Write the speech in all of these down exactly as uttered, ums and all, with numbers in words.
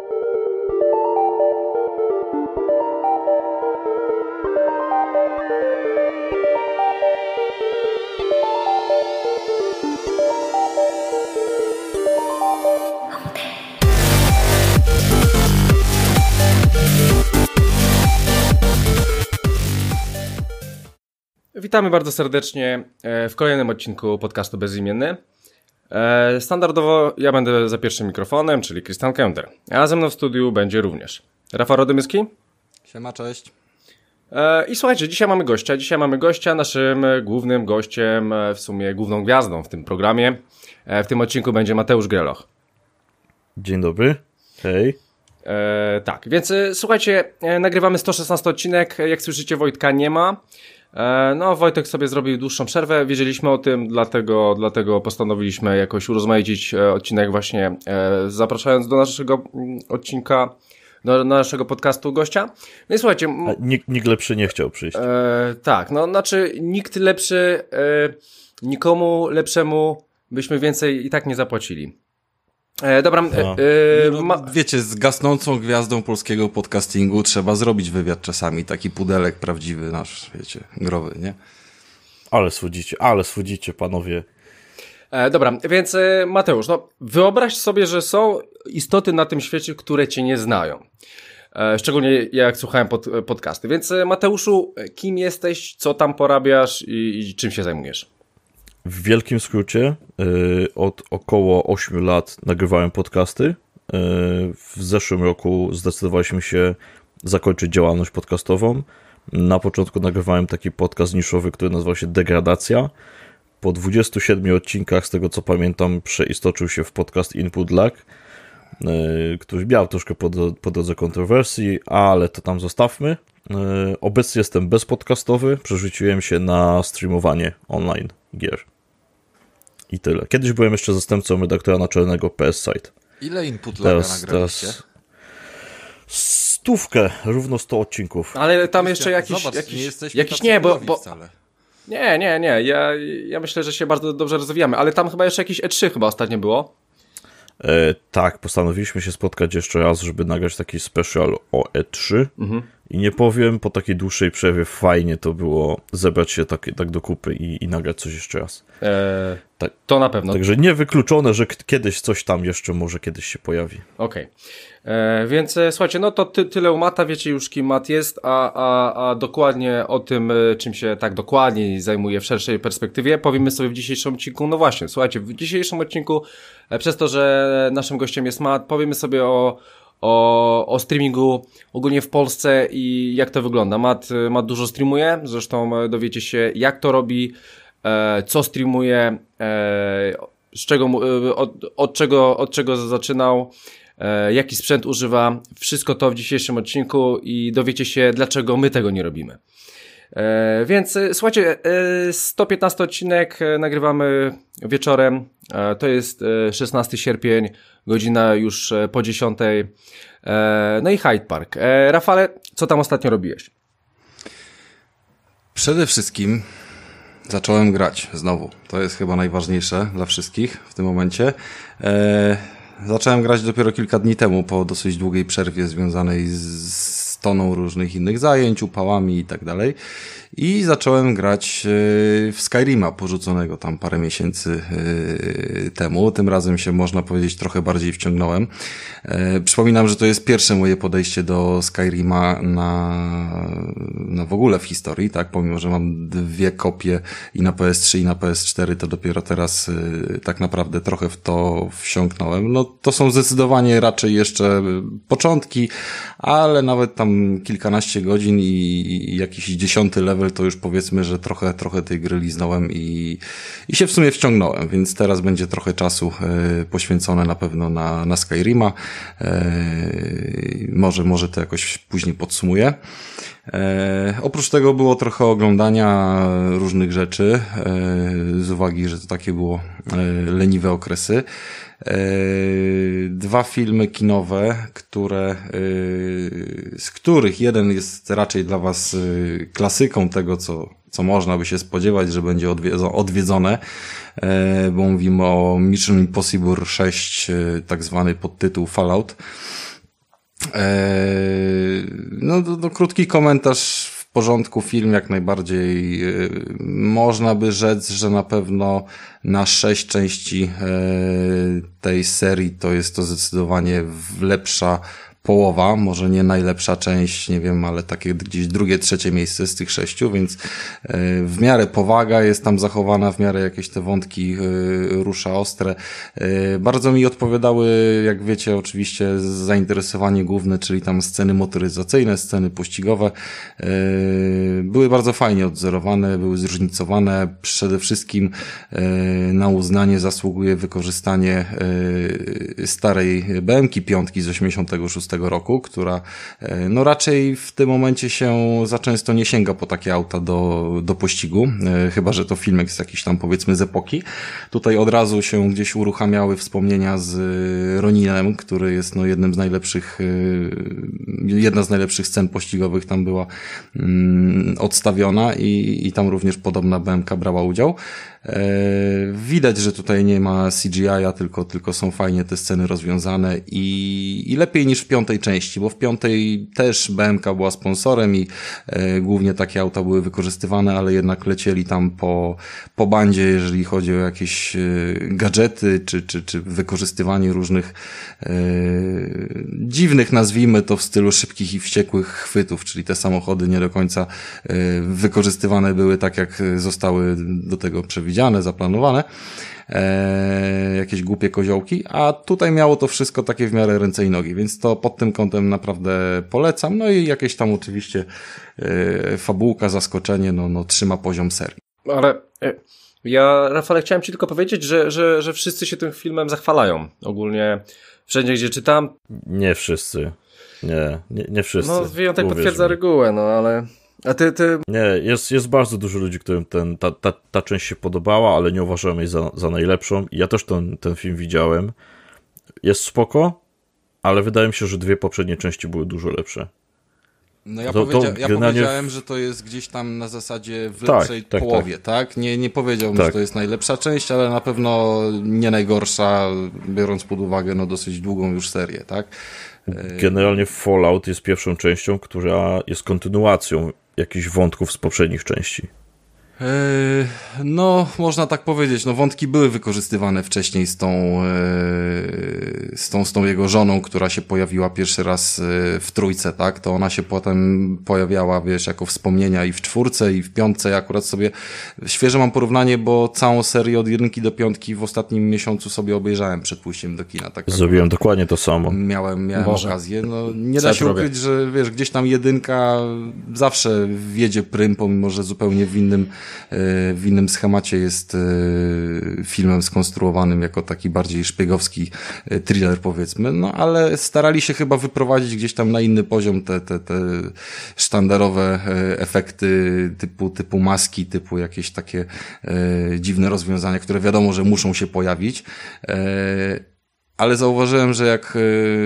Witamy bardzo serdecznie w kolejnym odcinku podcastu Bezimienny. Standardowo ja będę za pierwszym mikrofonem, czyli Christian Kender, a ze mną w studiu będzie również Rafał Rodymyski. Siema, cześć. I słuchajcie, dzisiaj mamy gościa. Dzisiaj mamy gościa, naszym głównym gościem, w sumie główną gwiazdą w tym programie. W tym odcinku będzie Mateusz Greloch. Dzień dobry, hej. E, tak, więc słuchajcie, nagrywamy sto szesnasty odcinek, jak słyszycie Wojtka nie ma. No, Wojtek sobie zrobił dłuższą przerwę, wiedzieliśmy o tym, dlatego, dlatego postanowiliśmy jakoś urozmaicić odcinek właśnie, zapraszając do naszego odcinka, do naszego podcastu gościa. No i słuchajcie... A nikt, nikt lepszy nie chciał przyjść. E, tak, no znaczy nikt lepszy, e, nikomu lepszemu byśmy więcej i tak nie zapłacili. E, dobra, no. e, no, ma... wiecie, z gasnącą gwiazdą polskiego podcastingu trzeba zrobić wywiad czasami, taki pudelek prawdziwy nasz, wiecie, growy, nie? Ale słodzicie, ale słodzicie, panowie. E, dobra, więc e, Mateusz, no wyobraź sobie, że są istoty na tym świecie, które cię nie znają. E, szczególnie jak słuchałem pod, podcasty. Więc e, Mateuszu, kim jesteś, co tam porabiasz i, i czym się zajmujesz? W wielkim skrócie, yy, od około ośmiu lat nagrywałem podcasty. Yy, w zeszłym roku zdecydowaliśmy się zakończyć działalność podcastową. Na początku nagrywałem taki podcast niszowy, który nazywał się Degradacja. Po dwudziestu siedmiu odcinkach, z tego co pamiętam, przeistoczył się w podcast Input Lag, yy, który miał troszkę po, po drodze kontrowersji, ale to tam zostawmy. Yy, obecnie jestem bezpodcastowy, przerzuciłem się na streamowanie online gier. I tyle. Kiedyś byłem jeszcze zastępcą redaktora naczelnego P S Site. Ile Input Laga nagraliście? Teraz stówkę, równo sto odcinków. Ale tam jeszcze jakiś... Zobacz, jakiś nie jesteśmy jakiś nie, bo... bo... wcale. Nie, nie, nie. Ja, ja myślę, że się bardzo dobrze rozwijamy, ale tam chyba jeszcze jakieś E trzy chyba ostatnio było. E, tak, postanowiliśmy się spotkać jeszcze raz, żeby nagrać taki special o E trzy. Mhm. I nie powiem, po takiej dłuższej przerwie fajnie to było zebrać się tak, tak do kupy i, i nagrać coś jeszcze raz. Eee, tak, to na pewno. Także niewykluczone, że k- kiedyś coś tam jeszcze może kiedyś się pojawi. Okej. Okay. Więc e, słuchajcie, no to ty, tyle u Mata, wiecie już kim Mat jest, a, a, a dokładnie o tym, czym się tak dokładniej zajmuje w szerszej perspektywie, powiemy sobie w dzisiejszym odcinku. No właśnie, słuchajcie, w dzisiejszym odcinku, e, przez to, że naszym gościem jest Mat, powiemy sobie o O, o streamingu ogólnie w Polsce i jak to wygląda. Mat, Mat dużo streamuje, zresztą dowiecie się jak to robi, e, co streamuje, e, z czego, e, od, od, czego, od czego zaczynał, e, jaki sprzęt używa. Wszystko to w dzisiejszym odcinku i dowiecie się dlaczego my tego nie robimy. E, więc słuchajcie, e, sto piętnasty odcinek e, nagrywamy wieczorem, e, to jest e, szesnastego sierpnia, godzina już e, po dziesiątej, e, no i Hyde Park. E, Rafale, co tam ostatnio robiłeś? Przede wszystkim zacząłem grać znowu, to jest chyba najważniejsze dla wszystkich w tym momencie. E, zacząłem grać dopiero kilka dni temu, po dosyć długiej przerwie związanej z, z toną różnych innych zajęć, upałami i tak dalej. I zacząłem grać w Skyrima, porzuconego tam parę miesięcy temu. Tym razem się, można powiedzieć, trochę bardziej wciągnąłem. Przypominam, że to jest pierwsze moje podejście do Skyrima na, na w ogóle w historii, tak? Pomimo, że mam dwie kopie i na P S trzy i na P S cztery, to dopiero teraz tak naprawdę trochę w to wsiąknąłem. No to są zdecydowanie raczej jeszcze początki, ale nawet tam kilkanaście godzin i, i jakiś dziesiąty level to już powiedzmy, że trochę, trochę tej gry liznąłem i, i się w sumie wciągnąłem, więc teraz będzie trochę czasu e, poświęcone na pewno na, na Skyrima. E, może, może to jakoś później podsumuję. E, oprócz tego było trochę oglądania różnych rzeczy, e, z uwagi, że to takie było e, leniwe okresy. E, dwa filmy kinowe, które, e, z których jeden jest raczej dla was e, klasyką tego, co, co można by się spodziewać, że będzie odwie- odwiedzone, e, bo mówimy o Mission Impossible sześć, e, tak zwany podtytuł Fallout. Eee, no, no, no, krótki komentarz, w porządku, film jak najbardziej. Eee, można by rzec, że na pewno na sześć części eee, tej serii to jest to zdecydowanie lepsza połowa, może nie najlepsza część, nie wiem, ale takie gdzieś drugie, trzecie miejsce z tych sześciu, więc w miarę powaga jest tam zachowana, w miarę jakieś te wątki rusza ostre. Bardzo mi odpowiadały, jak wiecie, oczywiście zainteresowanie główne, czyli tam sceny motoryzacyjne, sceny pościgowe. Były bardzo fajnie odzorowane, były zróżnicowane. Przede wszystkim na uznanie zasługuje wykorzystanie starej B M Ki piątki z osiemdziesiątego szóstego roku, która no raczej w tym momencie się za często nie sięga po takie auta do, do pościgu, chyba że to filmek jest jakiś tam powiedzmy z epoki. Tutaj od razu się gdzieś uruchamiały wspomnienia z Roninem, który jest no jednym z najlepszych, jedna z najlepszych scen pościgowych tam była mm, odstawiona i, i tam również podobna B M K brała udział. Widać, że tutaj nie ma C G I a, tylko, tylko są fajnie te sceny rozwiązane i, i lepiej niż w piątej części, bo w piątej też B M K była sponsorem i e, głównie takie auta były wykorzystywane, ale jednak lecieli tam po, po bandzie, jeżeli chodzi o jakieś e, gadżety, czy, czy, czy wykorzystywanie różnych e, dziwnych, nazwijmy to w stylu szybkich i wściekłych chwytów, czyli te samochody nie do końca e, wykorzystywane były tak, jak zostały do tego przewidziane, zaplanowane, e, jakieś głupie koziołki, a tutaj miało to wszystko takie w miarę ręce i nogi, więc to pod tym kątem naprawdę polecam, no i jakieś tam oczywiście e, fabułka, zaskoczenie, no, no trzyma poziom serii. Ale e, ja, Rafale, chciałem ci tylko powiedzieć, że, że, że wszyscy się tym filmem zachwalają, ogólnie wszędzie, gdzie czytam. Nie wszyscy, nie, nie, nie wszyscy. No, wyjątek Uwierz potwierdza mi. regułę, no ale... A ty, ty... Nie, jest, jest bardzo dużo ludzi, którym ten, ta, ta, ta część się podobała, ale nie uważałem jej za, za najlepszą. Ja też ten, ten film widziałem. Jest spoko, ale wydaje mi się, że dwie poprzednie części były dużo lepsze. No ja, To- to powiedzia- ja generalnie- powiedziałem, że to jest gdzieś tam na zasadzie w Tak, lepszej tak, połowie, tak? Nie, nie powiedziałbym, Tak. że to jest najlepsza część, ale na pewno nie najgorsza, biorąc pod uwagę no dosyć długą już serię, tak? Generalnie Fallout jest pierwszą częścią, która jest kontynuacją jakichś wątków z poprzednich części. Eee, no, można tak powiedzieć, no wątki były wykorzystywane wcześniej z tą, eee, z tą, z tą jego żoną, która się pojawiła pierwszy raz eee, w trójce, tak, to ona się potem pojawiała, wiesz, jako wspomnienia i w czwórce, i w piątce. Ja akurat sobie, świeże mam porównanie, bo całą serię od jedynki do piątki w ostatnim miesiącu sobie obejrzałem przed pójściem do kina, tak. Zrobiłem dokładnie to samo. Miałem, miałem Boże. okazję, no nie Co da ja się tu robię? ukryć, że wiesz, gdzieś tam jedynka zawsze wiedzie prym, pomimo że zupełnie w innym w innym schemacie jest filmem skonstruowanym jako taki bardziej szpiegowski thriller, powiedzmy, no ale starali się chyba wyprowadzić gdzieś tam na inny poziom te, te, te sztandarowe efekty typu, typu maski, typu jakieś takie dziwne rozwiązania, które wiadomo, że muszą się pojawić. Ale zauważyłem, że jak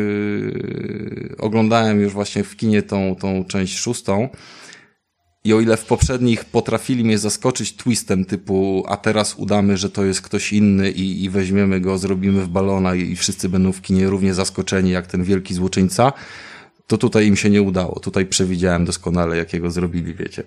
oglądałem już właśnie w kinie tą, tą część szóstą, i o ile w poprzednich potrafili mnie zaskoczyć twistem typu, a teraz udamy, że to jest ktoś inny i, i weźmiemy go, zrobimy w balona i, i wszyscy będą w kinie równie zaskoczeni jak ten wielki złoczyńca, to tutaj im się nie udało. Tutaj przewidziałem doskonale, jakiego zrobili, wiecie.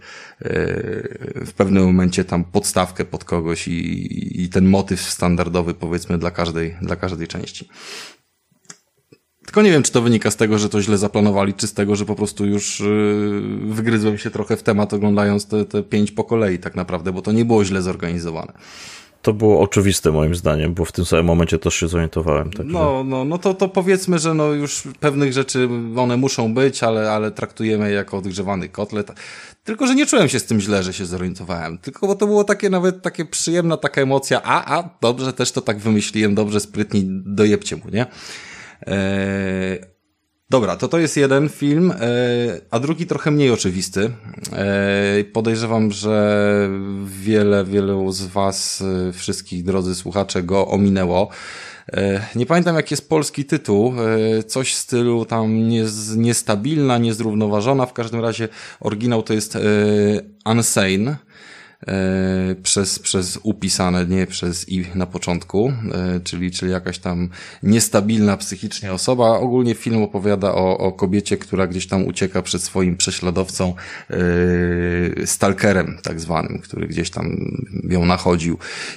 W pewnym momencie tam podstawkę pod kogoś i, i ten motyw standardowy, powiedzmy, dla każdej, dla każdej części. Tylko nie wiem, czy to wynika z tego, że to źle zaplanowali, czy z tego, że po prostu już yy, wygryzłem się trochę w temat, oglądając te, te pięć po kolei tak naprawdę, bo to nie było źle zorganizowane. To było oczywiste moim zdaniem, bo w tym samym momencie też się zorientowałem. Także... No, no, no to, to powiedzmy, że no już pewnych rzeczy one muszą być, ale, ale traktujemy je jako odgrzewany kotlet. Tylko, że nie czułem się z tym źle, że się zorientowałem. Tylko, bo to było takie nawet takie przyjemna taka emocja, a, a, dobrze, też to tak wymyśliłem, dobrze, sprytni, dojebcie mu, nie? Eee, dobra, to to jest jeden film, eee, a drugi trochę mniej oczywisty. Eee, podejrzewam, że wiele, wielu z was, e, wszystkich drodzy słuchacze, go ominęło. Eee, nie pamiętam, jaki jest polski tytuł, eee, coś w stylu tam niez, niestabilna, niezrównoważona, w każdym razie oryginał to jest eee, Unsane. e, przez, przez upisane, nie przez i na początku, e, czyli, czyli jakaś tam niestabilna psychicznie osoba. Ogólnie film opowiada o, o kobiecie, która gdzieś tam ucieka przed swoim prześladowcą, e, stalkerem tak zwanym, który gdzieś tam ją nachodził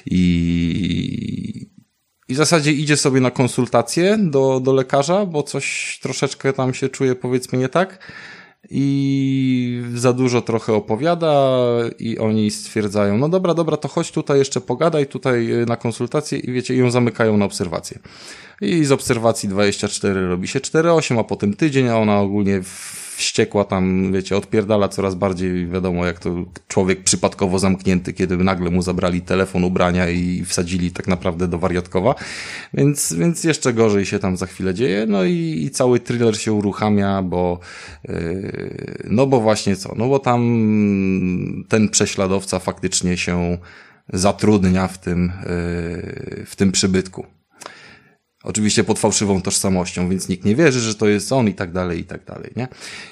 i I w zasadzie idzie sobie na konsultację do, do lekarza, bo coś troszeczkę tam się czuje, powiedzmy, nie tak. I za dużo trochę opowiada i oni stwierdzają, no dobra, dobra, to chodź tutaj jeszcze pogadaj tutaj na konsultację i wiecie, ją zamykają na obserwację. I z obserwacji dwadzieścia cztery robi się cztery osiem, a potem tydzień, a ona ogólnie wściekła tam, wiecie, odpierdala coraz bardziej, wiadomo jak to człowiek przypadkowo zamknięty, kiedy nagle mu zabrali telefon, ubrania i wsadzili tak naprawdę do wariatkowa, więc, więc jeszcze gorzej się tam za chwilę dzieje, no i, i cały thriller się uruchamia, bo yy, no bo właśnie co, no bo tam ten prześladowca faktycznie się zatrudnia w tym, yy, w tym przybytku. Oczywiście pod fałszywą tożsamością, więc nikt nie wierzy, że to jest on i tak dalej, i tak dalej, nie?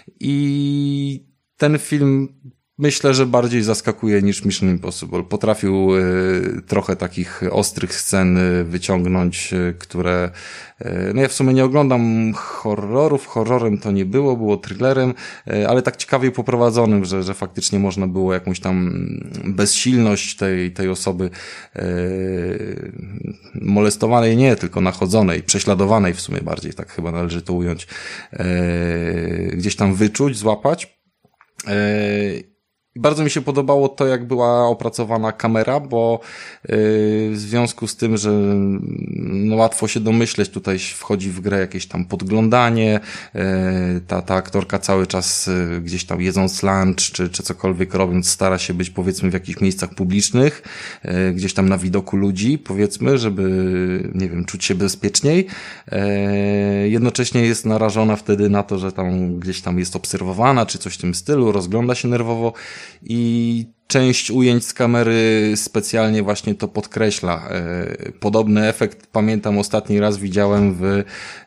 I ten film myślę, że bardziej zaskakuje niż Mission Impossible. Potrafił y, trochę takich ostrych scen y, wyciągnąć, y, które... Y, no ja w sumie nie oglądam horrorów, horrorem to nie było, było thrillerem, y, ale tak ciekawie poprowadzonym, że, że faktycznie można było jakąś tam bezsilność tej, tej osoby y, molestowanej, nie, tylko nachodzonej, prześladowanej w sumie bardziej, tak chyba należy to ująć, y, gdzieś tam wyczuć, złapać. Y, Bardzo mi się podobało to, jak była opracowana kamera, bo yy, w związku z tym, że no, łatwo się domyśleć, tutaj wchodzi w grę jakieś tam podglądanie, yy, ta, ta aktorka cały czas yy, gdzieś tam jedząc lunch, czy, czy cokolwiek robiąc, stara się być powiedzmy w jakichś miejscach publicznych, yy, gdzieś tam na widoku ludzi, powiedzmy, żeby, nie wiem, czuć się bezpieczniej. Yy, jednocześnie jest narażona wtedy na to, że tam gdzieś tam jest obserwowana, czy coś w tym stylu, rozgląda się nerwowo. I część ujęć z kamery specjalnie właśnie to podkreśla. Podobny efekt pamiętam ostatni raz widziałem w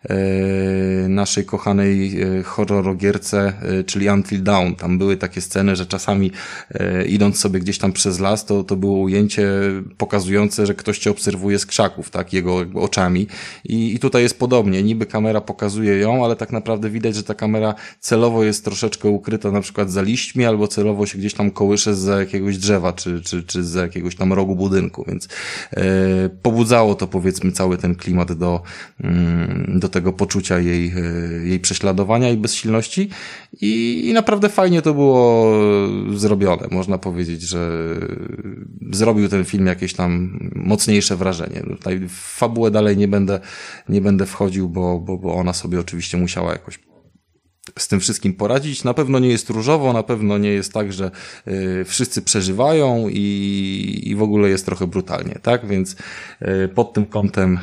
naszej kochanej horrorogierce, czyli Until Dawn. Tam były takie sceny, że czasami idąc sobie gdzieś tam przez las, to, to było ujęcie pokazujące, że ktoś cię obserwuje z krzaków, tak, jego oczami. I, i tutaj jest podobnie. Niby kamera pokazuje ją, ale tak naprawdę widać, że ta kamera celowo jest troszeczkę ukryta na przykład za liśćmi, albo celowo się gdzieś tam kołysze za jakiegoś drzewa, czy, czy, czy z jakiegoś tam rogu budynku, więc e, pobudzało to powiedzmy cały ten klimat do, mm, do tego poczucia jej, e, jej prześladowania i bezsilności i, i naprawdę fajnie to było zrobione. Można powiedzieć, że zrobił ten film jakieś tam mocniejsze wrażenie. Tutaj w fabułę dalej nie będę, nie będę wchodził, bo, bo, bo ona sobie oczywiście musiała jakoś z tym wszystkim poradzić. Na pewno nie jest różowo, na pewno nie jest tak, że y, wszyscy przeżywają i, i w ogóle jest trochę brutalnie, tak? Więc y, pod tym kątem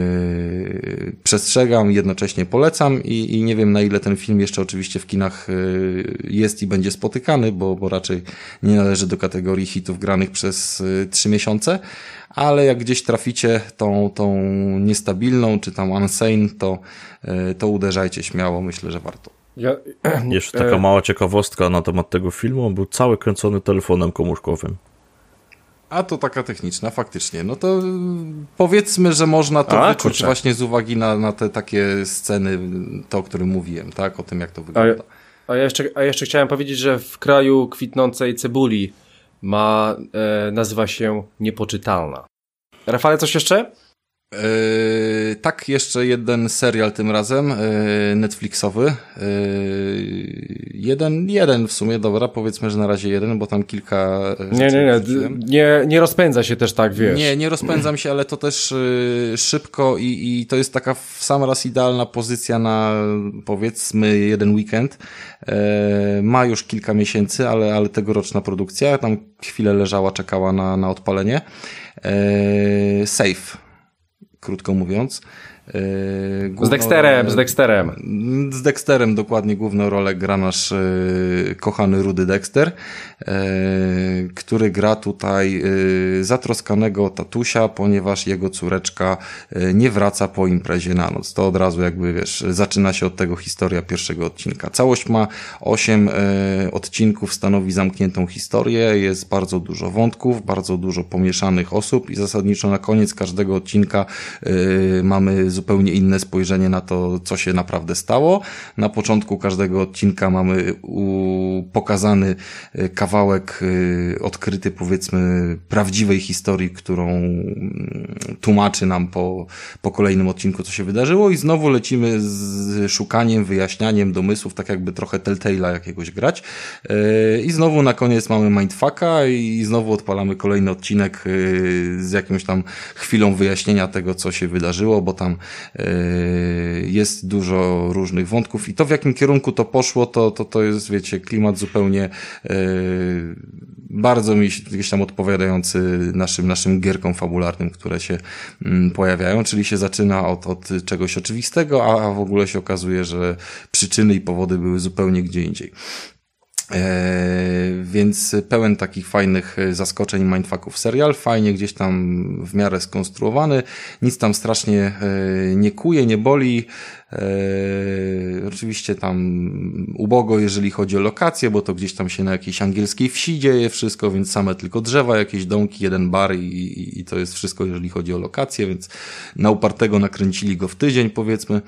y, przestrzegam, jednocześnie polecam i, i nie wiem, na ile ten film jeszcze oczywiście w kinach y, jest i będzie spotykany, bo, bo raczej nie należy do kategorii hitów granych przez y, trzy miesiące, ale jak gdzieś traficie tą, tą niestabilną, czy tam Unsane, to, y, to uderzajcie śmiało, myślę, że warto. Ja, Jeszcze taka mała ciekawostka na temat tego filmu, on był cały kręcony telefonem komórkowym. A to taka techniczna, faktycznie. No to powiedzmy, że można to A, wyczuć kurczę. właśnie z uwagi na, na te takie sceny, to o którym mówiłem, tak? O tym, jak to wygląda. A, a, ja jeszcze, a jeszcze chciałem powiedzieć, że w kraju kwitnącej cebuli ma, e, nazywa się Niepoczytalna. Rafale, coś jeszcze? Yy, tak, jeszcze jeden serial tym razem, yy, Netflixowy. Yy, jeden, jeden w sumie, dobra, powiedzmy, że na razie jeden, bo tam kilka Nie, nie, nie, nie, nie rozpędza się też tak, wiesz. Nie, nie rozpędzam się, ale to też yy, szybko i, i to jest taka w sam raz idealna pozycja na, powiedzmy, jeden weekend. Yy, ma już kilka miesięcy, ale, ale tegoroczna produkcja, tam chwilę leżała, czekała na, na odpalenie. Yy, Safe. Krótko mówiąc. Yy, z Dexterem, rolę, z Dexterem. Z Dexterem dokładnie główną rolę gra nasz yy, kochany Rudy Dexter, yy, który gra tutaj yy, zatroskanego tatusia, ponieważ jego córeczka yy, nie wraca po imprezie na noc. To od razu jakby wiesz, zaczyna się od tego historia pierwszego odcinka. Całość ma osiem yy, odcinków, stanowi zamkniętą historię, jest bardzo dużo wątków, bardzo dużo pomieszanych osób i zasadniczo na koniec każdego odcinka yy, mamy zupełnie inne spojrzenie na to, co się naprawdę stało. Na początku każdego odcinka mamy u, pokazany kawałek yy, odkryty, powiedzmy, prawdziwej historii, którą yy, tłumaczy nam po, po kolejnym odcinku, co się wydarzyło i znowu lecimy z szukaniem, wyjaśnianiem domysłów, tak jakby trochę Telltale'a jakiegoś grać. Yy, I znowu na koniec mamy mindfucka i znowu odpalamy kolejny odcinek yy, z jakąś tam chwilą wyjaśnienia tego, co się wydarzyło, bo tam jest dużo różnych wątków i to, w jakim kierunku to poszło, to, to, to jest, wiecie, klimat zupełnie yy, bardzo mi gdzieś tam odpowiadający naszym, naszym gierkom fabularnym, które się yy, pojawiają, czyli się zaczyna od, od czegoś oczywistego, a, a w ogóle się okazuje, że przyczyny i powody były zupełnie gdzie indziej. Eee, więc pełen takich fajnych zaskoczeń, mindfucków serial, fajnie gdzieś tam w miarę skonstruowany, nic tam strasznie e, nie kuje, nie boli, e, oczywiście tam ubogo, jeżeli chodzi o lokacje, bo to gdzieś tam się na jakiejś angielskiej wsi dzieje wszystko, więc same tylko drzewa, jakieś domki, jeden bar i, i, i to jest wszystko, jeżeli chodzi o lokacje, więc na upartego nakręcili go w tydzień, powiedzmy.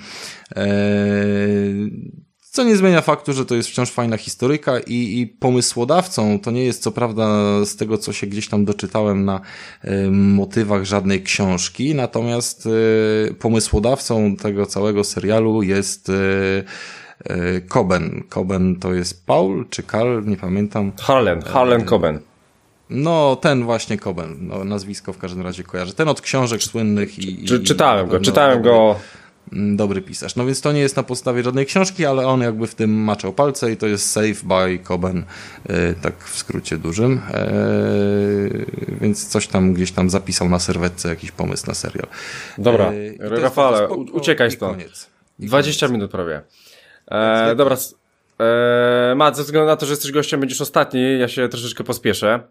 Eee, Co nie zmienia faktu, że to jest wciąż fajna historyjka i, i pomysłodawcą to nie jest co prawda z tego, co się gdzieś tam doczytałem na y, motywach żadnej książki, natomiast y, pomysłodawcą tego całego serialu jest y, y, Coben. Coben to jest Paul czy Karl, nie pamiętam. Harlan, Harlan Coben. No, ten właśnie Coben, no, nazwisko w każdym razie kojarzę. Ten od książek słynnych i... Czy, i czytałem i, go, no, czytałem dobry, go... Dobry pisarz. No więc to nie jest na podstawie żadnej książki, ale on jakby w tym maczał palce i to jest Save by Coben, yy, tak w skrócie dużym. Yy, więc coś tam gdzieś tam zapisał na serwetce, jakiś pomysł na serial. Dobra, yy, Rafale, uciekaj stąd. Koniec. dwadzieścia minut prawie. E, dobra, e, Mat, ze względu na to, że jesteś gościem, będziesz ostatni, ja się troszeczkę pospieszę.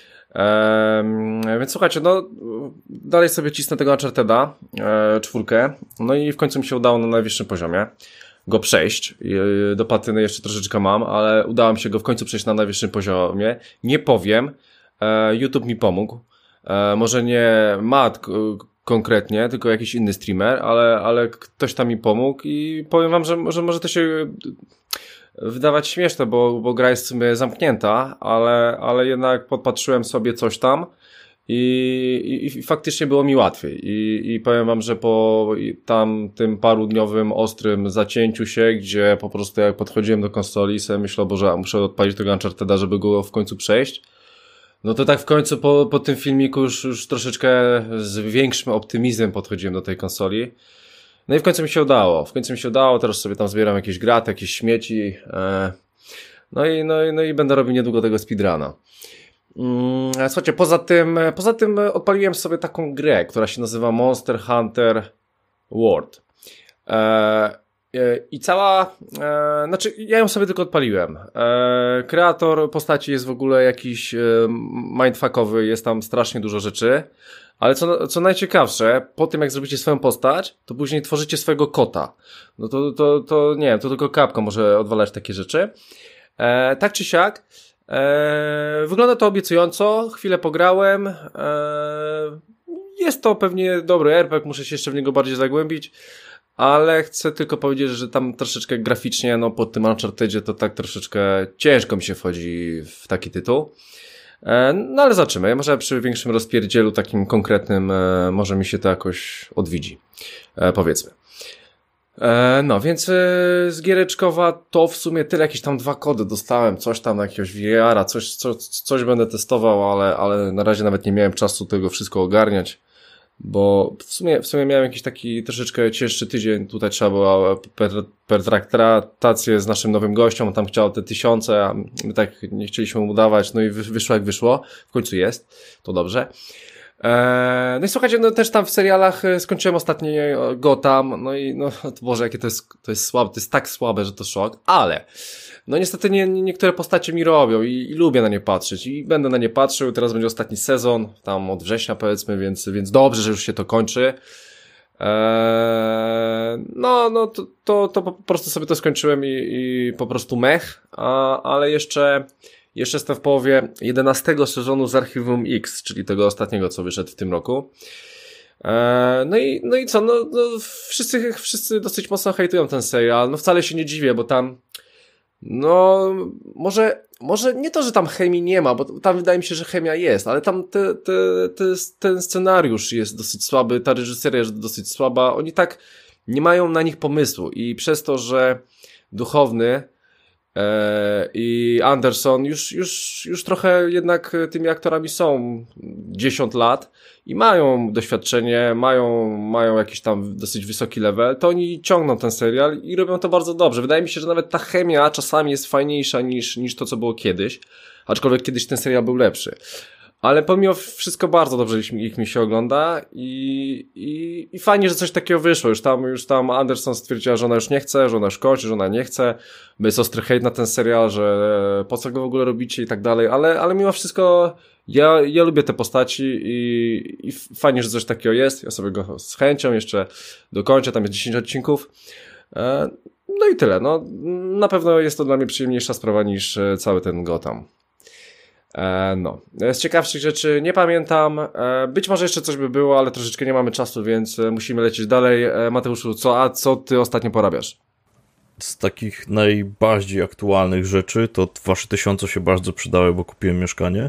Ehm, więc słuchajcie, no dalej sobie cisnę tego Uncharteda, e, czwórkę, no i w końcu mi się udało na najwyższym poziomie go przejść. E, do platyny jeszcze troszeczkę mam, ale udało mi się go w końcu przejść na najwyższym poziomie. Nie powiem, e, YouTube mi pomógł, e, może nie Matt k- konkretnie, tylko jakiś inny streamer, ale, ale ktoś tam mi pomógł i powiem wam, że, że może to się wydawać śmieszne, bo, bo gra jest w sumie zamknięta, ale, ale jednak podpatrzyłem sobie coś tam i, i, i faktycznie było mi łatwiej. I, i powiem wam, że po tam tym parudniowym ostrym zacięciu się, gdzie po prostu jak podchodziłem do konsoli i sobie myślałem, Boże, muszę odpalić tego Uncharteda, żeby go w końcu przejść. No to tak w końcu po, po tym filmiku już, już troszeczkę z większym optymizmem podchodziłem do tej konsoli. No i w końcu mi się udało, w końcu mi się udało, teraz sobie tam zbieram jakieś graty, jakieś śmieci, e, no i, no i, no i będę robił niedługo tego speedruna. Mm, słuchajcie, poza tym, poza tym odpaliłem sobie taką grę, która się nazywa Monster Hunter World. E, e, I cała, e, znaczy ja ją sobie tylko odpaliłem. E, kreator postaci jest w ogóle jakiś e, mindfuckowy, jest tam strasznie dużo rzeczy. Ale co, co najciekawsze, po tym jak zrobicie swoją postać, to później tworzycie swojego kota. No to, to, to nie wiem, to tylko Capcom może odwalać takie rzeczy. E, tak czy siak, e, wygląda to obiecująco, chwilę pograłem, e, jest to pewnie dobry er pe gie, muszę się jeszcze w niego bardziej zagłębić, ale chcę tylko powiedzieć, że tam troszeczkę graficznie, no po tym Unchartedzie to tak troszeczkę ciężko mi się wchodzi w taki tytuł. No ale zobaczymy, może przy większym rozpierdzielu takim konkretnym może mi się to jakoś odwiedzi, powiedzmy. No więc z giereczkowa to w sumie tyle, jakieś tam dwa kody dostałem, coś tam jakiegoś V R a, coś, coś, coś będę testował, ale, ale na razie nawet nie miałem czasu tego wszystko ogarniać, bo w sumie, w sumie miałem jakiś taki troszeczkę cięższy tydzień, tutaj trzeba było pertraktację z naszym nowym gościem, on tam chciał te tysiące, a my tak nie chcieliśmy mu dawać, no i wyszło jak wyszło, w końcu jest, to dobrze. Eee, no i słuchajcie, no też tam w serialach skończyłem ostatnio Gotham, no i no to Boże, jakie to jest, to jest słabe, to jest tak słabe, że to szok, ale no niestety nie, nie, niektóre postacie mi robią i, i lubię na nie patrzeć i będę na nie patrzył, teraz będzie ostatni sezon, tam od września powiedzmy, więc, więc dobrze, że już się to kończy. Eee, no, no to, to, to po prostu sobie to skończyłem i, i po prostu mech, a, ale jeszcze Jeszcze jestem w połowie jedenastego sezonu z Archiwum X, czyli tego ostatniego, co wyszedł w tym roku. Eee, no i, no i co, no, no wszyscy, wszyscy dosyć mocno hejtują ten serial, no wcale się nie dziwię, bo tam, no, może, może nie to, że tam chemii nie ma, bo tam wydaje mi się, że chemia jest, ale tam te, te, te, ten scenariusz jest dosyć słaby, ta reżyseria jest dosyć słaba, oni tak nie mają na nich pomysłu i przez to, że Duchowny i Anderson już, już, już trochę jednak tymi aktorami są dziesięć lat i mają doświadczenie, mają, mają jakiś tam dosyć wysoki level, to oni ciągną ten serial i robią to bardzo dobrze. Wydaje mi się, że nawet ta chemia czasami jest fajniejsza niż, niż to, co było kiedyś, aczkolwiek kiedyś ten serial był lepszy. Ale pomimo wszystko bardzo dobrze ich, ich mi się ogląda i, i, i fajnie, że coś takiego wyszło. Już tam, już tam Anderson stwierdziła, że ona już nie chce, że ona już kończy, że ona nie chce. Jest ostry hejt na ten serial, że po co go w ogóle robicie i tak dalej, ale, ale mimo wszystko ja, ja lubię te postaci i, i fajnie, że coś takiego jest. Ja sobie go z chęcią jeszcze dokończę, tam jest dziesięć odcinków. No i tyle. No, na pewno jest to dla mnie przyjemniejsza sprawa niż cały ten Gotham. No, z ciekawszych rzeczy nie pamiętam, być może jeszcze coś by było, ale troszeczkę nie mamy czasu, więc musimy lecieć dalej. Mateuszu, co, a co ty ostatnio porabiasz? Z takich najbardziej aktualnych rzeczy to wasze tysiące się bardzo przydały, bo kupiłem mieszkanie.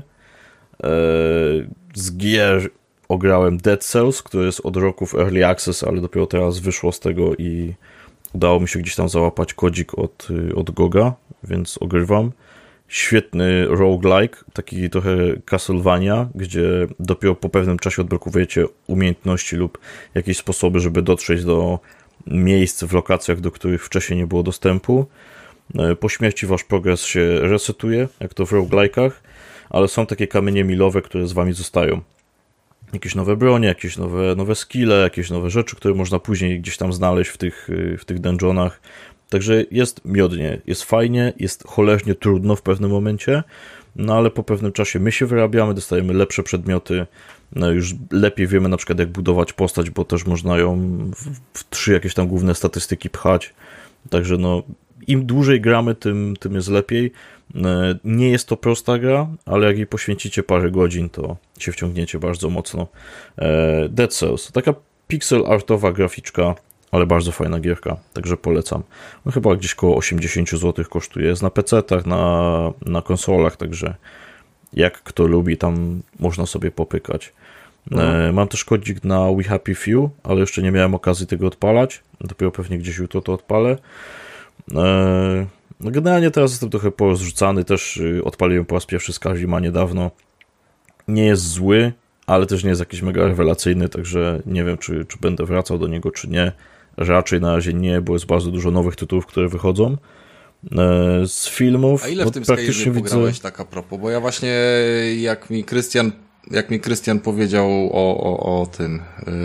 Z gier ograłem Dead Cells, który jest od roku w Early Access, ale dopiero teraz wyszło z tego i udało mi się gdzieś tam załapać kodzik od, od Goga, więc ogrywam. Świetny roguelike, taki trochę Castlevania, gdzie dopiero po pewnym czasie odblokowujecie umiejętności lub jakieś sposoby, żeby dotrzeć do miejsc w lokacjach, do których wcześniej nie było dostępu. Po śmierci wasz progres się resetuje, jak to w roguelike'ach, ale są takie kamienie milowe, które z wami zostają. Jakieś nowe bronie, jakieś nowe, nowe skille, jakieś nowe rzeczy, które można później gdzieś tam znaleźć w tych, w tych dungeonach. Także jest miodnie, jest fajnie, jest cholernie trudno w pewnym momencie, no ale po pewnym czasie my się wyrabiamy, dostajemy lepsze przedmioty, no już lepiej wiemy na przykład jak budować postać, bo też można ją w, w trzy jakieś tam główne statystyki pchać, także no im dłużej gramy, tym, tym jest lepiej. Nie jest to prosta gra, ale jak jej poświęcicie parę godzin, to się wciągniecie bardzo mocno. Dead Cells, taka pixel artowa graficzka, ale bardzo fajna gierka, także polecam. No, chyba gdzieś koło osiemdziesiąt złotych kosztuje. Jest na pecetach, na, na konsolach, także jak kto lubi, tam można sobie popykać. No. E, mam też kodzik na We Happy Few, ale jeszcze nie miałem okazji tego odpalać. Dopiero pewnie gdzieś jutro to odpalę. E, no generalnie teraz jestem trochę porozrzucany, też odpaliłem po raz pierwszy Skyrima niedawno. Nie jest zły, ale też nie jest jakiś mega rewelacyjny, także nie wiem, czy, czy będę wracał do niego, czy nie. Raczej na razie nie, bo jest bardzo dużo nowych tytułów, które wychodzą. Z filmów... A ile w no, tym praktycznie Skyrimie pograłeś, widzę... tak a propos? Bo ja właśnie, jak mi Krystian jak mi Krystian powiedział o, o, o tym,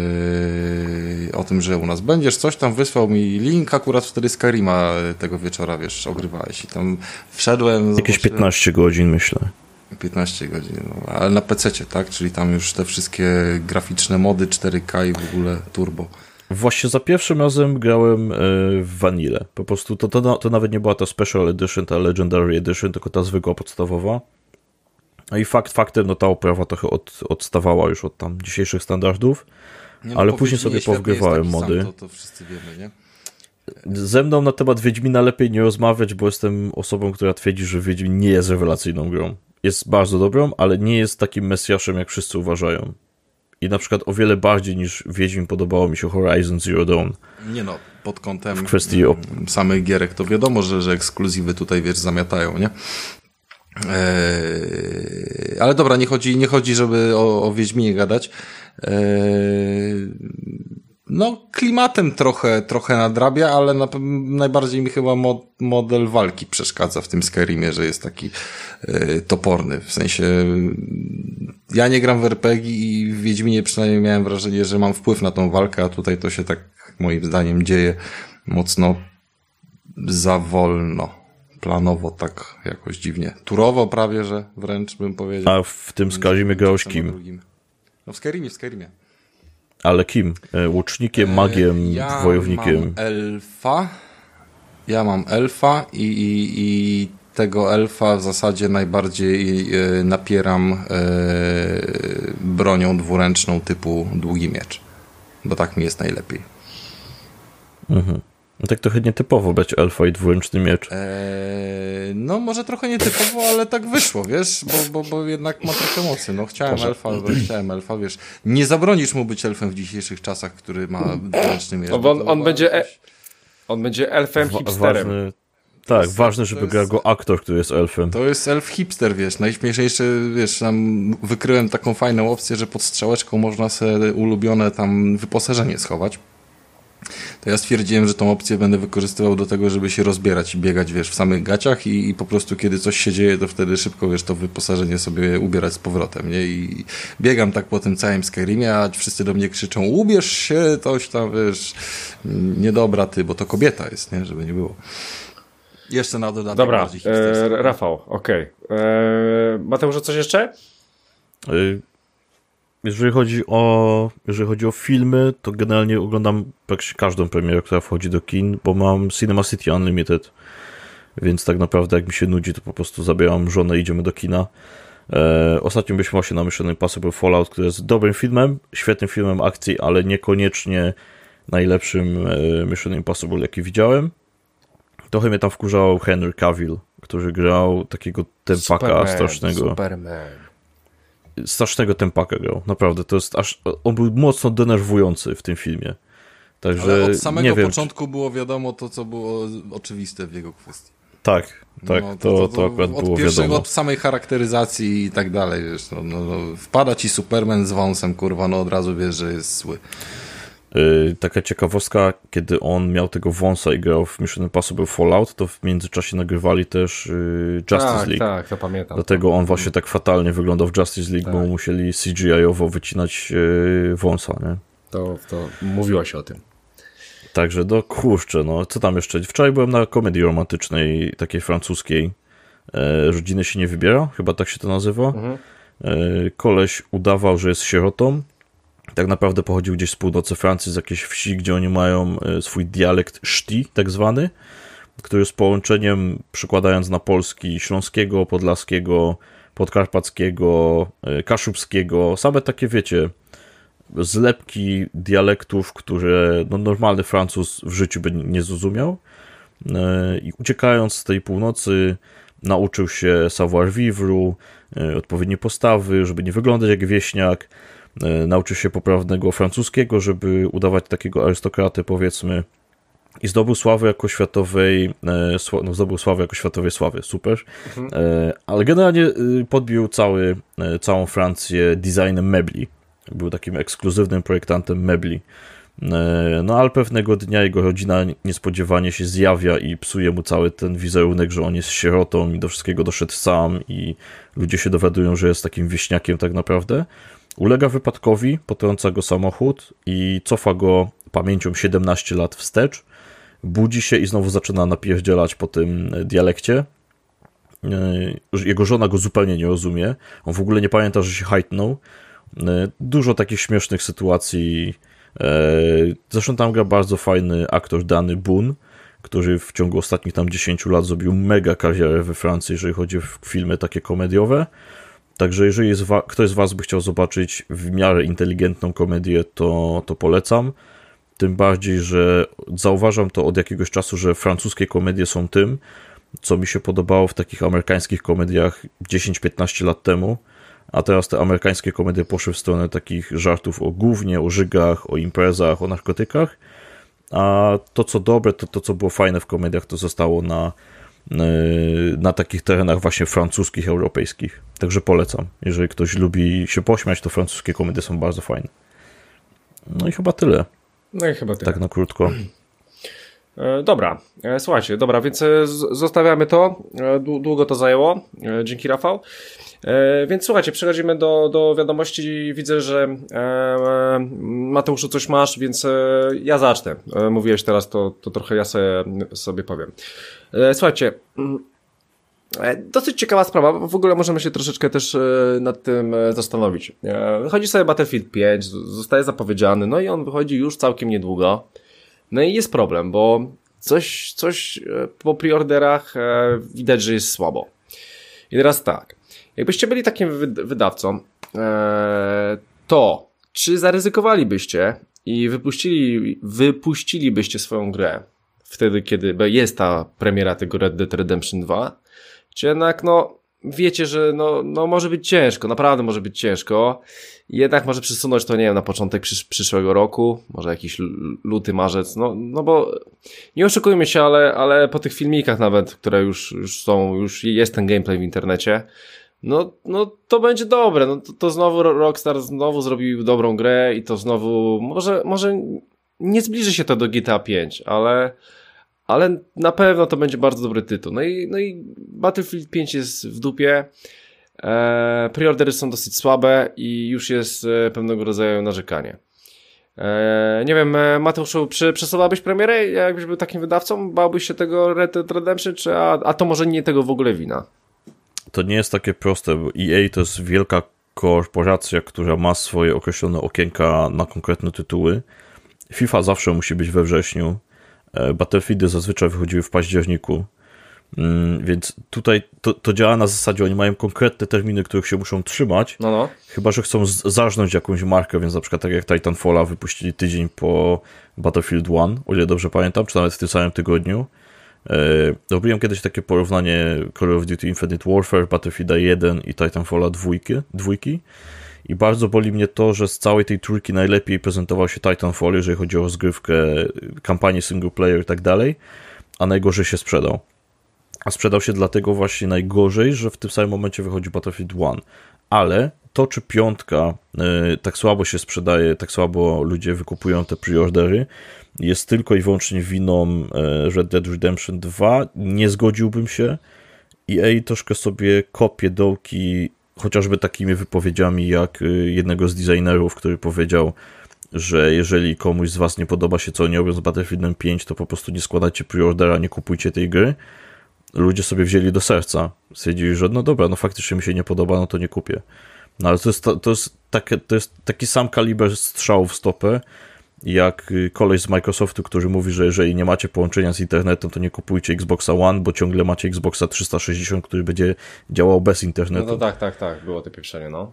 yy, o tym, że u nas będziesz, coś tam wysłał mi link, akurat wtedy Skyrima tego wieczora, wiesz, ogrywałeś i tam wszedłem... Jakieś piętnaście godzin, myślę. piętnaście godzin, no, ale na pececie, tak? Czyli tam już te wszystkie graficzne mody cztery K i w ogóle turbo. Właśnie za pierwszym razem grałem w Vanille. Po prostu to, to, to nawet nie była ta Special Edition, ta Legendary Edition, tylko ta zwykła podstawowa. No i fakt faktem, no ta oprawa trochę od, odstawała już od tam dzisiejszych standardów, nie, no, ale później sobie powgrywałem mody. Sam, to, to wszyscy wiemy, nie? Ze mną na temat Wiedźmina lepiej nie rozmawiać, bo jestem osobą, która twierdzi, że Wiedźmin nie jest rewelacyjną grą. Jest bardzo dobrą, ale nie jest takim mesjaszem, jak wszyscy uważają. I na przykład o wiele bardziej niż Wiedźmin podobało mi się Horizon Zero Dawn. Nie no, pod kątem w kwestii o... samych gierek to wiadomo, że, że ekskluzywy tutaj, wiesz, zamiatają, nie? Eee, ale dobra, nie chodzi, nie chodzi, żeby o, o Wiedźminie gadać. Eee, no klimatem trochę, trochę nadrabia, ale na, najbardziej mi chyba mod, model walki przeszkadza w tym Skyrimie, że jest taki y, toporny. W sensie ja nie gram w er pe gie i w Wiedźminie przynajmniej miałem wrażenie, że mam wpływ na tą walkę, a tutaj to się tak moim zdaniem dzieje mocno za wolno. Planowo tak jakoś dziwnie. Turowo prawie, że wręcz bym powiedział. A w tym Skyrimie grałeś kim? No w Skyrimie, w Skyrimie. Ale kim? Łucznikiem, magiem, ja wojownikiem? Mam elfa. Ja mam elfa i, i, i tego elfa w zasadzie najbardziej e, napieram e, bronią dwuręczną typu długi miecz. Bo tak mi jest najlepiej. Mhm. No tak trochę nietypowo brać elfa i dwuręczny miecz. Eee, no może trochę nietypowo, ale tak wyszło, wiesz, bo, bo, bo jednak ma trochę mocy. No chciałem może. elfa, ale chciałem elfa, wiesz. Nie zabronisz mu być elfem w dzisiejszych czasach, który ma dwuręczny miecz. No, on, on, będzie e- on będzie elfem Wa- hipsterem. Ważny, tak, jest, ważne, żeby jest, grał go aktor, który jest elfem. To jest elf hipster, wiesz. Najśmieszniejsze, wiesz, tam wykryłem taką fajną opcję, że pod strzałeczką można sobie ulubione tam wyposażenie schować. To ja stwierdziłem, że tą opcję będę wykorzystywał do tego, żeby się rozbierać i biegać, wiesz, w samych gaciach i, i po prostu kiedy coś się dzieje, to wtedy szybko, wiesz, to wyposażenie sobie ubierać z powrotem, nie? I biegam tak po tym całym Skyrimie, a wszyscy do mnie krzyczą, ubierz się, coś tam, wiesz, niedobra ty, bo to kobieta jest, nie? Żeby nie było. Jeszcze na dodatek Dobra, bardziej hipsterski. e, Rafał, okej. Okay. E, Mateusz, coś jeszcze? Y- Jeżeli chodzi o, jeżeli chodzi o filmy, to generalnie oglądam praktycznie każdą premierę, która wchodzi do kin, bo mam Cinema City Unlimited, więc tak naprawdę jak mi się nudzi, to po prostu zabieram żonę i idziemy do kina. E, ostatnio byliśmy właśnie na Mission Impossible Fallout, który jest dobrym filmem, świetnym filmem akcji, ale niekoniecznie najlepszym e, Mission Impossible, jaki widziałem. Trochę mnie tam wkurzał Henry Cavill, który grał takiego tempaka Superman, strasznego. Superman. Strasznego tempaka grał, naprawdę, to jest aż, on był mocno denerwujący w tym filmie, także Ale od samego nie wiem, początku czy... było wiadomo to, co było oczywiste w jego kwestii. Tak, tak, no, to, to, to, to akurat od było pierwszego, wiadomo. Od samej charakteryzacji i tak dalej, wiesz, no, no, no, wpada ci Superman z wąsem, kurwa, no od razu wiesz, że jest zły. Yy, taka ciekawostka, kiedy on miał tego wąsa i grał w Mission Impossible Fallout, to w międzyczasie nagrywali też yy, Justice tak, League. Tak, to pamiętam. Dlatego on właśnie tak fatalnie wyglądał w Justice League, tak. bo musieli C G I-owo wycinać yy, wąsa, nie? To, to mówiło się o tym. Także, no kurczę, no co tam jeszcze? Wczoraj byłem na komedii romantycznej, takiej francuskiej. E, Rodziny się nie wybiera, chyba tak się to nazywa. Mhm. E, koleś udawał, że jest sierotą. Tak naprawdę pochodził gdzieś z północy Francji, z jakiejś wsi, gdzie oni mają swój dialekt szti, tak zwany, który z połączeniem, przykładając na polski, śląskiego, podlaskiego, podkarpackiego, kaszubskiego, same takie, wiecie, zlepki dialektów, które no, normalny Francuz w życiu by nie zrozumiał. I uciekając z tej północy nauczył się savoir-vivre, odpowiedniej postawy, żeby nie wyglądać jak wieśniak. Nauczył się poprawnego francuskiego, żeby udawać takiego arystokraty, powiedzmy. I zdobył sławę jako światowej, no zdobył sławę jako światowej sławy, super. Mhm. Ale generalnie podbił cały, całą Francję designem mebli. Był takim ekskluzywnym projektantem mebli. No ale pewnego dnia jego rodzina niespodziewanie się zjawia i psuje mu cały ten wizerunek, że on jest sierotą i do wszystkiego doszedł sam i ludzie się dowiadują, że jest takim wieśniakiem tak naprawdę. Ulega wypadkowi, potrąca go samochód i cofa go pamięcią siedemnaście lat wstecz. Budzi się i znowu zaczyna napierdzielać po tym dialekcie. Jego żona go zupełnie nie rozumie. On w ogóle nie pamięta, że się hajtnął. Dużo takich śmiesznych sytuacji. Zresztą tam gra bardzo fajny aktor Danny Boone, który w ciągu ostatnich tam dziesięciu lat zrobił mega karierę we Francji, jeżeli chodzi o filmy takie komediowe. Także jeżeli jest wa- ktoś z was by chciał zobaczyć w miarę inteligentną komedię, to, to polecam. Tym bardziej, że zauważam to od jakiegoś czasu, że francuskie komedie są tym, co mi się podobało w takich amerykańskich komediach dziesięć piętnaście lat temu, a teraz te amerykańskie komedie poszły w stronę takich żartów o gównie, o żygach, o imprezach, o narkotykach, a to co dobre, to to co było fajne w komediach, to zostało na na takich terenach właśnie francuskich, europejskich. Także polecam. Jeżeli ktoś lubi się pośmiać, to francuskie komedie są bardzo fajne. No i chyba tyle. No i chyba tyle. Tak na krótko. Dobra, słuchajcie, dobra, więc zostawiamy to. Długo to zajęło. Dzięki, Rafał. Więc słuchajcie, przechodzimy do, do wiadomości. Widzę, że Mateuszu coś masz, więc ja zacznę. Mówiłeś teraz, to, to trochę ja sobie, sobie powiem. Słuchajcie, dosyć ciekawa sprawa, bo w ogóle możemy się troszeczkę też nad tym zastanowić. Wychodzi sobie Battlefield pięć, zostaje zapowiedziany, no i on wychodzi już całkiem niedługo. No i jest problem, bo coś, coś po preorderach widać, że jest słabo. I teraz tak, jakbyście byli takim wydawcą, to czy zaryzykowalibyście i wypuścili, wypuścilibyście swoją grę wtedy, kiedy jest ta premiera tego Red Dead Redemption dwa, czy jednak no wiecie, że no, no może być ciężko, naprawdę może być ciężko, jednak może przesunąć to, nie wiem, na początek przysz- przyszłego roku, może jakiś luty, marzec, no, no bo nie oszukujmy się, ale, ale po tych filmikach nawet, które już, już są, już jest ten gameplay w internecie, no, no to będzie dobre, no to, to znowu Rockstar znowu zrobił dobrą grę i to znowu, może, może nie zbliży się to do G T A pięć, ale ale na pewno to będzie bardzo dobry tytuł. No i, no i Battlefield pięć jest w dupie, e, preordery są dosyć słabe i już jest e, pewnego rodzaju narzekanie. E, nie wiem, Mateuszu, czy przesuwałbyś premierę, jakbyś był takim wydawcą? Bałbyś się tego Red Dead Redemption, czy a, a to może nie tego w ogóle wina? To nie jest takie proste, bo E A to jest wielka korporacja, która ma swoje określone okienka na konkretne tytuły. FIFA zawsze musi być we wrześniu. Battlefieldy zazwyczaj wychodziły w październiku, więc tutaj to, to działa na zasadzie, oni mają konkretne terminy, których się muszą trzymać, no no. Chyba że chcą zarżnąć jakąś markę, więc na przykład tak jak Titanfalla wypuścili tydzień po Battlefield jeden, o ile dobrze pamiętam, czy nawet w tym samym tygodniu. Robiłem kiedyś takie porównanie Call of Duty Infinite Warfare, Battlefield jeden i Titanfalla dwójki. I bardzo boli mnie to, że z całej tej trójki najlepiej prezentował się Titanfall, jeżeli chodzi o rozgrywkę, kampanię single player i tak dalej, a najgorzej się sprzedał. A sprzedał się dlatego właśnie najgorzej, że w tym samym momencie wychodzi Battlefield jeden. Ale to, czy piątka y, tak słabo się sprzedaje, tak słabo ludzie wykupują te preordery, jest tylko i wyłącznie winą y, Red Dead Redemption dwa. Nie zgodziłbym się. E A troszkę sobie kopie dołki chociażby takimi wypowiedziami jak jednego z designerów, który powiedział, że jeżeli komuś z was nie podoba się, co oni robią z Battlefieldem pięć, to po prostu nie składajcie preordera, nie kupujcie tej gry. Ludzie sobie wzięli do serca. Stwierdzili, że no dobra, no faktycznie mi się nie podoba, no to nie kupię. No ale to jest, to jest, takie, to jest taki sam kaliber strzału w stopę, jak koleś z Microsoftu, który mówi, że jeżeli nie macie połączenia z internetem, to nie kupujcie Xboxa One, bo ciągle macie Xboxa trzysta sześćdziesiąt, który będzie działał bez internetu. No to tak, tak, tak, było to pieprzenie, no.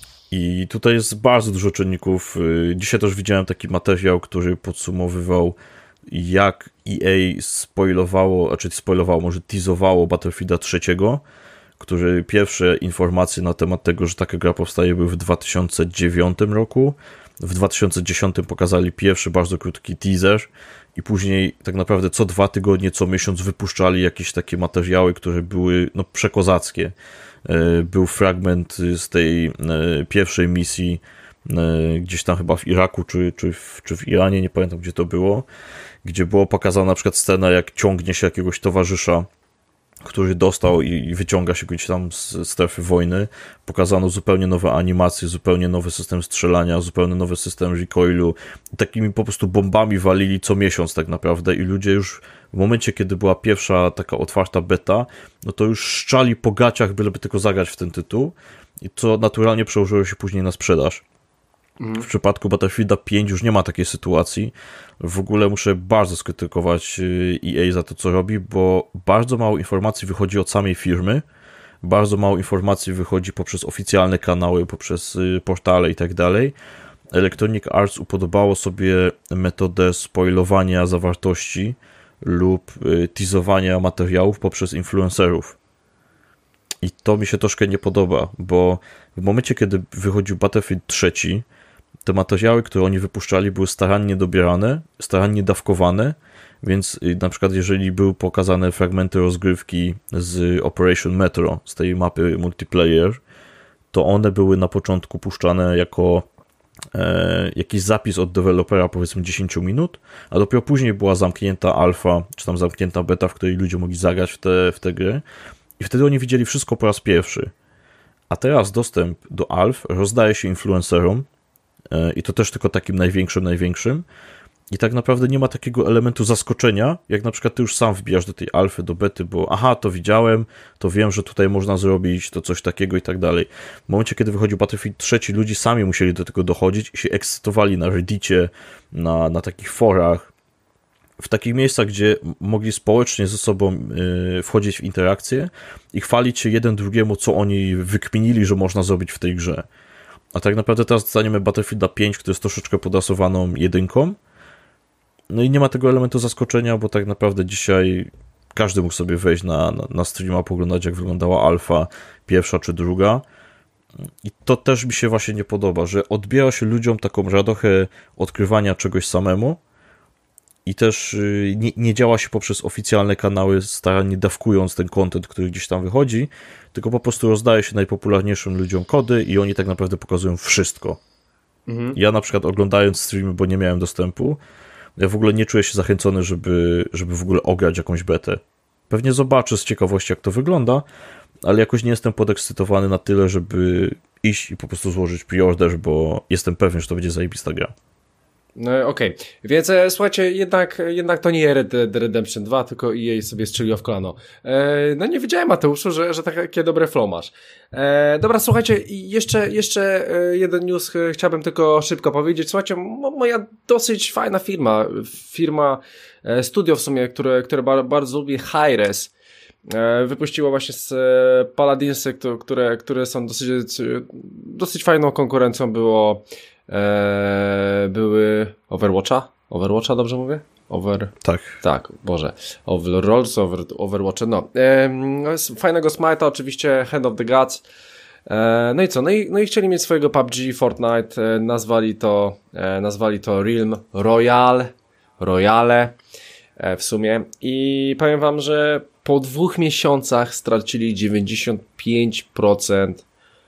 I tutaj jest bardzo dużo czynników. Dzisiaj też widziałem taki materiał, który podsumowywał, jak E A spoilowało, znaczy spoilowało, może teasowało Battlefielda trzeciego, który pierwsze informacje na temat tego, że taka gra powstaje, były w dwa tysiące dziewiątym roku. W dwa tysiące dziesiątym pokazali pierwszy bardzo krótki teaser i później tak naprawdę co dwa tygodnie, co miesiąc wypuszczali jakieś takie materiały, które były no, przekozackie. Był fragment z tej pierwszej misji gdzieś tam chyba w Iraku czy, czy, w, czy w Iranie, nie pamiętam gdzie to było, gdzie było pokazana na przykład scena, jak ciągnie się jakiegoś towarzysza, który dostał i wyciąga się gdzieś tam z strefy wojny. Pokazano zupełnie nowe animacje, zupełnie nowy system strzelania, zupełnie nowy system recoilu. Takimi po prostu bombami walili co miesiąc tak naprawdę i ludzie już w momencie, kiedy była pierwsza taka otwarta beta, no to już szczali po gaciach, byleby tylko zagrać w ten tytuł i to naturalnie przełożyło się później na sprzedaż. W przypadku Battlefielda pięć już nie ma takiej sytuacji. W ogóle muszę bardzo skrytykować E A za to, co robi, bo bardzo mało informacji wychodzi od samej firmy, bardzo mało informacji wychodzi poprzez oficjalne kanały, poprzez portale i tak dalej. Electronic Arts upodobało sobie metodę spoilowania zawartości lub teasowania materiałów poprzez influencerów. I to mi się troszkę nie podoba, bo w momencie, kiedy wychodził Battlefield trzy, te materiały, które oni wypuszczali, były starannie dobierane, starannie dawkowane, więc na przykład jeżeli były pokazane fragmenty rozgrywki z Operation Metro, z tej mapy multiplayer, to one były na początku puszczane jako e, jakiś zapis od dewelopera, powiedzmy dziesięć minut, a dopiero później była zamknięta alfa, czy tam zamknięta beta, w której ludzie mogli zagrać w te, w te gry i wtedy oni widzieli wszystko po raz pierwszy. A teraz dostęp do alf rozdaje się influencerom e, i to też tylko takim największym, największym. I tak naprawdę nie ma takiego elementu zaskoczenia, jak na przykład ty już sam wbijasz do tej alfy, do bety, bo aha, to widziałem, to wiem, że tutaj można zrobić, to coś takiego i tak dalej. W momencie, kiedy wychodził Battlefield trzy, ludzie sami musieli do tego dochodzić i się ekscytowali na Reddicie, na, na takich forach, w takich miejscach, gdzie mogli społecznie ze sobą yy, wchodzić w interakcję i chwalić się jeden drugiemu, co oni wykminili, że można zrobić w tej grze. A tak naprawdę teraz dostaniemy Battlefielda pięć, który jest troszeczkę podasowaną jedynką. No i nie ma tego elementu zaskoczenia, bo tak naprawdę dzisiaj każdy mógł sobie wejść na, na, na streama, poglądać, jak wyglądała alfa, pierwsza czy druga. I to też mi się właśnie nie podoba, że odbiera się ludziom taką radochę odkrywania czegoś samemu i też nie, nie działa się poprzez oficjalne kanały, starannie dawkując ten content, który gdzieś tam wychodzi, tylko po prostu rozdaje się najpopularniejszym ludziom kody i oni tak naprawdę pokazują wszystko. Mhm. Ja na przykład oglądając streamy, bo nie miałem dostępu, ja w ogóle nie czuję się zachęcony, żeby, żeby w ogóle ograć jakąś betę. Pewnie zobaczę z ciekawości, jak to wygląda, ale jakoś nie jestem podekscytowany na tyle, żeby iść i po prostu złożyć pre-order, bo jestem pewien, że to będzie zajebista gra. No, okej, okay. Więc e, słuchajcie, jednak, jednak to nie Red Dead Redemption dwa, tylko E A sobie strzeliło w kolano. E, no nie wiedziałem, Mateuszu, że, że takie dobre flow masz. E, dobra, słuchajcie, jeszcze, jeszcze jeden news chciałbym tylko szybko powiedzieć. Słuchajcie, moja dosyć fajna firma, firma, studio w sumie, które, które bardzo lubię, Hi-Res, wypuściło właśnie z Paladinsy, które, które są dosyć, dosyć fajną konkurencją, było Eee, były Overwatcha? Overwatcha, dobrze mówię? Over... Tak. Tak, Boże. Overlords, over, Overwatche, no. Eee, fajnego Smite'a, oczywiście Hand of the Gods. Eee, no i co? No i, no i chcieli mieć swojego P U B G, Fortnite, e, nazwali to, e, nazwali to Realm Royale, Royale e, w sumie. I powiem wam, że po dwóch miesiącach stracili dziewięćdziesiąt pięć procent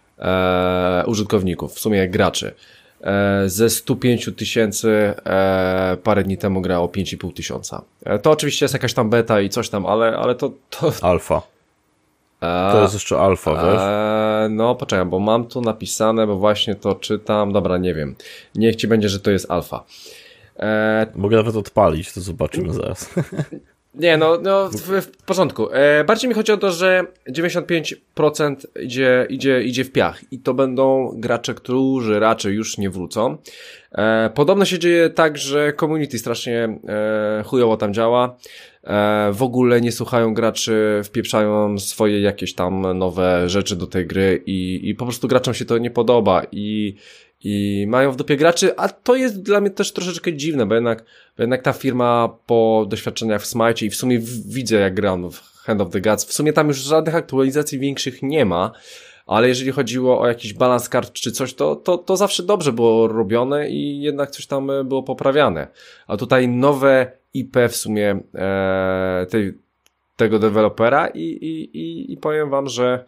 e, użytkowników, w sumie graczy. Ze sto pięć tysięcy e, parę dni temu grało pięć i pół tysiąca. E, to oczywiście jest jakaś tam beta i coś tam, ale, ale to... to... Alfa. E, to jest jeszcze alfa, wiesz? E, no, poczekaj, bo mam tu napisane, bo właśnie to czytam. Dobra, nie wiem. Niech ci będzie, że to jest alfa. E, Mogę nawet odpalić, to zobaczymy zaraz. Nie, no, no w, w porządku. E, bardziej mi chodzi o to, że dziewięćdziesiąt pięć procent idzie, idzie, idzie w piach i to będą gracze, którzy raczej już nie wrócą. E, podobno się dzieje tak, że community strasznie e, chujowo tam działa. E, w ogóle nie słuchają graczy, wpieprzają swoje jakieś tam nowe rzeczy do tej gry i, i po prostu graczom się to nie podoba i I mają w dupie graczy, a to jest dla mnie też troszeczkę dziwne, bo jednak, bo jednak ta firma po doświadczeniach w Smite i w sumie w, widzę jak gram w Hand of the Gods, w sumie tam już żadnych aktualizacji większych nie ma, ale jeżeli chodziło o jakiś balans kart czy coś, to, to, to zawsze dobrze było robione i jednak coś tam było poprawiane. A tutaj nowe I P w sumie e, tej, tego dewelopera i, i, i, i powiem wam, że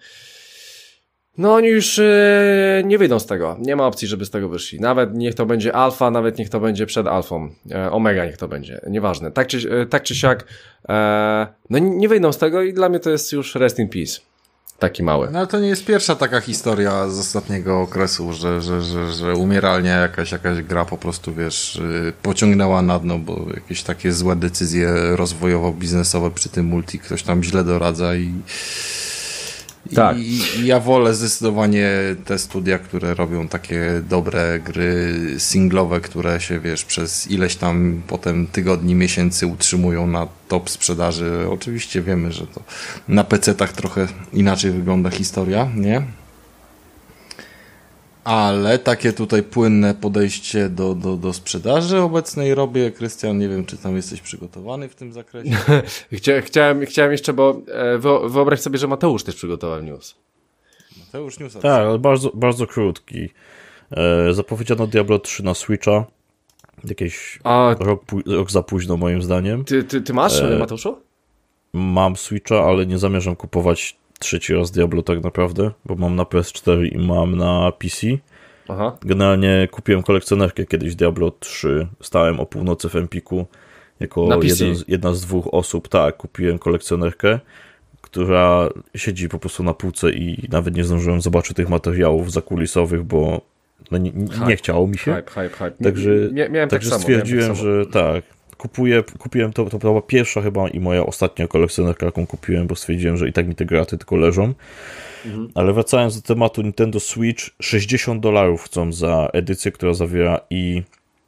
no oni już yy, nie wyjdą z tego. Nie ma opcji, żeby z tego wyszli. Nawet niech to będzie alfa, nawet niech to będzie przed alfą. E, omega niech to będzie. Nieważne. Tak czy, e, tak czy siak e, no nie wyjdą z tego i dla mnie to jest już rest in peace. Taki mały. No ale to nie jest pierwsza taka historia z ostatniego okresu, że, że, że, że umieralnie jakaś, jakaś gra po prostu, wiesz, pociągnęła na dno, bo jakieś takie złe decyzje rozwojowo-biznesowe przy tym multi ktoś tam źle doradza i Tak. I, I ja wolę zdecydowanie te studia, które robią takie dobre gry singlowe, które się, wiesz, przez ileś tam potem tygodni, miesięcy utrzymują na top sprzedaży. Oczywiście wiemy, że to na pecetach trochę inaczej wygląda historia, nie? Ale takie tutaj płynne podejście do, do, do sprzedaży obecnej robię. Krystian, nie wiem, czy tam jesteś przygotowany w tym zakresie? Chcia, chciałem, chciałem jeszcze, bo e, wyobraź sobie, że Mateusz też przygotował news. Mateusz news. Tak, ale bardzo, bardzo krótki. E, zapowiedziano Diablo trzy na Switcha. Jakieś A... rok, rok za późno moim zdaniem. Ty, ty, ty masz, e, Mateuszu? Mam Switcha, ale nie zamierzam kupować trzeci raz Diablo tak naprawdę, bo mam na P S cztery i mam na P C. Aha. Generalnie kupiłem kolekcjonerkę kiedyś Diablo trzy, stałem o północy w Empiku jako jeden, jedna z dwóch osób, tak, kupiłem kolekcjonerkę, która siedzi po prostu na półce i nawet nie zdążyłem zobaczyć tych materiałów zakulisowych, bo no nie, nie chciało mi się. Hype, hype, hype. Także, Mia- miałem także tak stwierdziłem, samo, że tak, kupuję, kupiłem to, to była pierwsza chyba i moja ostatnia kolekcjonerka, jaką kupiłem, bo stwierdziłem, że i tak mi te graty tylko leżą. Mhm. Ale wracając do tematu Nintendo Switch, sześćdziesiąt dolarów chcą za edycję, która zawiera i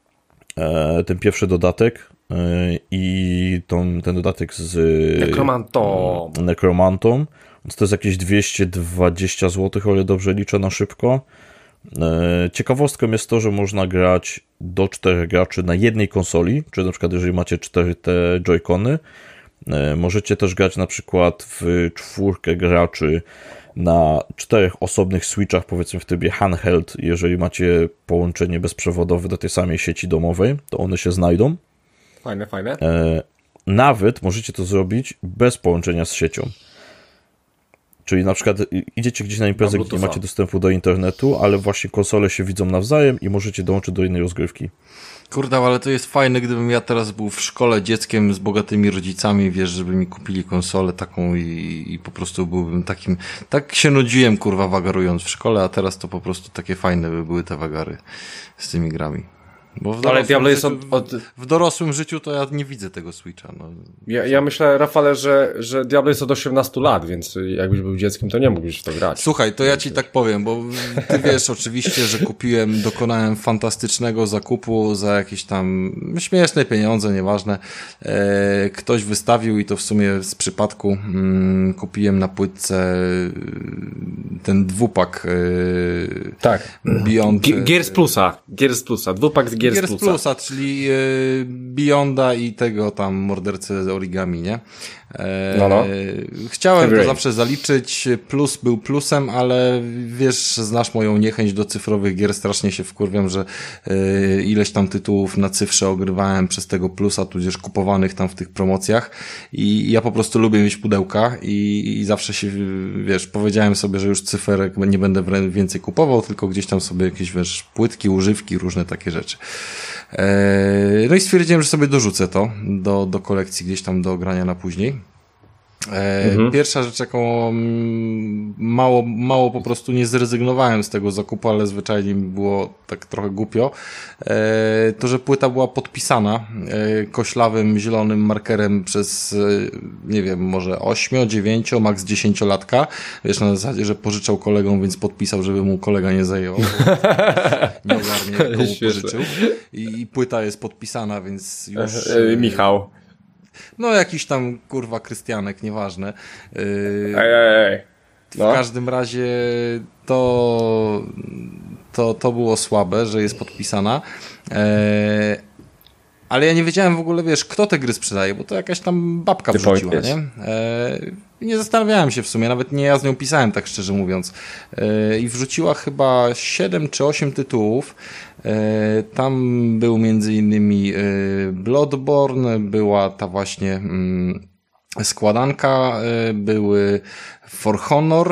e, ten pierwszy dodatek e, i tą, ten dodatek z Nekromantą. E, Nekromantą. Więc to jest jakieś dwieście dwadzieścia złotych, o ile dobrze liczę na szybko. E, ciekawostką jest to, że można grać do czterech graczy na jednej konsoli, czyli na przykład jeżeli macie cztery te joycony, e, możecie też grać na przykład w czwórkę graczy na czterech osobnych switchach, powiedzmy w trybie handheld. Jeżeli macie połączenie bezprzewodowe do tej samej sieci domowej, to one się znajdą. Fajne, fajne. E, nawet możecie to zrobić bez połączenia z siecią. Czyli na przykład idziecie gdzieś na imprezę, gdzie nie macie dostępu do internetu, ale właśnie konsole się widzą nawzajem i możecie dołączyć do innej rozgrywki. Kurde, ale to jest fajne, gdybym ja teraz był w szkole dzieckiem z bogatymi rodzicami, wiesz, żeby mi kupili konsolę taką i, i po prostu byłbym takim, tak się nudziłem, kurwa, wagarując w szkole, a teraz to po prostu takie fajne by były te wagary z tymi grami. Bo w ale Diablo jest życiu, od, od... w dorosłym życiu to ja nie widzę tego Switcha. No. Ja, ja myślę, Rafale, że, że Diablo jest od osiemnastu lat, więc jakbyś był dzieckiem, to nie mógłbyś w to grać. Słuchaj, to ja ci tak powiem, bo ty wiesz oczywiście, że kupiłem, dokonałem fantastycznego zakupu za jakieś tam śmieszne pieniądze, nieważne. E, ktoś wystawił i to w sumie z przypadku mm, kupiłem na płytce ten dwupak e, tak. Beyond... G- Gears Plusa. Gears Plusa. Dwupak z Gears, Gears Plusa. Plusa, czyli e, Beyonda i tego tam mordercy z origami, nie? E, no, no. Chciałem to zawsze zaliczyć, plus był plusem, ale wiesz, znasz moją niechęć do cyfrowych gier, strasznie się wkurwiam, że e, ileś tam tytułów na cyfrze ogrywałem przez tego plusa, tudzież kupowanych tam w tych promocjach i ja po prostu lubię mieć pudełka i, i zawsze się, wiesz, powiedziałem sobie, że już cyferek nie będę więcej kupował, tylko gdzieś tam sobie jakieś, wiesz, płytki, używki, różne takie rzeczy. No i stwierdziłem, że sobie dorzucę to do, do kolekcji gdzieś tam do grania na później. Mhm. Pierwsza rzecz, jaką mało, mało po prostu nie zrezygnowałem z tego zakupu, ale zwyczajnie mi było tak trochę głupio, to, że płyta była podpisana koślawym, zielonym markerem przez, nie wiem, może ośmiu, dziewięciu, maks dziesięciolatka. Wiesz, na zasadzie, że pożyczał kolegom, więc podpisał, żeby mu kolega nie zajęło. Nie ogarnie, komu pożyczył. I, I płyta jest podpisana, więc już... Michał. No jakiś tam, kurwa, Krystianek, nieważne. Yy, ej, ej, ej. No. W każdym razie to, to, to było słabe, że jest podpisana. Yy, ale ja nie wiedziałem w ogóle, wiesz, kto te gry sprzedaje, bo to jakaś tam babka Ty wrzuciła, powiedz. nie? Yy, nie zastanawiałem się w sumie, nawet nie ja z nią pisałem, tak szczerze mówiąc. Yy, I wrzuciła chyba siedem czy osiem tytułów. Tam był między innymi Bloodborne, była ta właśnie składanka, były For Honor,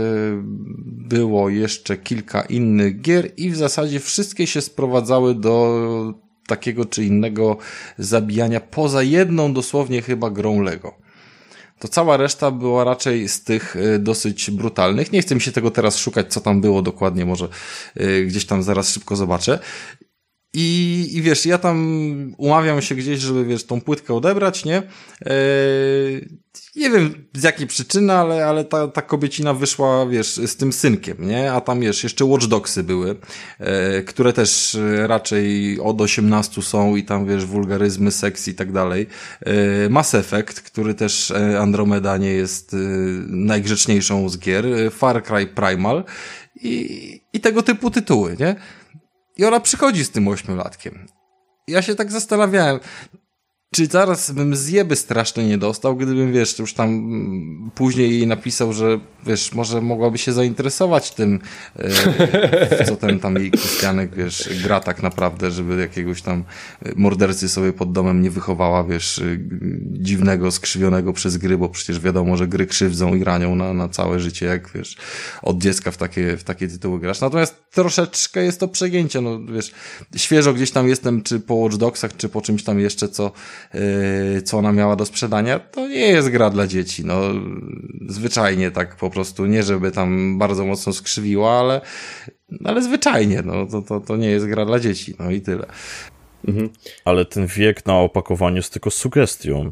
było jeszcze kilka innych gier i w zasadzie wszystkie się sprowadzały do takiego czy innego zabijania poza jedną dosłownie chyba grą Lego. To cała reszta była raczej z tych dosyć brutalnych. Nie chcę mi się tego teraz szukać, co tam było dokładnie, może gdzieś tam zaraz szybko zobaczę. I, i wiesz, ja tam umawiam się gdzieś, żeby, wiesz, tą płytkę odebrać, nie? Eee, nie wiem z jakiej przyczyny, ale, ale ta, ta kobiecina wyszła, wiesz, z tym synkiem, nie? A tam, wiesz, jeszcze Watch Dogsy były, e, które też raczej od osiemnastu są i tam, wiesz, wulgaryzmy, seks i tak dalej. E, Mass Effect, który też Andromeda nie jest e, najgrzeczniejszą z gier. Far Cry Primal i, i tego typu tytuły, nie? I ona przychodzi z tym ośmiolatkiem. Ja się tak zastanawiałem, Czy zaraz bym zjeby strasznie nie dostał, gdybym, wiesz, już tam później jej napisał, że, wiesz, może mogłaby się zainteresować tym, e, co ten tam jej Krystianek, wiesz, gra tak naprawdę, żeby jakiegoś tam mordercy sobie pod domem nie wychowała, wiesz, dziwnego, skrzywionego przez gry, bo przecież wiadomo, że gry krzywdzą i ranią na, na całe życie, jak, wiesz, od dziecka w takie, w takie tytuły grasz. Natomiast troszeczkę jest to przegięcie, no, wiesz, świeżo gdzieś tam jestem, czy po Watch Dogsach, czy po czymś tam jeszcze, co co ona miała do sprzedania, to nie jest gra dla dzieci, no zwyczajnie tak po prostu, nie żeby tam bardzo mocno skrzywiła, ale, ale zwyczajnie, no to, to, to nie jest gra dla dzieci, no i tyle. Mhm. Ale ten wiek na opakowaniu jest tylko sugestią.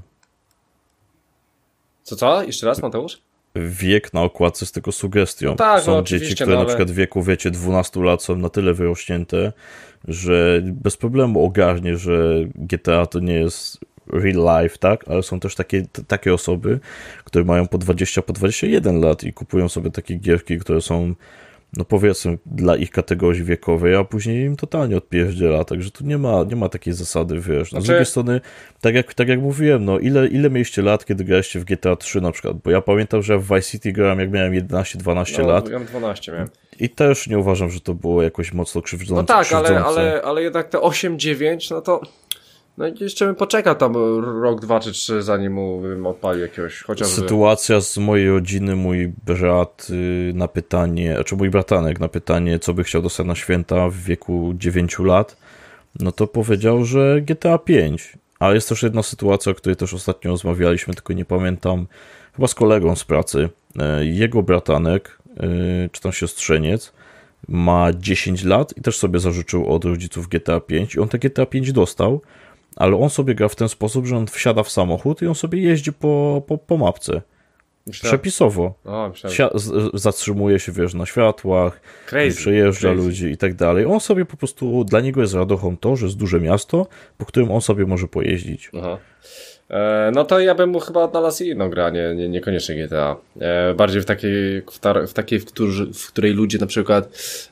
Co, co? Jeszcze raz, Mateusz? Wiek na okładce jest tylko sugestią. Tak, są no, dzieci, które no, ale... na przykład w wieku, wiecie, dwunastu lat są na tyle wyrośnięte, że bez problemu ogarnie, że G T A to nie jest real life, tak? Ale są też takie, t- takie osoby, które mają po dwadzieścia, po dwadzieścia jeden lat i kupują sobie takie gierki, które są, no powiedzmy, dla ich kategorii wiekowej, a później im totalnie odpierdziela, także tu nie ma, nie ma takiej zasady, wiesz. No, znaczy... Z drugiej strony, tak jak, tak jak mówiłem, no ile, ile mieliście lat, kiedy graliście w G T A trzy na przykład, bo ja pamiętam, że w Vice City grałem, jak miałem jedenaście dwanaście no, lat. Ja dwanaście miałem. I też nie uważam, że to było jakoś mocno krzywdzące. No tak, krzywdzące. ale, ale, ale jednak te osiem dziewięć, no to no jeszcze bym poczekał tam rok, dwa czy trzy, zanim mu bym odpalił jakiegoś chociażby... Sytuacja z mojej rodziny, mój brat y, na pytanie, znaczy mój bratanek na pytanie, co by chciał dostać na święta w wieku dziewięciu lat, no to powiedział, że G T A pięć. Ale jest też jedna sytuacja, o której też ostatnio rozmawialiśmy, tylko nie pamiętam, chyba z kolegą z pracy. Jego bratanek, czy tam siostrzeniec, ma dziesięć lat i też sobie zażyczył od rodziców G T A pięć i on te G T A pięć dostał, ale on sobie gra w ten sposób, że on wsiada w samochód i on sobie jeździ po, po, po mapce. Myślałem... Przepisowo. O, myślałem... Z- zatrzymuje się, wiesz, na światłach, Crazy. przejeżdża Crazy. ludzi i tak dalej. On sobie po prostu, dla niego jest radochą to, że jest duże miasto, po którym on sobie może pojeździć. Aha. E, no to ja bym mu chyba odnalazł inną grę, nie, nie, niekoniecznie G T A. E, bardziej w takiej, w, tar- w, takiej w, którzy, w której ludzie na przykład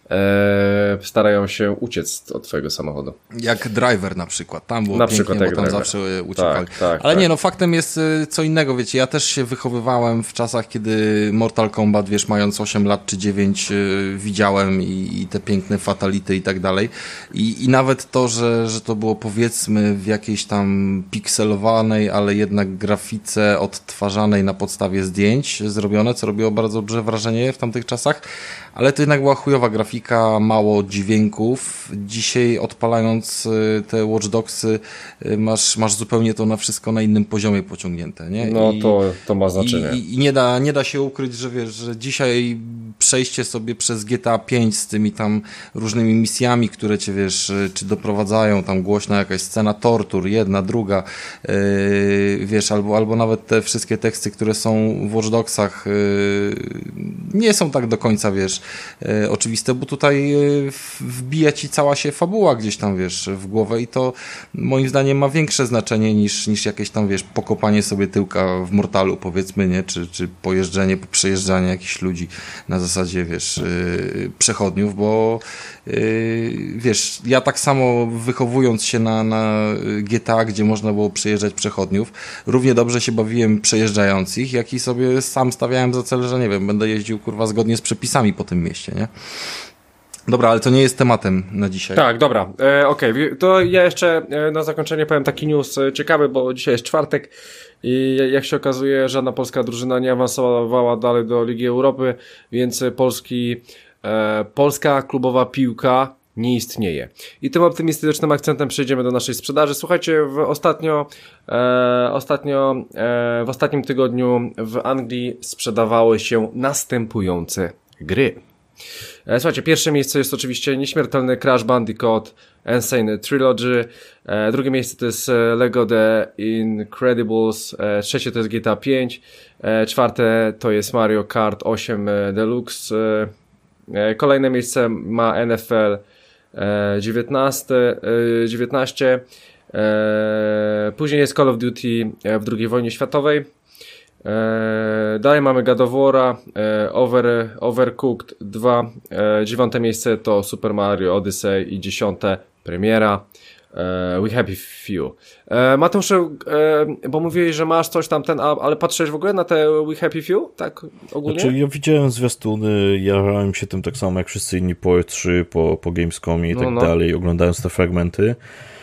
e, starają się uciec od twojego samochodu. Jak Driver na przykład. Tam było na pięknie, przykład, bo tak, tam driver. zawsze uciekali. Tak, tak, Ale tak. nie, no faktem jest co innego, wiecie, ja też się wychowywałem w czasach, kiedy Mortal Kombat, wiesz, mając osiem lat czy dziewięć widziałem i, i te piękne fatality i tak dalej. I, i nawet to, że, że to było powiedzmy w jakiejś tam pikselowanej, ale jednak grafice odtwarzanej na podstawie zdjęć zrobione, co robiło bardzo duże wrażenie w tamtych czasach, ale to jednak była chujowa grafika, mało dźwięków. Dzisiaj odpalając te Watch Dogsy masz, masz zupełnie to na wszystko na innym poziomie pociągnięte, nie? No I, to, to ma znaczenie. I, i nie, da, nie da się ukryć, że wiesz, że dzisiaj przejście sobie przez G T A pięć z tymi tam różnymi misjami, które cię, wiesz, czy doprowadzają, tam głośna jakaś scena tortur, jedna, druga, yy, wiesz, albo, albo nawet te wszystkie teksty, które są w Watch Dogsach, yy, nie są tak do końca, wiesz, yy, oczywiste, bo tutaj yy, wbija ci cała się fabuła gdzieś tam, wiesz, w głowę i to moim zdaniem ma większe znaczenie niż, niż jakieś tam, wiesz, pokopanie sobie tyłka w Mortalu, powiedzmy, nie, czy, czy pojeżdżenie, przejeżdżanie jakichś ludzi na zasadzie, wiesz, yy, przechodniów, bo yy, wiesz, ja tak samo wychowując się na, na G T A, gdzie można było przejeżdżać przechodniów, równie dobrze się bawiłem przejeżdżając ich, jak i sobie sam stawiałem za cel, że nie wiem, będę jeździł, kurwa, zgodnie z przepisami po tym mieście, nie? Dobra, ale to nie jest tematem na dzisiaj. Tak, dobra, e, okej, okay. To ja jeszcze e, na zakończenie powiem taki news e, ciekawy, bo dzisiaj jest czwartek i jak się okazuje, żadna polska drużyna nie awansowała dalej do Ligi Europy, więc polski, e, polska klubowa piłka nie istnieje. I tym optymistycznym akcentem przejdziemy do naszej sprzedaży. Słuchajcie, w ostatnio, e, ostatnio e, w ostatnim tygodniu w Anglii sprzedawały się następujące gry. E, słuchajcie, pierwsze miejsce jest oczywiście nieśmiertelny Crash Bandicoot Insane Trilogy, e, drugie miejsce to jest Lego The Incredibles, e, trzecie to jest G T A pięć, e, czwarte to jest Mario Kart osiem Deluxe, e, kolejne miejsce ma N F L dziewiętnaście, dziewiętnaście. Później jest Call of Duty w drugiej wojnie światowej. Dalej mamy God of War'a, Over, Overcooked dwa. Dziewiąte miejsce to Super Mario Odyssey i dziesiąte premiera. E, We Happy Few. E, Mateuszu, e, bo mówiłeś, że masz coś tam ten, a, ale patrzyłeś w ogóle na te We Happy Few? Tak ogólnie? Znaczy ja widziałem zwiastuny, jarałem się tym tak samo jak wszyscy inni po E trzy, po, po Gamescomie i No, tak no. dalej, oglądając te fragmenty.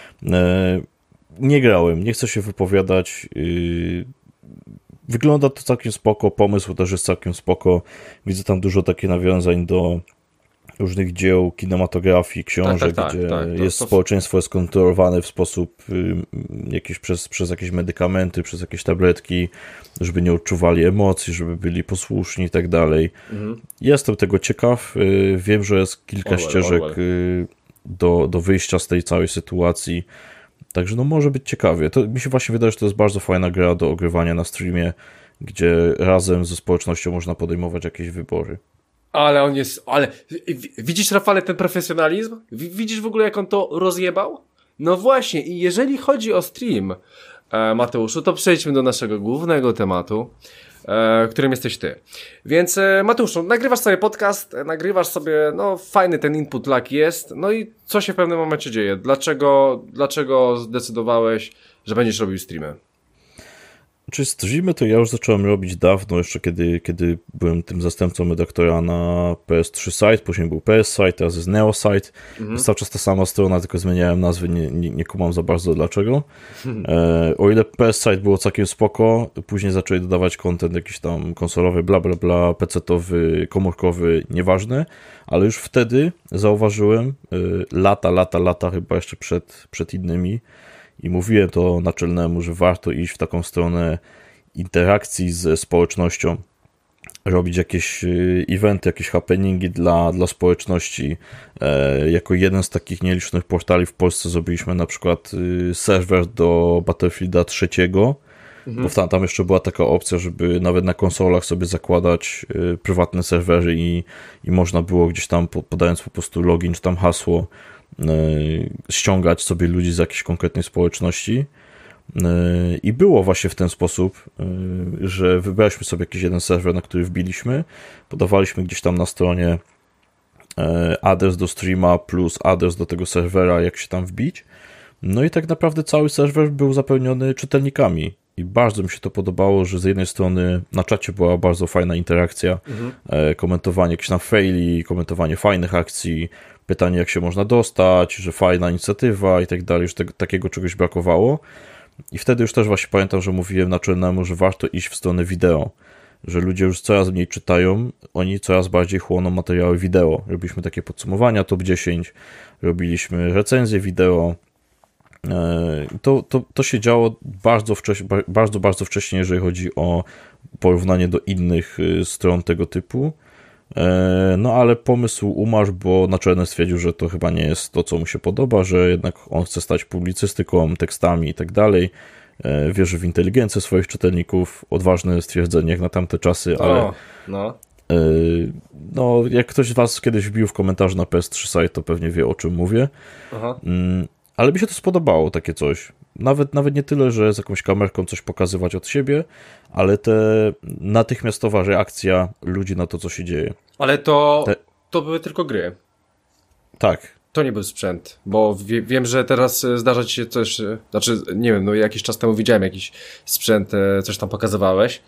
E, nie grałem, nie chcę się wypowiadać. Yy, wygląda to całkiem spoko, pomysł też jest całkiem spoko. Widzę tam dużo takich nawiązań do różnych dzieł, kinematografii, książek, tak, tak, gdzie tak, to- jest to- społeczeństwo jest kontrolowane w sposób y, jakiś przez, przez jakieś medykamenty, przez jakieś tabletki, żeby nie odczuwali emocji, żeby byli posłuszni i tak dalej. Mhm. Jestem tego ciekaw. y, Wiem, że jest kilka Orwell, ścieżek Orwell. y, do, do wyjścia z tej całej sytuacji. Także no może być ciekawie. To mi się właśnie wydaje, że to jest bardzo fajna gra do ogrywania na streamie, gdzie razem ze społecznością można podejmować jakieś wybory. Ale on jest, ale w- widzisz, Rafale, ten profesjonalizm? W- Widzisz w ogóle, jak on to rozjebał? No właśnie, i jeżeli chodzi o stream, e, Mateuszu, to przejdźmy do naszego głównego tematu, e, którym jesteś ty. Więc e, Mateuszu, nagrywasz sobie podcast, e, nagrywasz sobie, no fajny ten input lag jest, no i co się w pewnym momencie dzieje? Dlaczego, dlaczego zdecydowałeś, że będziesz robił streamy? Czy streamy to ja już zacząłem robić dawno, jeszcze kiedy, kiedy byłem tym zastępcą redaktora na P S trzy Site, później był P S Site, teraz jest Neo Site. Mhm. Jest cały czas ta sama strona, tylko zmieniałem nazwy, nie, nie, nie kumam za bardzo dlaczego. E, o ile P S Site było całkiem spoko, później zaczęli dodawać content jakiś tam konsolowy, bla bla bla, pecetowy, komórkowy, nieważne, ale już wtedy zauważyłem, e, lata, lata, lata chyba jeszcze przed, przed innymi, i mówiłem to naczelnemu, że warto iść w taką stronę interakcji ze społecznością, robić jakieś eventy, jakieś happeningi dla, dla społeczności. E, jako jeden z takich nielicznych portali w Polsce zrobiliśmy na przykład y, serwer do Battlefielda trzeciego, mhm. bo tam, tam jeszcze była taka opcja, żeby nawet na konsolach sobie zakładać y, prywatne serwery i, i można było gdzieś tam podając po prostu login czy tam hasło ściągać sobie ludzi z jakiejś konkretnej społeczności. I było właśnie w ten sposób, że wybraliśmy sobie jakiś jeden serwer, na który wbiliśmy, podawaliśmy gdzieś tam na stronie adres do streama plus adres do tego serwera, jak się tam wbić. No i tak naprawdę cały serwer był zapełniony czytelnikami. I bardzo mi się to podobało, że z jednej strony na czacie była bardzo fajna interakcja, mhm. komentowanie jakichś tam faili, komentowanie fajnych akcji, pytanie jak się można dostać, że fajna inicjatywa i tak dalej, że te, takiego czegoś brakowało. I wtedy już też właśnie pamiętam, że mówiłem naczelnemu, że warto iść w stronę wideo, że ludzie już coraz mniej czytają, oni coraz bardziej chłoną materiały wideo. Robiliśmy takie podsumowania top dziesięć, robiliśmy recenzje wideo. To, to, to się działo bardzo wcześnie, bardzo, bardzo wcześnie, jeżeli chodzi o porównanie do innych stron tego typu. No ale pomysł umarł, bo naczelny stwierdził, że to chyba nie jest to, co mu się podoba, że jednak on chce stać publicystyką, tekstami i tak dalej. Wierzy w inteligencję swoich czytelników. Odważne stwierdzenie jak na tamte czasy, ale o, no. no jak ktoś z was kiedyś wbił w komentarzu na P S trzy Site, to pewnie wie, o czym mówię. Aha. Ale mi się to spodobało, takie coś. Nawet, nawet nie tyle, że z jakąś kamerką coś pokazywać od siebie, ale te natychmiastowa reakcja ludzi na to, co się dzieje. Ale to, te... to były tylko gry. Tak. To nie był sprzęt, bo wie, wiem, że teraz zdarza ci się coś, znaczy nie wiem, no jakiś czas temu widziałem jakiś sprzęt, coś tam pokazywałeś,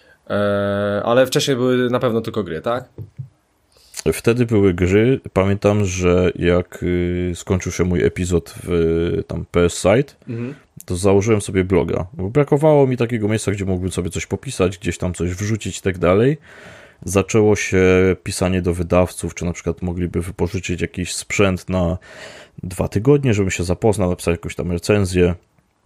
ale wcześniej były na pewno tylko gry, tak? Wtedy były gry. Pamiętam, że jak skończył się mój epizod w tam P S Site, mhm. to założyłem sobie bloga, bo brakowało mi takiego miejsca, gdzie mógłbym sobie coś popisać, gdzieś tam coś wrzucić i tak dalej. Zaczęło się pisanie do wydawców, czy na przykład mogliby wypożyczyć jakiś sprzęt na dwa tygodnie, żebym się zapoznał, napisać jakąś tam recenzję.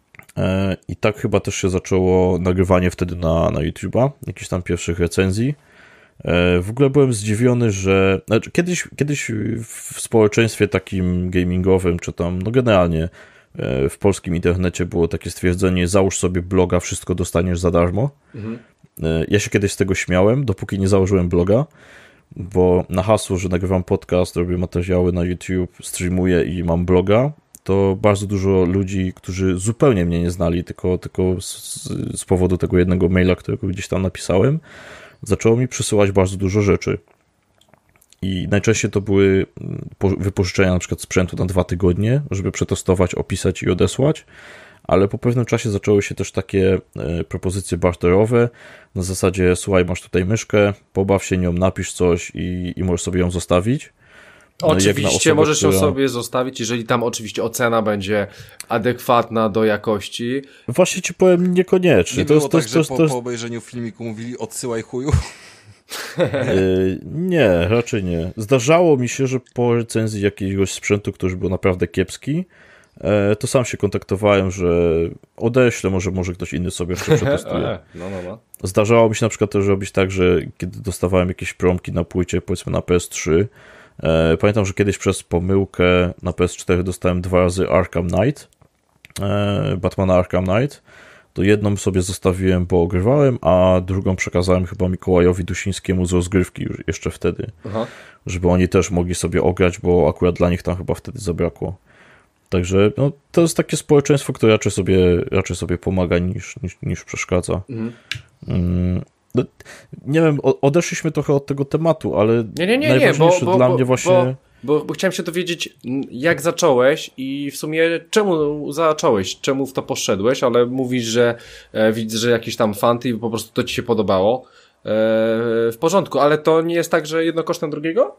I tak chyba też się zaczęło nagrywanie wtedy na, na YouTube'a, jakichś tam pierwszych recenzji. W ogóle byłem zdziwiony, że znaczy kiedyś, kiedyś w społeczeństwie takim gamingowym, czy tam, no generalnie w polskim internecie było takie stwierdzenie: załóż sobie bloga, wszystko dostaniesz za darmo. Mhm. Ja się kiedyś z tego śmiałem, dopóki nie założyłem bloga, bo na hasło, że nagrywam podcast, robię materiały na YouTube, streamuję i mam bloga, to bardzo dużo ludzi, którzy zupełnie mnie nie znali, tylko, tylko z, z powodu tego jednego maila, którego gdzieś tam napisałem, zaczęło mi przysyłać bardzo dużo rzeczy. i najczęściej to były wypożyczenia na przykład sprzętu na dwa tygodnie, żeby przetestować, opisać i odesłać, ale po pewnym czasie zaczęły się też takie propozycje barterowe na zasadzie słuchaj, masz tutaj myszkę, pobaw się nią, napisz coś i, i możesz sobie ją zostawić. No oczywiście osobę, możesz ją która... sobie zostawić, jeżeli tam oczywiście ocena będzie adekwatna do jakości. Właśnie ci powiem, niekoniecznie. Nie to było jest, tak, to, że to, po, to... po obejrzeniu filmiku mówili odsyłaj chuju? Yy, nie, raczej nie. Zdarzało mi się, że po recenzji jakiegoś sprzętu, który był naprawdę kiepski, to sam się kontaktowałem, że odeślę, może, może ktoś inny sobie jeszcze przetestuje. no, no, no. Zdarzało mi się na przykład też robić tak, że kiedy dostawałem jakieś promki na płycie, powiedzmy na P S trzy, e, pamiętam, że kiedyś przez pomyłkę na P S cztery dostałem dwa razy Arkham Knight, e, Batmana Arkham Knight, to jedną sobie zostawiłem, bo ogrywałem, a drugą przekazałem chyba Mikołajowi Dusińskiemu z rozgrywki już jeszcze wtedy, Aha. żeby oni też mogli sobie ograć, bo akurat dla nich tam chyba wtedy zabrakło. Także no, to jest takie społeczeństwo, które raczej sobie, raczej sobie pomaga niż, niż, niż przeszkadza. Mhm. Mm, no, nie wiem, odeszliśmy trochę od tego tematu, ale nie, nie, nie, najważniejsze nie, bo, dla bo, mnie właśnie... Bo, bo, bo chciałem się dowiedzieć, jak zacząłeś i w sumie czemu zacząłeś, czemu w to poszedłeś, ale mówisz, że e, widzę, że jakiś tam fanty i po prostu to ci się podobało. E, w porządku, ale to nie jest tak, że jedno kosztem drugiego?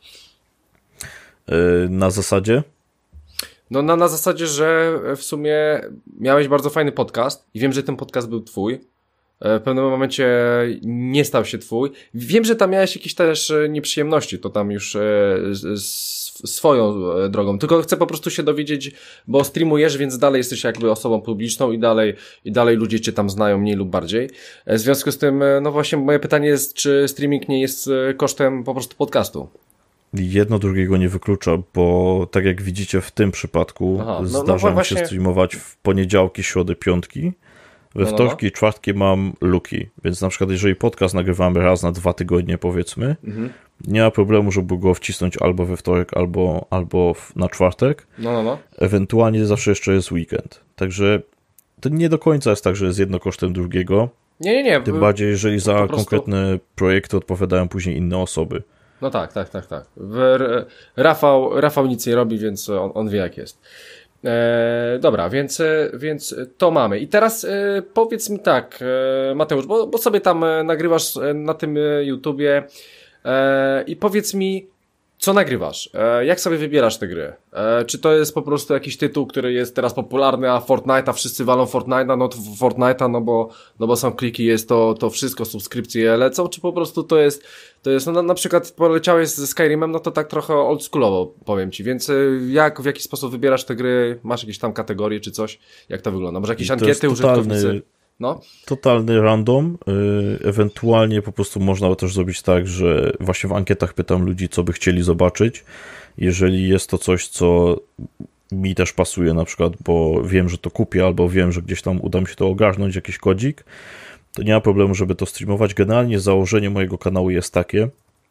E, na zasadzie? No na, na zasadzie, że w sumie miałeś bardzo fajny podcast i wiem, że ten podcast był twój. W pewnym momencie nie stał się twój. Wiem, że tam miałeś jakieś też nieprzyjemności, to tam już swoją drogą. Tylko chcę po prostu się dowiedzieć, bo streamujesz, więc dalej jesteś jakby osobą publiczną i dalej, i dalej ludzie cię tam znają mniej lub bardziej. W związku z tym, no właśnie moje pytanie jest, czy streaming nie jest kosztem po prostu podcastu? Jedno drugiego nie wyklucza, bo tak jak widzicie w tym przypadku Aha, no, zdarza no, mi się streamować w poniedziałki, środy, piątki. We no, wtorki i no. czwartki mam luki, więc na przykład jeżeli podcast nagrywamy raz na dwa tygodnie powiedzmy, mhm. nie ma problemu, żeby go wcisnąć albo we wtorek, albo, albo na czwartek. No, no, no. Ewentualnie zawsze jeszcze jest weekend. Także to nie do końca jest tak, że jest jedno kosztem drugiego. Nie, nie, nie. Tym bardziej, jeżeli za prostu... konkretne projekty odpowiadają później inne osoby. No tak, tak, tak, tak. Rafał, Rafał nic nie robi, więc on, on wie jak jest. E, dobra, więc, więc to mamy. I teraz e, powiedz mi tak, e, Mateusz, bo, bo sobie tam e, nagrywasz e, na tym e, YouTubie e, i powiedz mi, co nagrywasz? E, jak sobie wybierasz te gry? E, czy to jest po prostu jakiś tytuł, który jest teraz popularny, a Fortnite'a wszyscy walą Fortnite'a, no to Fortnite'a, no bo, no bo są kliki, jest to, to wszystko, subskrypcje lecą, czy po prostu to jest, to jest, no na, na przykład poleciałeś ze Skyrimem, no to tak trochę oldschoolowo powiem ci, więc jak, w jaki sposób wybierasz te gry? Masz jakieś tam kategorie czy coś? Jak to wygląda? Może jakieś to ankiety użytkownicy? No. Totalny random, yy, ewentualnie po prostu można też zrobić tak, że właśnie w ankietach pytam ludzi, co by chcieli zobaczyć. Jeżeli jest to coś, co mi też pasuje na przykład, bo wiem, że to kupię, albo wiem, że gdzieś tam uda mi się to ogarnąć, jakiś kodzik, to nie ma problemu, żeby to streamować. Generalnie założenie mojego kanału jest takie,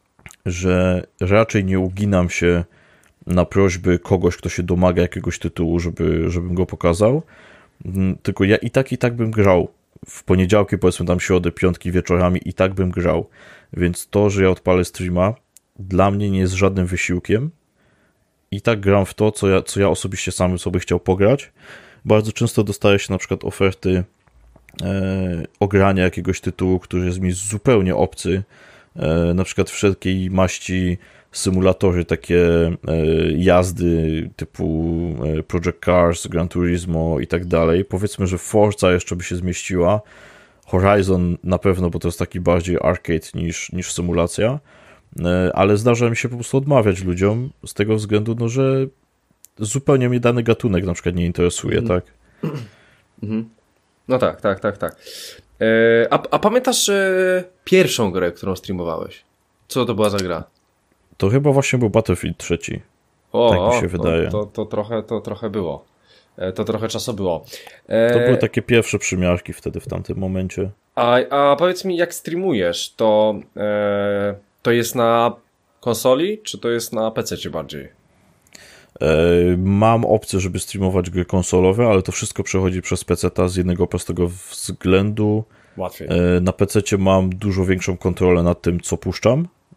że raczej nie uginam się na prośby kogoś, kto się domaga jakiegoś tytułu, żeby, żebym go pokazał, tylko ja i tak, i tak bym grał. W poniedziałki, powiedzmy tam środę, piątki wieczorami i tak bym grał. Więc to, że ja odpalę streama, dla mnie nie jest żadnym wysiłkiem. I tak gram w to, co ja, co ja osobiście sam sobie chciał pograć. Bardzo często dostaję się na przykład oferty e, ogrania jakiegoś tytułu, który jest mi zupełnie obcy. E, na przykład wszelkiej maści symulatory, takie e, jazdy typu e, Project Cars, Gran Turismo i tak dalej. Powiedzmy, że Forza jeszcze by się zmieściła. Horizon na pewno, bo to jest taki bardziej arcade niż, niż symulacja. E, ale zdarza mi się po prostu odmawiać ludziom z tego względu, no, że zupełnie mnie dany gatunek na przykład nie interesuje, mm. tak? Mm. No tak, tak, tak, tak. E, a, a pamiętasz e, pierwszą grę, którą streamowałeś? Co to była za gra? To chyba właśnie był Battlefield trzy. O, tak mi się to, wydaje. To, to, trochę, to trochę było. E, to trochę czasu było. E... To były takie pierwsze przymiarki wtedy w tamtym momencie. A, a powiedz mi, jak streamujesz, to, e, to jest na konsoli, czy to jest na pececie bardziej? E, mam opcję, żeby streamować gry konsolowe, ale to wszystko przechodzi przez peceta z jednego prostego względu. Łatwiej. E, na pececie mam dużo większą kontrolę nad tym, co puszczam.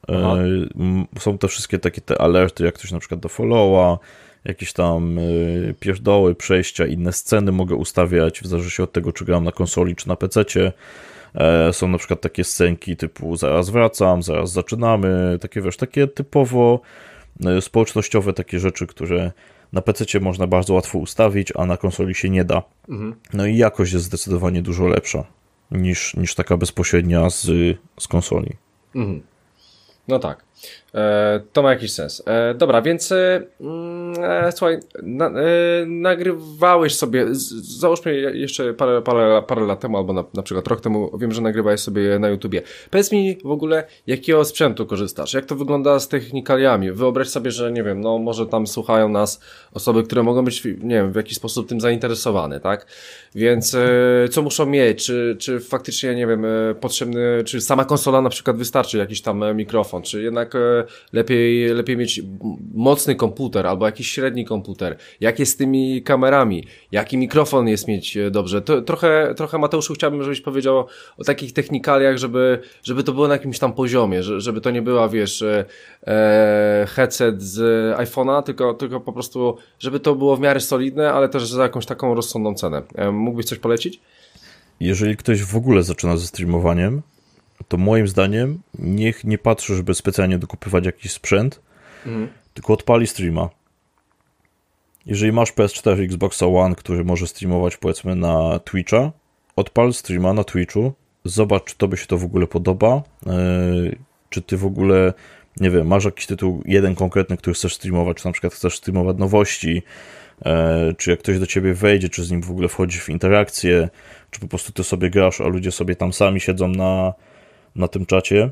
Aha. Są te wszystkie takie te alerty, jak ktoś na przykład do followa, jakieś tam pierdoły, przejścia, inne sceny mogę ustawiać, w zależności od tego, czy gram na konsoli, czy na pececie. Są na przykład takie scenki typu zaraz wracam, zaraz zaczynamy, takie wiesz, takie typowo społecznościowe takie rzeczy, które na pececie można bardzo łatwo ustawić, a na konsoli się nie da. Mhm. No i jakość jest zdecydowanie dużo lepsza niż, niż taka bezpośrednia z, z konsoli. Mhm. No tak. E, to ma jakiś sens. E, dobra, więc e, e, słuchaj, na, e, nagrywałeś sobie, z, załóżmy jeszcze parę, parę, parę lat temu, albo na, na przykład rok temu, wiem, że nagrywałeś sobie na YouTubie. Powiedz mi w ogóle, jakiego sprzętu korzystasz? Jak to wygląda z technikaliami? Wyobraź sobie, że nie wiem, no może tam słuchają nas osoby, które mogą być, nie wiem, w jakiś sposób tym zainteresowane, tak? Więc e, co muszą mieć? Czy, czy faktycznie, nie wiem, e, potrzebny, czy sama konsola na przykład wystarczy, jakiś tam e, mikrofon, czy jednak e, lepiej, lepiej mieć mocny komputer albo jakiś średni komputer? Jak jest z tymi kamerami? Jaki mikrofon jest mieć dobrze? To, trochę, trochę Mateuszu chciałbym, żebyś powiedział o, o takich technikaliach, żeby, żeby to było na jakimś tam poziomie, że, żeby to nie była, wiesz, e, headset z iPhone'a, tylko, tylko po prostu, żeby to było w miarę solidne, ale też za jakąś taką rozsądną cenę. E, mógłbyś coś polecić? Jeżeli ktoś w ogóle zaczyna ze streamowaniem, to moim zdaniem niech nie patrzy, żeby specjalnie dokupywać jakiś sprzęt, mhm. tylko odpali streama. Jeżeli masz P S cztery, Xboxa One, który może streamować powiedzmy na Twitcha, odpal streama na Twitchu, zobacz, czy tobie się to w ogóle podoba, yy, czy ty w ogóle, nie wiem, masz jakiś tytuł jeden konkretny, który chcesz streamować, czy na przykład chcesz streamować nowości, yy, czy jak ktoś do ciebie wejdzie, czy z nim w ogóle wchodzisz w interakcję, czy po prostu ty sobie grasz, a ludzie sobie tam sami siedzą na na tym czacie.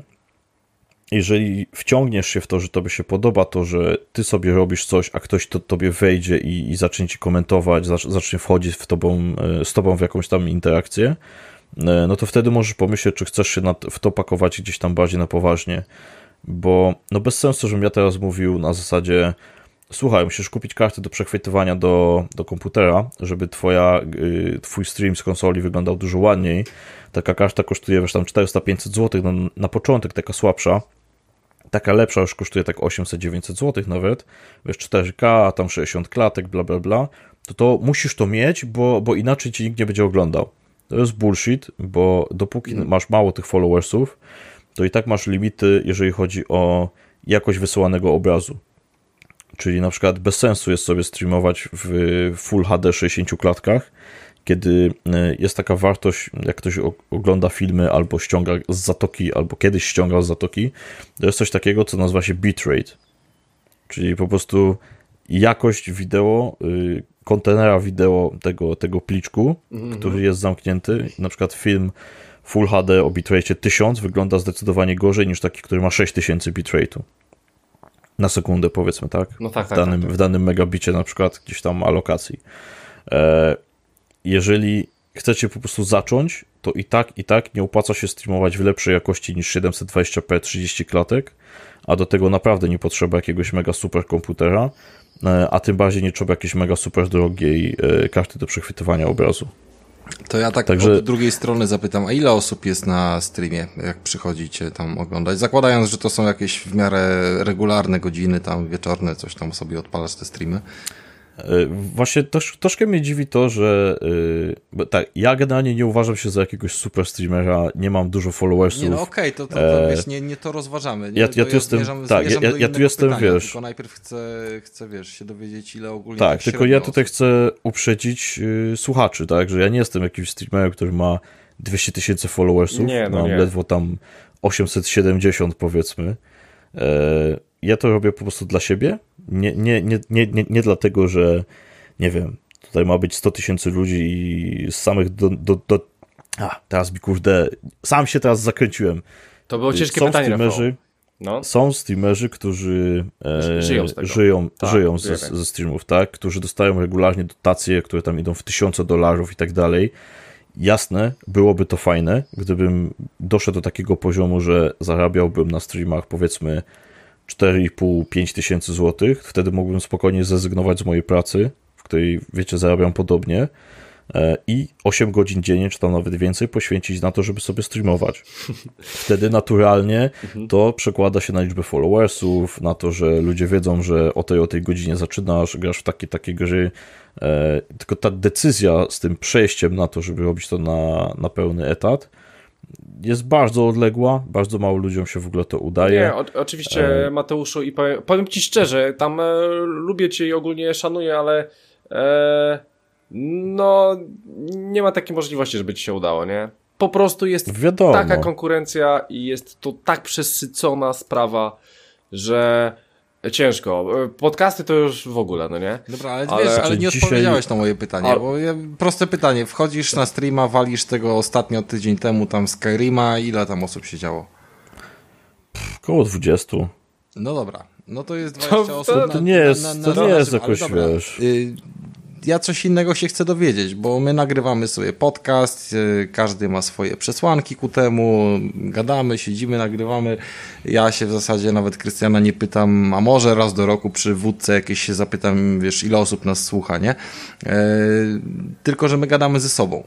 Jeżeli wciągniesz się w to, że tobie się podoba to, że ty sobie robisz coś, a ktoś to tobie wejdzie i, i zacznie ci komentować, zacznie wchodzić w tobą, z tobą w jakąś tam interakcję, no to wtedy możesz pomyśleć, czy chcesz się na, w to pakować gdzieś tam bardziej na poważnie, bo no bez sensu, żebym ja teraz mówił na zasadzie słuchaj, musisz kupić karty do przechwytywania do, do komputera, żeby twoja, y, twój stream z konsoli wyglądał dużo ładniej. Taka karta kosztuje, wiesz, tam czterysta pięćset złotych na, na początek, taka słabsza. Taka lepsza już kosztuje tak osiemset dziewięćset złotych nawet. Wiesz, cztery K, tam sześćdziesiąt klatek, bla, bla, bla. To to musisz to mieć, bo, bo inaczej ci nikt nie będzie oglądał. To jest bullshit, bo dopóki mm. masz mało tych followersów, to i tak masz limity, jeżeli chodzi o jakość wysyłanego obrazu. Czyli na przykład bez sensu jest sobie streamować w Full H D sześćdziesięciu klatkach, kiedy jest taka wartość, jak ktoś ogląda filmy albo ściąga z Zatoki, albo kiedyś ściągał z Zatoki, to jest coś takiego, co nazywa się bitrate. Czyli po prostu jakość wideo, kontenera wideo tego, tego pliczku, mm-hmm. który jest zamknięty. Na przykład film Full H D o bitrate tysiąc wygląda zdecydowanie gorzej niż taki, który ma sześć tysięcy bitrate'u. Na sekundę, powiedzmy, tak? No tak, w, tak, danym, tak, tak. w danym megabicie na przykład gdzieś tam alokacji. E, jeżeli chcecie po prostu zacząć, to i tak, i tak nie opłaca się streamować w lepszej jakości niż siedemset dwadzieścia p trzydzieści klatek, a do tego naprawdę nie potrzeba jakiegoś mega super komputera, e, a tym bardziej nie trzeba jakiejś mega super drogiej e, karty do przechwytywania obrazu. To ja tak Także... od drugiej strony zapytam, a ile osób jest na streamie, jak przychodzicie tam oglądać? Zakładając, że to są jakieś w miarę regularne godziny, tam wieczorne, coś tam sobie odpalasz te streamy. Właśnie trosz, troszkę mnie dziwi to, że yy, tak, ja generalnie nie uważam się za jakiegoś super streamera, nie mam dużo followersów. Nie, no okej, okay, to, to, to wiesz, nie, nie to rozważamy. Nie, ja, ja tu jestem, zmierzam, tak, zmierzam ja, ja tu jestem, pytania, wiesz. Tylko najpierw chcę, chcę, wiesz, się dowiedzieć, ile ogólnie Tak, tylko ja tutaj osób. chcę uprzedzić yy, słuchaczy, tak, że ja nie jestem jakimś streamerem, który ma dwieście tysięcy followersów, nie, no mam nie. ledwo tam osiemset siedemdziesiąt powiedzmy. Yy, Ja to robię po prostu dla siebie, nie, nie, nie, nie, nie, nie dlatego, że nie wiem, tutaj ma być sto tysięcy ludzi i z samych do, do, do... A, teraz mi kurde, sam się teraz zakręciłem. To było ciężkie są pytanie, streamerzy, no. Są streamerzy, którzy e, żyją, z tego. żyją, tak, żyją ze, ze streamów, tak, którzy dostają regularnie dotacje, które tam idą w tysiące dolarów i tak dalej. Jasne, byłoby to fajne, gdybym doszedł do takiego poziomu, że zarabiałbym na streamach powiedzmy cztery i pół do pięciu tysięcy złotych, wtedy mógłbym spokojnie zrezygnować z mojej pracy, w której, wiecie, zarabiam podobnie, i osiem godzin dziennie, czy tam nawet więcej, poświęcić na to, żeby sobie streamować. Wtedy naturalnie to przekłada się na liczbę followersów, na to, że ludzie wiedzą, że o tej o tej godzinie zaczynasz, grasz w takie, takie gry. Tylko ta decyzja z tym przejściem na to, żeby robić to na, na pełny etat, jest bardzo odległa, bardzo mało ludziom się w ogóle to udaje. Nie, o, oczywiście e... Mateuszu i powiem, powiem ci szczerze, tam e, lubię cię i ogólnie szanuję, ale e, no nie ma takiej możliwości, żeby ci się udało, nie? Po prostu jest Wiadomo. taka konkurencja i jest to tak przesycona sprawa, że ciężko. Podcasty to już w ogóle, no nie? Dobra, ale, ale wiesz, ale nie dzisiaj... odpowiedziałeś na moje pytanie, A... bo ja, proste pytanie, wchodzisz na streama, walisz tego ostatnio tydzień temu tam Skyrima, ile tam osób siedziało? Około dwudziestu. No dobra, no to jest dwadzieścia to, osób. to, na, to nie jest, na, na, to na, nie na, jest na, jakoś, dobra, wiesz... Y Ja coś innego się chcę dowiedzieć, bo my nagrywamy sobie podcast, każdy ma swoje przesłanki ku temu, gadamy, siedzimy, nagrywamy. Ja się w zasadzie nawet Krystiana nie pytam, a może raz do roku przy wódce jakieś się zapytam, wiesz, ile osób nas słucha, nie? E, tylko, że my gadamy ze sobą.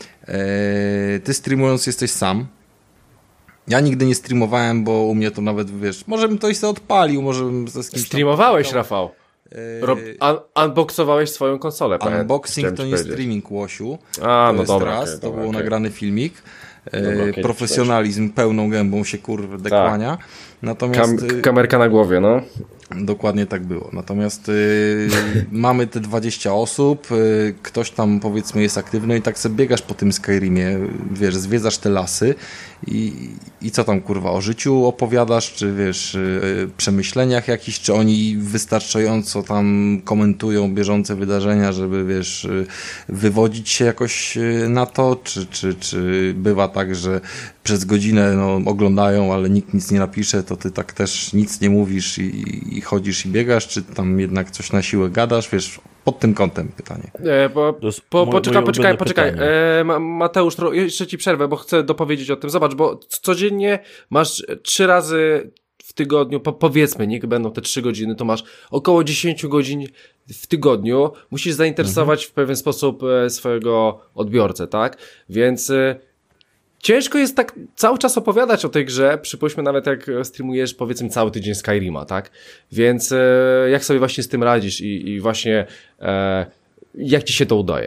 E, ty streamując jesteś sam. Ja nigdy nie streamowałem, bo u mnie to nawet, wiesz, może bym to i sobie odpalił, może bym ze z kimś Streamowałeś, tam... Rafał. Rob, un, unboxowałeś swoją konsolę. Unboxing to nie powiedzieć. streaming, Łosiu. A, to no jest dobra. raz, Okay, to dobra, był okay. nagrany filmik. Dobra, okay, Profesjonalizm pełną gębą się kurwa kłania. Natomiast Kam, kamerka na głowie, no. Dokładnie tak było. Natomiast y, mamy te dwadzieścia osób, y, ktoś tam powiedzmy jest aktywny i tak sobie biegasz po tym Skyrimie, wiesz, zwiedzasz te lasy i, i co tam kurwa, o życiu opowiadasz, czy wiesz, y, przemyśleniach jakichś, czy oni wystarczająco tam komentują bieżące wydarzenia, żeby wiesz, y, wywodzić się jakoś y, na to, czy, czy, czy bywa tak, że przez godzinę no, oglądają, ale nikt nic nie napisze, to ty tak też nic nie mówisz i, i chodzisz i biegasz, czy tam jednak coś na siłę gadasz, wiesz, pod tym kątem pytanie. E, bo, po, moje, poczekaj, moje poczekaj, poczekaj. E, Mateusz, jeszcze ci przerwę, bo chcę dopowiedzieć o tym. Zobacz, bo codziennie masz trzy razy w tygodniu, po, powiedzmy, niech będą te trzy godziny, to masz około dziesięć godzin w tygodniu. Musisz zainteresować mhm. w pewien sposób e, swojego odbiorcę, tak? Więc... E, ciężko jest tak cały czas opowiadać o tej grze, przypuśćmy nawet jak streamujesz powiedzmy cały tydzień Skyrima, tak? Więc e, jak sobie właśnie z tym radzisz i, i właśnie e, jak ci się to udaje?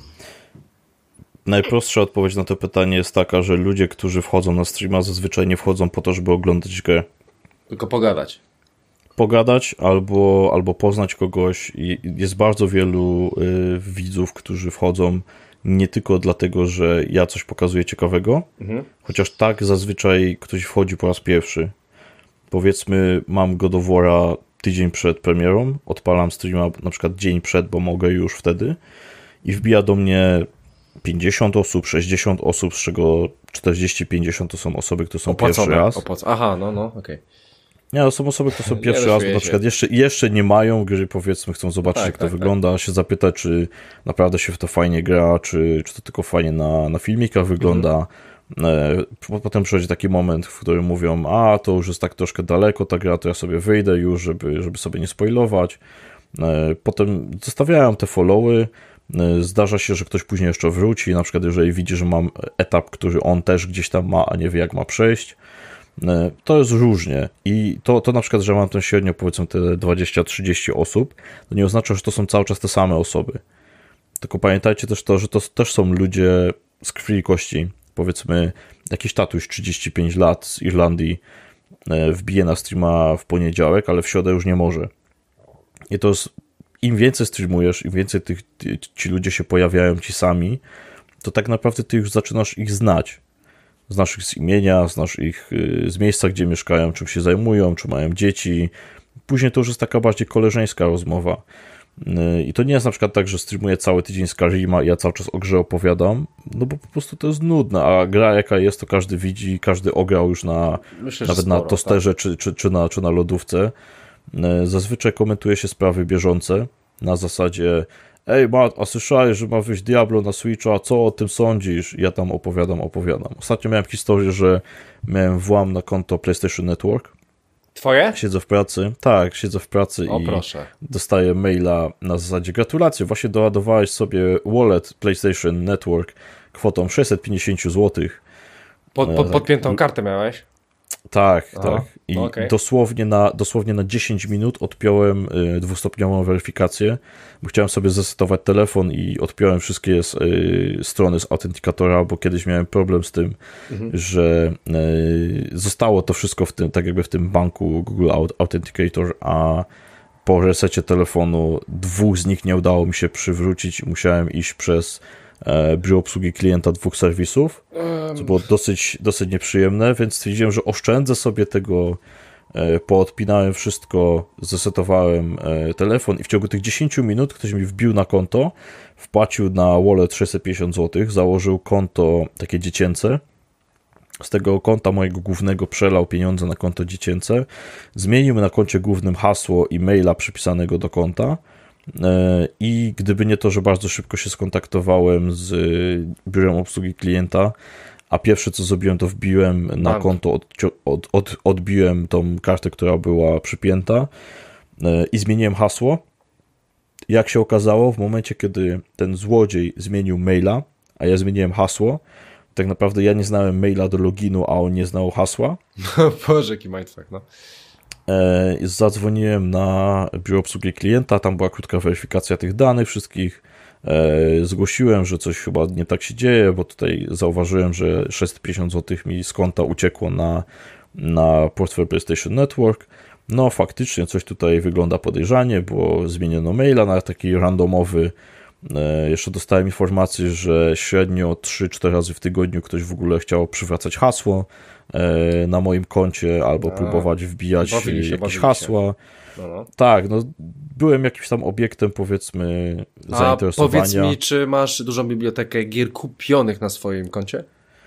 Najprostsza odpowiedź na to pytanie jest taka, że ludzie, którzy wchodzą na streama, zazwyczaj nie wchodzą po to, żeby oglądać grę. Tylko pogadać. Pogadać albo, albo poznać kogoś. I jest bardzo wielu y, widzów, którzy wchodzą nie tylko dlatego, że ja coś pokazuję ciekawego, mhm. chociaż tak zazwyczaj ktoś wchodzi po raz pierwszy. Powiedzmy, mam God of War'a tydzień przed premierą, odpalam streama na przykład dzień przed, bo mogę już wtedy i wbija do mnie pięćdziesiąt osób, sześćdziesiąt osób, z czego czterdzieści pięćdziesiąt to są osoby, które są opłacone, pierwszy raz. Opłac- Aha, no, no, okej. Okay. Nie, to są osoby, które są pierwszy raz, bo na przykład jeszcze, jeszcze nie mają gry, powiedzmy, chcą zobaczyć, tak, jak to tak, wygląda, tak. się zapytać, czy naprawdę się w to fajnie gra, czy, czy to tylko fajnie na, na filmikach wygląda. Mhm. E, potem przychodzi taki moment, w którym mówią, a to już jest tak troszkę daleko ta gra, to ja sobie wyjdę już, żeby, żeby sobie nie spoilować. E, potem zostawiają te followy. E, zdarza się, że ktoś później jeszcze wróci, na przykład jeżeli widzi, że mam etap, który on też gdzieś tam ma, a nie wie, jak ma przejść. To jest różnie i to, to na przykład, że mam ten średnio powiedzmy te dwadzieścia trzydzieści osób, to nie oznacza, że to są cały czas te same osoby. Tylko pamiętajcie też to, że to też są ludzie z krwi i kości. Powiedzmy jakiś tatuś trzydzieści pięć lat z Irlandii wbije na streama w poniedziałek, ale w środę już nie może. I to jest, im więcej streamujesz, im więcej tych, ci ludzie się pojawiają ci sami, to tak naprawdę ty już zaczynasz ich znać. Znasz ich z imienia, znasz ich z miejsca, gdzie mieszkają, czym się zajmują, czy mają dzieci. Później to już jest taka bardziej koleżeńska rozmowa. I to nie jest na przykład tak, że streamuję cały tydzień Skyrima i ja cały czas o grze opowiadam, no bo po prostu to jest nudne, a gra jaka jest, to każdy widzi, każdy ograł już na, Myślę, nawet sporo, na tosterze tak. czy, czy, czy, na, czy na lodówce. Zazwyczaj komentuje się sprawy bieżące na zasadzie ej Matt, a słyszałeś, że ma wyjść Diablo na Switcha, co o tym sądzisz? Ja tam opowiadam, opowiadam. Ostatnio miałem historię, że miałem włam na konto PlayStation Network Twoje? Siedzę w pracy, tak, siedzę w pracy O, i proszę. dostaję maila na zasadzie gratulacje, właśnie doładowałeś sobie wallet PlayStation Network kwotą sześćset pięćdziesiąt złotych. Pod, No, pod, tak. podpiętą kartę miałeś? Tak, Aha, tak. I no okej. dosłownie, na, dosłownie na dziesięć minut odpiąłem y, dwustopniową weryfikację, bo chciałem sobie zresetować telefon i odpiąłem wszystkie y, strony z autentykatora, bo kiedyś miałem problem z tym, Mhm. że y, zostało to wszystko w tym, tak jakby w tym banku Google Authenticator, a po resecie telefonu dwóch z nich nie udało mi się przywrócić i musiałem iść przez e, biuro obsługi klienta dwóch serwisów, co było dosyć, dosyć nieprzyjemne, więc stwierdziłem, że oszczędzę sobie tego, e, poodpinałem wszystko, zresetowałem e, telefon i w ciągu tych dziesięć minut ktoś mi wbił na konto, wpłacił na wallet sześćset pięćdziesiąt złotych, założył konto takie dziecięce, z tego konta mojego głównego przelał pieniądze na konto dziecięce, zmienił na koncie głównym hasło i maila przypisanego do konta i gdyby nie to, że bardzo szybko się skontaktowałem z biurem obsługi klienta, a pierwsze co zrobiłem, to wbiłem na Bank. konto, od, od, od, odbiłem tą kartę, która była przypięta i zmieniłem hasło. Jak się okazało, w momencie, kiedy ten złodziej zmienił maila, a ja zmieniłem hasło, tak naprawdę ja nie znałem maila do loginu, a on nie znał hasła. Boże, jaki mindfuck, no. E, zadzwoniłem na biuro obsługi klienta, tam była krótka weryfikacja tych danych wszystkich. E, zgłosiłem, że coś chyba nie tak się dzieje, bo tutaj zauważyłem, że sześćset pięćdziesiąt złotych mi z konta uciekło na, na portfel PlayStation Network. No faktycznie coś tutaj wygląda podejrzanie, bo zmieniono maila na taki randomowy. Jeszcze dostałem informację, że średnio trzy cztery razy w tygodniu ktoś w ogóle chciał przywracać hasło na moim koncie albo A, próbować wbijać bawili się, jakieś bawili hasła. No, no. Tak, no byłem jakimś tam obiektem, powiedzmy, A zainteresowania. powiedz mi, czy masz dużą bibliotekę gier kupionych na swoim koncie?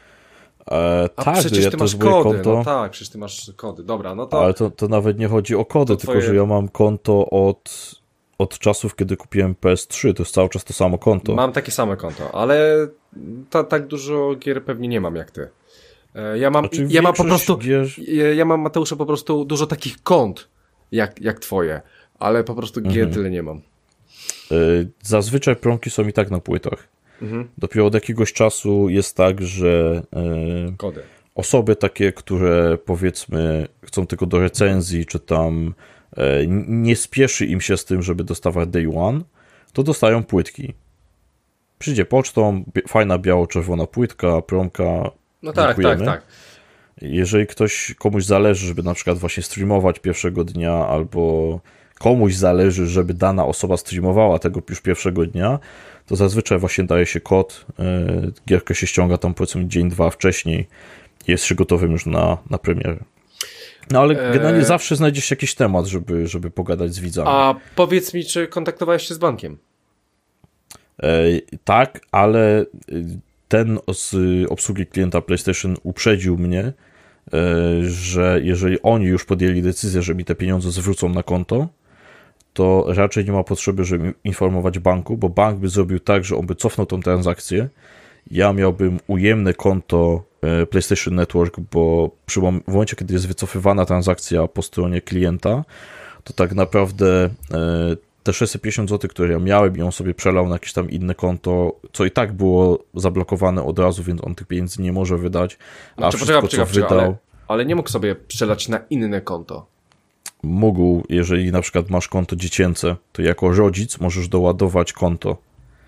E, A tak, przecież ja ty to masz jest moje kody, konto, no tak, przecież ty masz kody. Dobra, no to... ale to, to nawet nie chodzi o kody, To tylko twoje- że ja mam konto od, od czasów, kiedy kupiłem P S trzy, to jest cały czas to samo konto. Mam takie same konto, ale ta, tak dużo gier pewnie nie mam jak ty. E, Ja mam, Znaczy, ja mam po większość prostu, gier- ja, ja mam, Mateusza, po prostu dużo takich kont jak, jak twoje, ale po prostu gier Mhm. tyle nie mam. Y, Zazwyczaj promki są i tak na płytach. Mhm. Dopiero od jakiegoś czasu jest tak, że y, Kody. osoby takie, które powiedzmy chcą tylko do recenzji, czy tam y, nie spieszy im się z tym, żeby dostawać day one, to dostają płytki. Przyjdzie pocztą, bi- fajna biało-czerwona płytka, promka. No tak, dziękujemy. tak, tak. Jeżeli ktoś, komuś zależy, żeby na przykład właśnie streamować pierwszego dnia, albo komuś zależy, żeby dana osoba streamowała tego już pierwszego dnia, to zazwyczaj właśnie daje się kod, yy, gierkę się ściąga tam powiedzmy dzień, dwa wcześniej i jest się gotowym już na, na premierę. No ale Eee. generalnie zawsze znajdziesz jakiś temat, żeby, żeby pogadać z widzami. A powiedz mi, czy kontaktowałeś się z bankiem? Eee, tak, ale y, ten z obsługi klienta PlayStation uprzedził mnie, e, że jeżeli oni już podjęli decyzję, że mi te pieniądze zwrócą na konto, to raczej nie ma potrzeby, żeby informować banku, bo bank by zrobił tak, że on by cofnął tą transakcję, ja miałbym ujemne konto e, PlayStation Network, bo przy mom- w momencie, kiedy jest wycofywana transakcja po stronie klienta, to tak naprawdę e, te sześćset pięćdziesiąt złotych, które ja miałem i on sobie przelał na jakieś tam inne konto, co i tak było zablokowane od razu, więc on tych pieniędzy nie może wydać, a Znaczy, wszystko, poczekaj, co poczekaj, wydał, ale, ale nie mógł sobie przelać na inne konto. mógł, jeżeli na przykład masz konto dziecięce, to jako rodzic możesz doładować konto.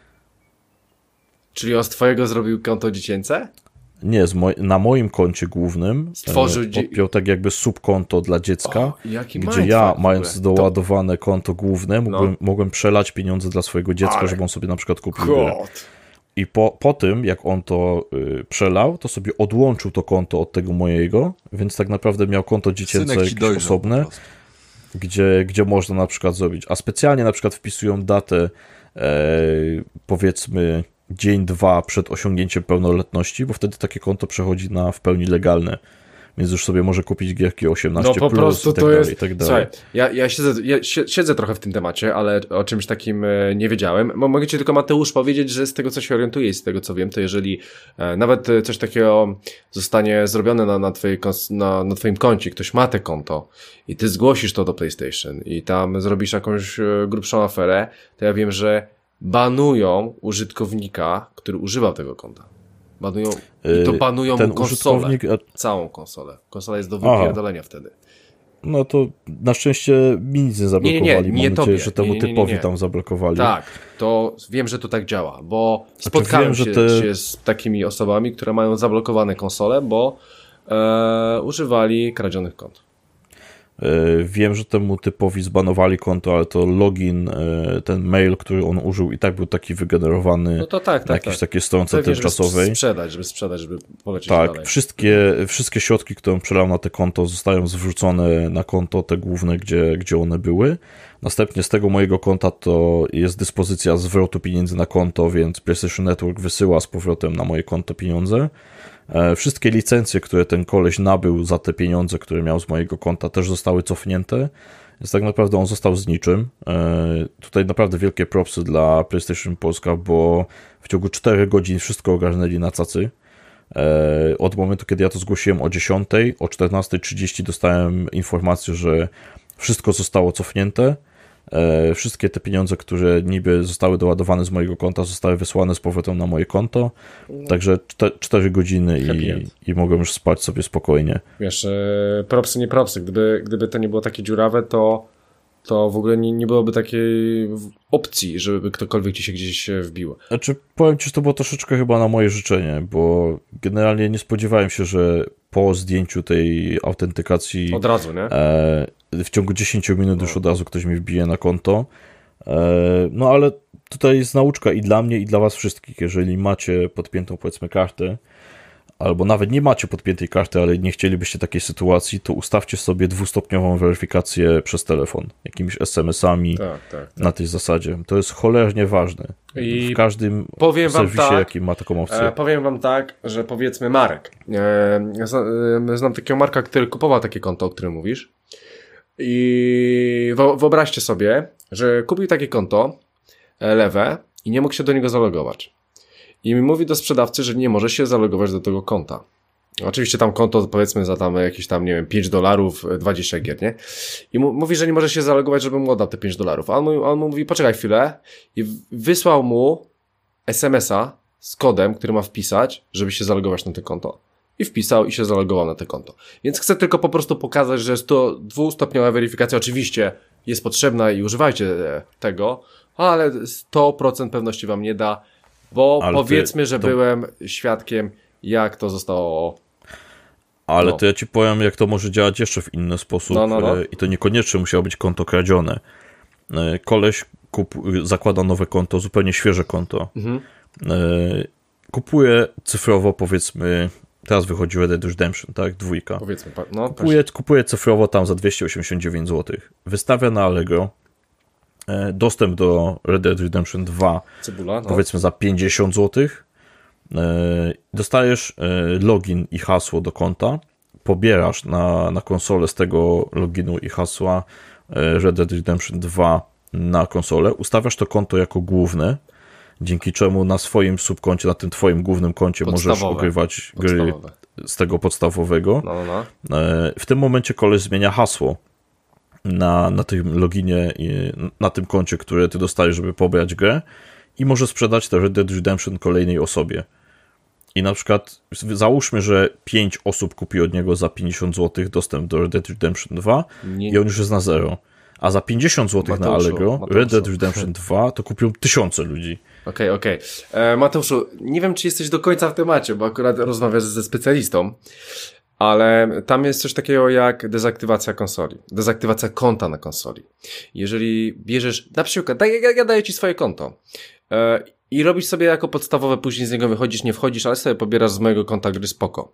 Czyli on z twojego zrobił konto dziecięce? Nie, z moj- na moim koncie głównym Stworzył e, dzie- podpiął tak jakby subkonto dla dziecka, O, jaki gdzie mindfuck ja, w mając ogóle. doładowane konto główne, mogłem, No. mogłem przelać pieniądze dla swojego dziecka, Ale- żeby on sobie na przykład kupił grę. God. I po, po tym, jak on to y, przelał, to sobie odłączył to konto od tego mojego, więc tak naprawdę miał konto dziecięce Synek ci jakieś dojrzał osobne, po prostu. gdzie, gdzie można na przykład zrobić, a specjalnie na przykład wpisują datę e, powiedzmy dzień, dwa przed osiągnięciem pełnoletności, bo wtedy takie konto przechodzi na w pełni legalne, więc już sobie może kupić gierki osiemnaście No po plus prostu i tak to dalej, jest... i tak dalej. Słuchaj, ja, ja, siedzę, ja siedzę trochę w tym temacie, ale o czymś takim e, nie wiedziałem. Mo- Mogę ci tylko, Mateusz, powiedzieć, że z tego, co się orientuję i z tego, co wiem, to jeżeli e, nawet e, coś takiego zostanie zrobione na, na, twojej kons- na, na twoim koncie, ktoś ma te konto i ty zgłosisz to do PlayStation i tam zrobisz jakąś e, grubszą aferę, to ja wiem, że banują użytkownika, który używał tego konta. Banują, i to banują Ten mu konsolę. użytkownik... Całą konsolę. Konsola jest do Aha. wypierdolenia wtedy. No to na szczęście mi nic nie zablokowali. Nie, nie, nie, nie Mam tobie. nadzieję, że temu Nie, nie, nie, typowi nie. tam zablokowali. Tak, to wiem, że to tak działa, bo spotkałem wiem, że się, te- się z takimi osobami, które mają zablokowane konsole, bo e, używali kradzionych kont. E, Wiem, że temu typowi zbanowali konto, ale to login, e, ten mail, który on użył i tak był taki wygenerowany No to tak, tak, na jakiejś tak. takiej stronce Pewnie, żeby tymczasowej. sprzedać, żeby sprzedać, żeby polecieć Tak, dalej. wszystkie, wszystkie środki, które on przelał na te konto, zostają zwrócone na konto te główne, gdzie, gdzie one były. Następnie z tego mojego konta to jest dyspozycja zwrotu pieniędzy na konto, więc PlayStation Network wysyła z powrotem na moje konto pieniądze. E, Wszystkie licencje, które ten koleś nabył za te pieniądze, które miał z mojego konta, też zostały cofnięte. Więc tak naprawdę on został z niczym. E, Tutaj naprawdę wielkie propsy dla PlayStation Polska, bo w ciągu czterech godzin wszystko ogarnęli na cacy. E, Od momentu, kiedy ja to zgłosiłem o dziesiątej, o czternasta trzydzieści dostałem informację, że wszystko zostało cofnięte. E, Wszystkie te pieniądze, które niby zostały doładowane z mojego konta, zostały wysłane z powrotem na moje konto. Także cztery godziny Happy i, end. i mogłem już spać sobie spokojnie. Wiesz, e, propsy, nie propsy. Gdyby, gdyby to nie było takie dziurawe, to, to w ogóle nie, nie byłoby takiej w- opcji, żeby ktokolwiek ci się gdzieś e, wbił. Znaczy, powiem ci, że to było troszeczkę chyba na moje życzenie, bo generalnie nie spodziewałem się, że po zdjęciu tej autentykacji Od razu, nie? e, w ciągu dziesięć minut już od razu ktoś mi wbije na konto. E, no ale tutaj jest nauczka i dla mnie, i dla was wszystkich. Jeżeli macie podpiętą, powiedzmy, kartę, albo nawet nie macie podpiętej karty, ale nie chcielibyście takiej sytuacji, to ustawcie sobie dwustopniową weryfikację przez telefon, jakimiś es em esami Tak, tak. tak. na tej zasadzie. To jest cholernie ważne. I W każdym powiem wam serwisie, tak, jaki ma taką opcję. E, powiem wam tak, że powiedzmy Marek. E, ja zna, e, znam takiego Marka, który kupował takie konto, o którym mówisz. I wo, wyobraźcie sobie, że kupił takie konto e, lewe i nie mógł się do niego zalogować. I mi mówi do sprzedawcy, że nie może się zalogować do tego konta. Oczywiście tam konto, powiedzmy, za tam jakieś tam, nie wiem, pięć dolarów, dwadzieścia gier, nie? I mu, mówi, że nie może się zalogować, żeby mu oddał te pięć dolarów. A on, mu- on mu mówi, poczekaj chwilę. I w- wysłał mu es em es a z kodem, który ma wpisać, żeby się zalogować na to konto. I wpisał i się zalogował na to konto. Więc chcę tylko po prostu pokazać, że jest to dwustopniowa weryfikacja oczywiście jest potrzebna i używajcie e, tego, ale sto procent pewności wam nie da, bo Ale powiedzmy, ty- że to- byłem świadkiem, jak to zostało. Ale no. to ja ci powiem, jak to może działać jeszcze w inny sposób. No, no, no. e, I to niekoniecznie musiało być konto kradzione. E, Koleś kup... zakłada nowe konto, zupełnie świeże konto. Mhm. E, Kupuje cyfrowo, powiedzmy, teraz wychodzi Red Dead Redemption, tak? Dwójka. Powiedzmy, pa- no, Kupuje, kupuje cyfrowo tam za dwieście osiemdziesiąt dziewięć złotych. Wystawia na Allegro e, dostęp do Red Dead Redemption dwa, cebula, no. powiedzmy za pięćdziesiąt złotych. E, Dostajesz e, login i hasło do konta, pobierasz na, na konsolę z tego loginu i hasła e, Red Dead Redemption dwa na konsolę, ustawiasz to konto jako główne, dzięki czemu na swoim subkoncie, na tym twoim głównym koncie możesz Podstawowe. ogrywać gry Podstawowe. z tego podstawowego. No, no, no. E, W tym momencie koleś zmienia hasło na, na tym loginie i na tym koncie, które ty dostajesz, żeby pobrać grę i może sprzedać te Red Dead Redemption kolejnej osobie. I na przykład załóżmy, że pięć osób kupi od niego za pięćdziesiąt złotych dostęp do Red Dead Redemption dwa Nie- i on już jest na zero. A za pięćdziesiąt złotych na Mateuszu, Allegro Mateuszu. Red Dead Redemption dwa to kupią tysiące ludzi. Okej, okej. E, Mateuszu, nie wiem, czy jesteś do końca w temacie, bo akurat rozmawiasz ze specjalistą, ale tam jest coś takiego jak dezaktywacja konsoli, dezaktywacja konta na konsoli. Jeżeli bierzesz, na przykład, daj, ja, ja daję ci swoje konto e, i robisz sobie jako podstawowe, później z niego wychodzisz, nie wchodzisz, ale sobie pobierasz z mojego konta gry, spoko.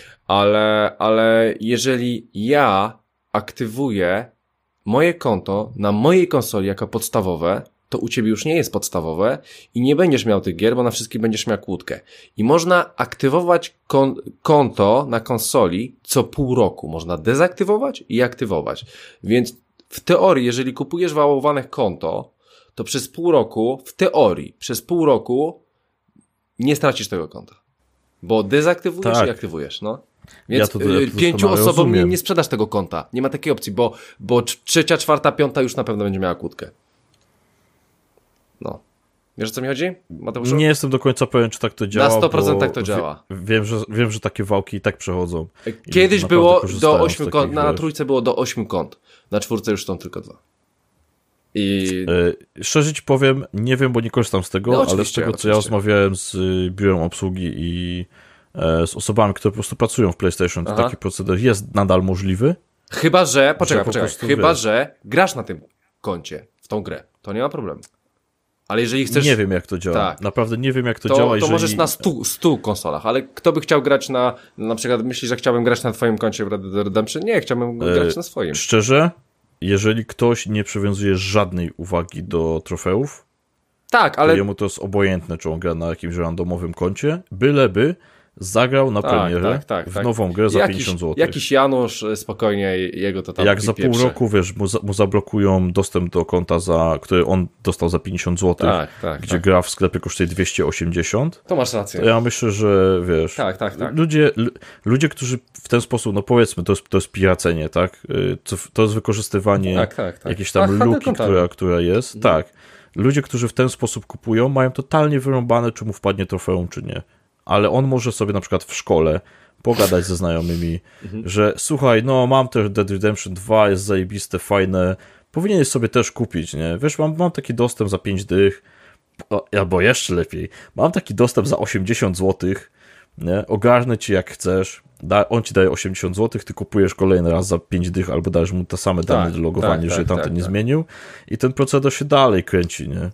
Ale, ale jeżeli ja aktywuję moje konto na mojej konsoli jako podstawowe, to u ciebie już nie jest podstawowe i nie będziesz miał tych gier, bo na wszystkich będziesz miał kłódkę. I można aktywować kon- konto na konsoli co pół roku. Można dezaktywować i aktywować. Więc w teorii, jeżeli kupujesz wałowanych konto, to przez pół roku, w teorii, przez pół roku nie stracisz tego konta. Bo dezaktywujesz tak. i aktywujesz, no. Więc ja to, ja to pięciu osobom nie, nie nie sprzedasz tego konta. Nie ma takiej opcji, bo, bo trzecia, czwarta, piąta już na pewno będzie miała kłódkę. No. Wiesz, o co mi chodzi, Mateuszu? Nie jestem do końca pewien, czy tak to działa. Na sto procent tak to wie, działa. Wiem że, wiem, że takie wałki i tak przechodzą. Kiedyś było do ośmiu takich, kont, na wiesz. trójce było do ośmiu kont. Na czwórce już są tylko dwa. I... E, szczerze ci powiem, nie wiem, bo nie korzystam z tego, No, ale z oczywiście, tego, co ja oczywiście. rozmawiałem z y, biurem obsługi i e, z osobami, które po prostu pracują w PlayStation, to Aha. taki proceder jest nadal możliwy. Chyba, że... Poczekaj, Że po poczekaj. prostu Chyba, wiesz. że grasz na tym koncie, w tą grę. To nie ma problemu. Ale jeżeli chcesz... Nie wiem, jak to działa. Tak. Naprawdę nie wiem, jak to, To, działa. to jeżeli... możesz na stu, stu konsolach, ale kto by chciał grać na... Na przykład myślisz, że chciałbym grać na twoim koncie w Red Dead Redemption? Nie, chciałbym E, grać na swoim. Szczerze, jeżeli ktoś nie przywiązuje żadnej uwagi do trofeów, Tak, ale ale... jemu to jest obojętne, czy on gra na jakimś randomowym koncie, byleby zagrał na Tak, premierze tak, tak, w tak. nową grę za jakiś, pięćdziesiąt złotych. Jakiś Janusz, e, spokojnie, jego to tam Jak za pół pieprze. roku, wiesz, mu, za, mu zablokują dostęp do konta, za, który on dostał za pięćdziesiąt złotych, Tak, tak, gdzie tak. gra w sklepie kosztuje dwieście osiemdziesiąt, To masz rację. to ja myślę, że wiesz, Tak, tak, tak. Ludzie, l- ludzie, którzy w ten sposób, no powiedzmy, to jest, to jest piracenie, tak? Y, To, to jest wykorzystywanie Tak, tak, tak. jakiejś tam Tak, handel luki, kontami. która, która jest. Tak. Ludzie, którzy w ten sposób kupują, mają totalnie wyrąbane, czy mu wpadnie trofeum, czy nie. Ale on może sobie na przykład w szkole pogadać ze znajomymi, że słuchaj, no mam też Dead Redemption dwa, jest zajebiste, fajne, powinieneś sobie też kupić, nie? Wiesz, mam, mam taki dostęp za pięć dych, o, albo jeszcze lepiej, mam taki dostęp za osiemdziesiąt złotych, nie? Ogarnę ci jak chcesz, da, on ci daje osiemdziesiąt złotych, ty kupujesz kolejny raz za pięć dych, albo dajesz mu te same dane Tak, do logowania, tak, jeżeli tak, tamten tak, nie tak. zmienił i ten proceder się dalej kręci, nie?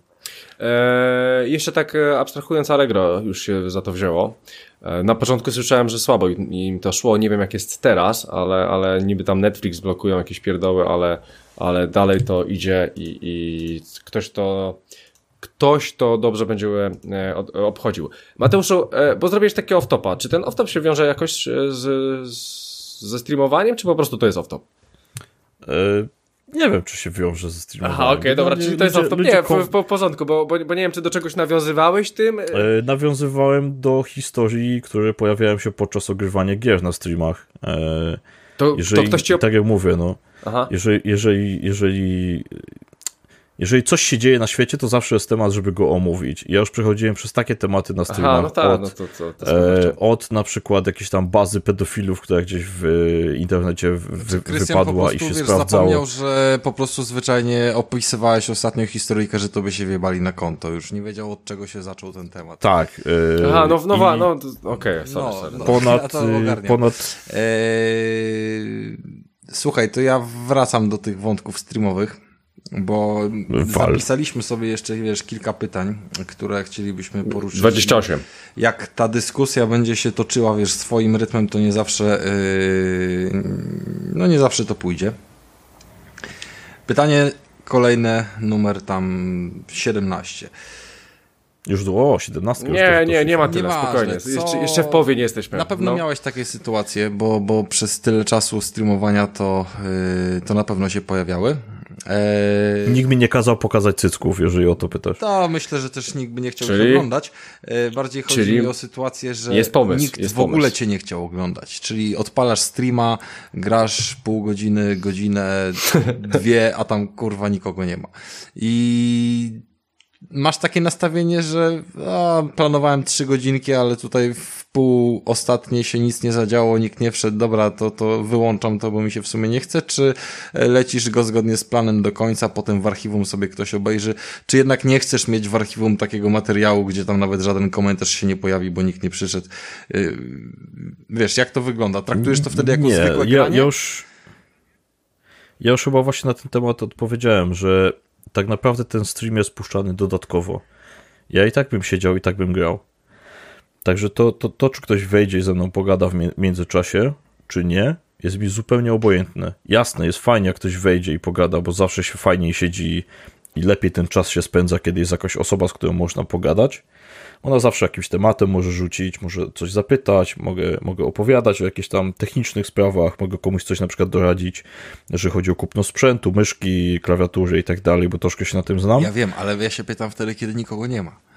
Eee, jeszcze tak e, abstrahując, Allegro już się za to wzięło. E, na początku słyszałem, że słabo im, im to szło, nie wiem jak jest teraz, ale, ale niby tam Netflix blokują jakieś pierdoły, ale, ale dalej to idzie i, i ktoś to ktoś to dobrze będzie e, od, obchodził. Mateuszu, e, bo zrobiłeś takiego off-topa. Czy ten off-top się wiąże jakoś e, z, z, ze streamowaniem, czy po prostu to jest off-top? E, nie wiem, czy się wiąże ze streamowaniem. Aha, okej, okay, dobra, No, czyli to jest ludzie- off-top. ludzie Nie, kom- w, w, w porządku, bo, bo, bo nie wiem, czy do czegoś nawiązywałeś tym. E, nawiązywałem do historii, które pojawiają się podczas ogrywania gier na streamach. E, To, jeżeli, to ktoś ci op... tak jak mówię, no, Aha. jeżeli, jeżeli, jeżeli, jeżeli coś się dzieje na świecie, to zawsze jest temat, żeby go omówić. Ja już przechodziłem przez takie tematy na streamach, Aha, no tak, od, no to, to, to e, od na przykład jakiejś tam bazy pedofilów, która gdzieś w internecie wy, Krystian po wypadła prostu, i się wiesz, sprawdzało. zapomniał, że po prostu zwyczajnie opisywałeś ostatnią historyjkę, że to by się wjebali na konto. Już nie wiedział, od czego się zaczął ten temat. Tak. E, Aha, no, no, i no, to- okej, okay, sorry, No, sorry. no. ponad, Ja to y, ogarniam. ponad Eee, słuchaj, to ja wracam do tych wątków streamowych, bo Wal. zapisaliśmy sobie jeszcze, wiesz, kilka pytań, które chcielibyśmy poruszyć. dwadzieścia osiem. Jak ta dyskusja będzie się toczyła, wiesz, swoim rytmem, to nie zawsze yy, no nie zawsze to pójdzie. Pytanie kolejne, numer tam siedemnaście. już było siedemnaście. Nie, nie, nie ma tyle, Nieważne, spokojnie. co- Jeszcze, jeszcze w połowie nie jesteśmy. Na pewno no. miałeś takie sytuacje, bo, bo przez tyle czasu streamowania to, yy, to na pewno się pojawiały. Eee, Nikt mi nie kazał pokazać cycków, jeżeli o to pytasz. To myślę, że też nikt by nie chciał Czyli? się oglądać. E, Bardziej chodzi Czyli mi o sytuację, że jest pomysł, nikt jest w ogóle pomysł. cię nie chciał oglądać. Czyli odpalasz streama, grasz pół godziny, godzinę, dwie, a tam kurwa nikogo nie ma. I masz takie nastawienie, że a, planowałem trzy godzinki, ale tutaj w pół ostatniej się nic nie zadziało, nikt nie wszedł, dobra, to, to wyłączam to, bo mi się w sumie nie chce, czy lecisz go zgodnie z planem do końca, potem w archiwum sobie ktoś obejrzy, czy jednak nie chcesz mieć w archiwum takiego materiału, gdzie tam nawet żaden komentarz się nie pojawi, bo nikt nie przyszedł. Yy, Wiesz, jak to wygląda? Traktujesz to wtedy jako nie, zwykłe ja, granie? ja już ja już chyba właśnie na ten temat odpowiedziałem, że tak naprawdę ten stream jest puszczany dodatkowo. Ja i tak bym siedział, i tak bym grał. Także to, to, to czy ktoś wejdzie i ze mną pogada w mi- międzyczasie, czy nie, jest mi zupełnie obojętne. Jasne, jest fajnie, jak ktoś wejdzie i pogada, bo zawsze się fajniej siedzi i lepiej ten czas się spędza, kiedy jest jakaś osoba, z którą można pogadać. Ona zawsze jakimś tematem może rzucić, może coś zapytać, mogę, mogę opowiadać o jakichś tam technicznych sprawach, mogę komuś coś na przykład doradzić, jeżeli chodzi o kupno sprzętu, myszki, klawiatury i tak dalej, bo troszkę się na tym znam. Ja wiem, ale ja się pytam wtedy, kiedy nikogo nie ma.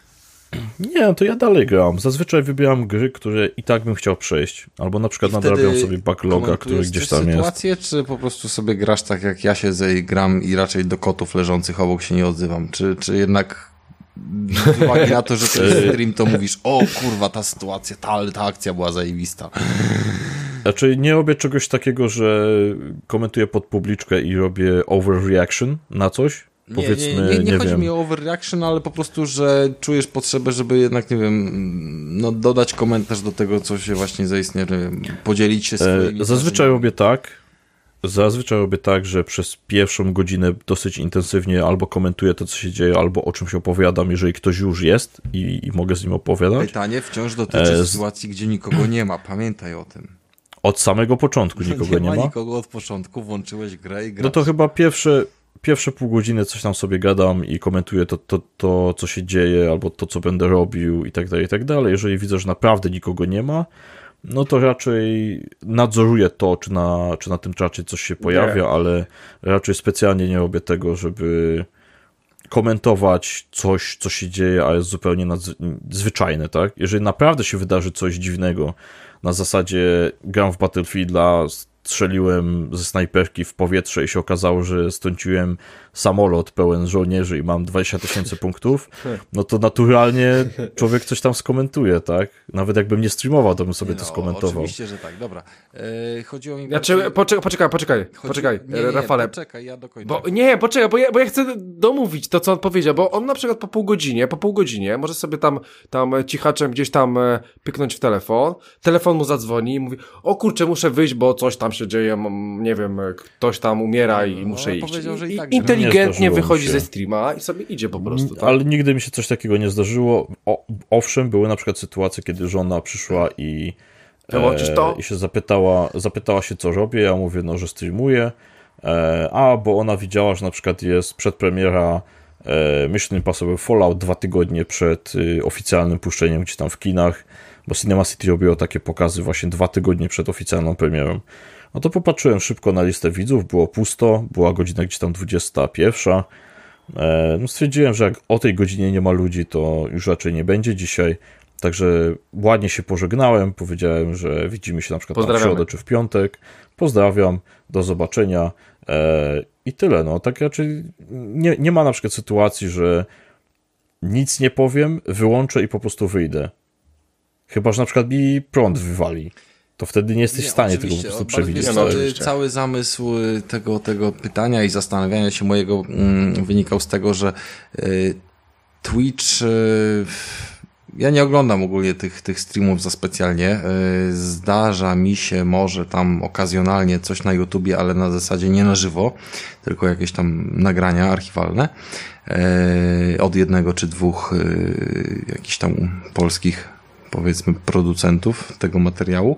Nie, no to ja dalej gram. Zazwyczaj wybieram gry, które i tak bym chciał przejść. Albo na przykład nadrabiam sobie backloga, który gdzieś tam jest. Sytuację, czy po prostu sobie grasz tak, jak ja siedzę i gram i raczej do kotów leżących obok się nie odzywam? Czy, czy jednak z uwagi na to, że to jest stream, to mówisz, o kurwa, ta sytuacja, ta, ta akcja była zajebista. Znaczy nie robię czegoś takiego, że komentuję pod publiczkę i robię overreaction na coś. Powiedzmy, nie, nie, nie, nie nie chodzi wiem. mi o overreaction, ale po prostu, że czujesz potrzebę, żeby jednak, nie wiem, no dodać komentarz do tego, co się właśnie zaistnie, nie wiem, podzielić się swoimi... E, zazwyczaj robię tak, zazwyczaj robię tak, że przez pierwszą godzinę dosyć intensywnie albo komentuję to, co się dzieje, albo o czymś opowiadam, jeżeli ktoś już jest i, i mogę z nim opowiadać. Pytanie wciąż dotyczy e, sytuacji, gdzie nikogo nie ma, pamiętaj o tym. Od samego początku nikogo nie, nie ma. ma. nikogo od początku, włączyłeś grę i grasz. No to chyba pierwsze... Pierwsze pół godziny coś tam sobie gadam i komentuję to, to, to, co się dzieje, albo to, co będę robił i tak dalej, i tak dalej. Jeżeli widzę, że naprawdę nikogo nie ma, no to raczej nadzoruję to, czy na, czy na tym czacie coś się pojawia, nie. Ale raczej specjalnie nie robię tego, żeby komentować coś, co się dzieje, a jest zupełnie nadzwyczajne, tak? Jeżeli naprawdę się wydarzy coś dziwnego, na zasadzie gram w Battlefielda, strzeliłem ze snajperki w powietrze i się okazało, że stąciłem samolot pełen żołnierzy i mam dwadzieścia tysięcy punktów, no to naturalnie człowiek coś tam skomentuje, tak? Nawet jakbym nie streamował, to bym sobie nie to no, skomentował. Oczywiście, że tak, dobra. Yy, chodziło mi... Znaczy, bardziej... poczekaj, poczekaj, poczekaj, Chodzi... poczekaj, nie, nie, Rafale. Poczekaj, ja dokończę. Bo, nie, poczekaj, bo ja, bo ja chcę domówić to, co on powiedział, bo on na przykład po pół godzinie, po pół godzinie może sobie tam, tam cichaczem gdzieś tam e, pyknąć w telefon, telefon mu zadzwoni i mówi, o kurczę, muszę wyjść, bo coś tam się dzieje, mam, nie wiem, ktoś tam umiera i no, muszę iść. Powiedział, że i tak, I, inteligentnie że... wychodzi ze streama i sobie idzie po prostu. Tak? Ale nigdy mi się coś takiego nie zdarzyło. O, owszem, były na przykład sytuacje, kiedy żona przyszła i, e, i się zapytała, zapytała się, co robię. Ja mówię, no, że streamuję. E, a, bo ona widziała, że na przykład jest przedpremiera e, Mission Impossible Fallout dwa tygodnie przed y, oficjalnym puszczeniem gdzieś tam w kinach, bo Cinema City robiło takie pokazy właśnie dwa tygodnie przed oficjalną premierą. No to popatrzyłem szybko na listę widzów, było pusto, była godzina gdzieś tam dwudziesta pierwsza. No stwierdziłem, że jak o tej godzinie nie ma ludzi, to już raczej nie będzie dzisiaj. Także ładnie się pożegnałem, powiedziałem, że widzimy się na przykład w środę czy w piątek. Pozdrawiam, do zobaczenia i tyle. No tak raczej nie, nie ma na przykład sytuacji, że nic nie powiem, wyłączę i po prostu wyjdę. Chyba że na przykład mi prąd wywali. To wtedy nie jesteś nie, w stanie tego po prostu przewidzieć. No, cały zamysł tego, tego pytania i zastanawiania się mojego mm, wynikał z tego, że y, Twitch... Y, ja nie oglądam ogólnie tych, tych streamów za specjalnie. Y, zdarza mi się może tam okazjonalnie coś na YouTubie, ale na zasadzie nie na żywo, tylko jakieś tam nagrania archiwalne y, od jednego czy dwóch y, jakichś tam polskich, powiedzmy, producentów tego materiału.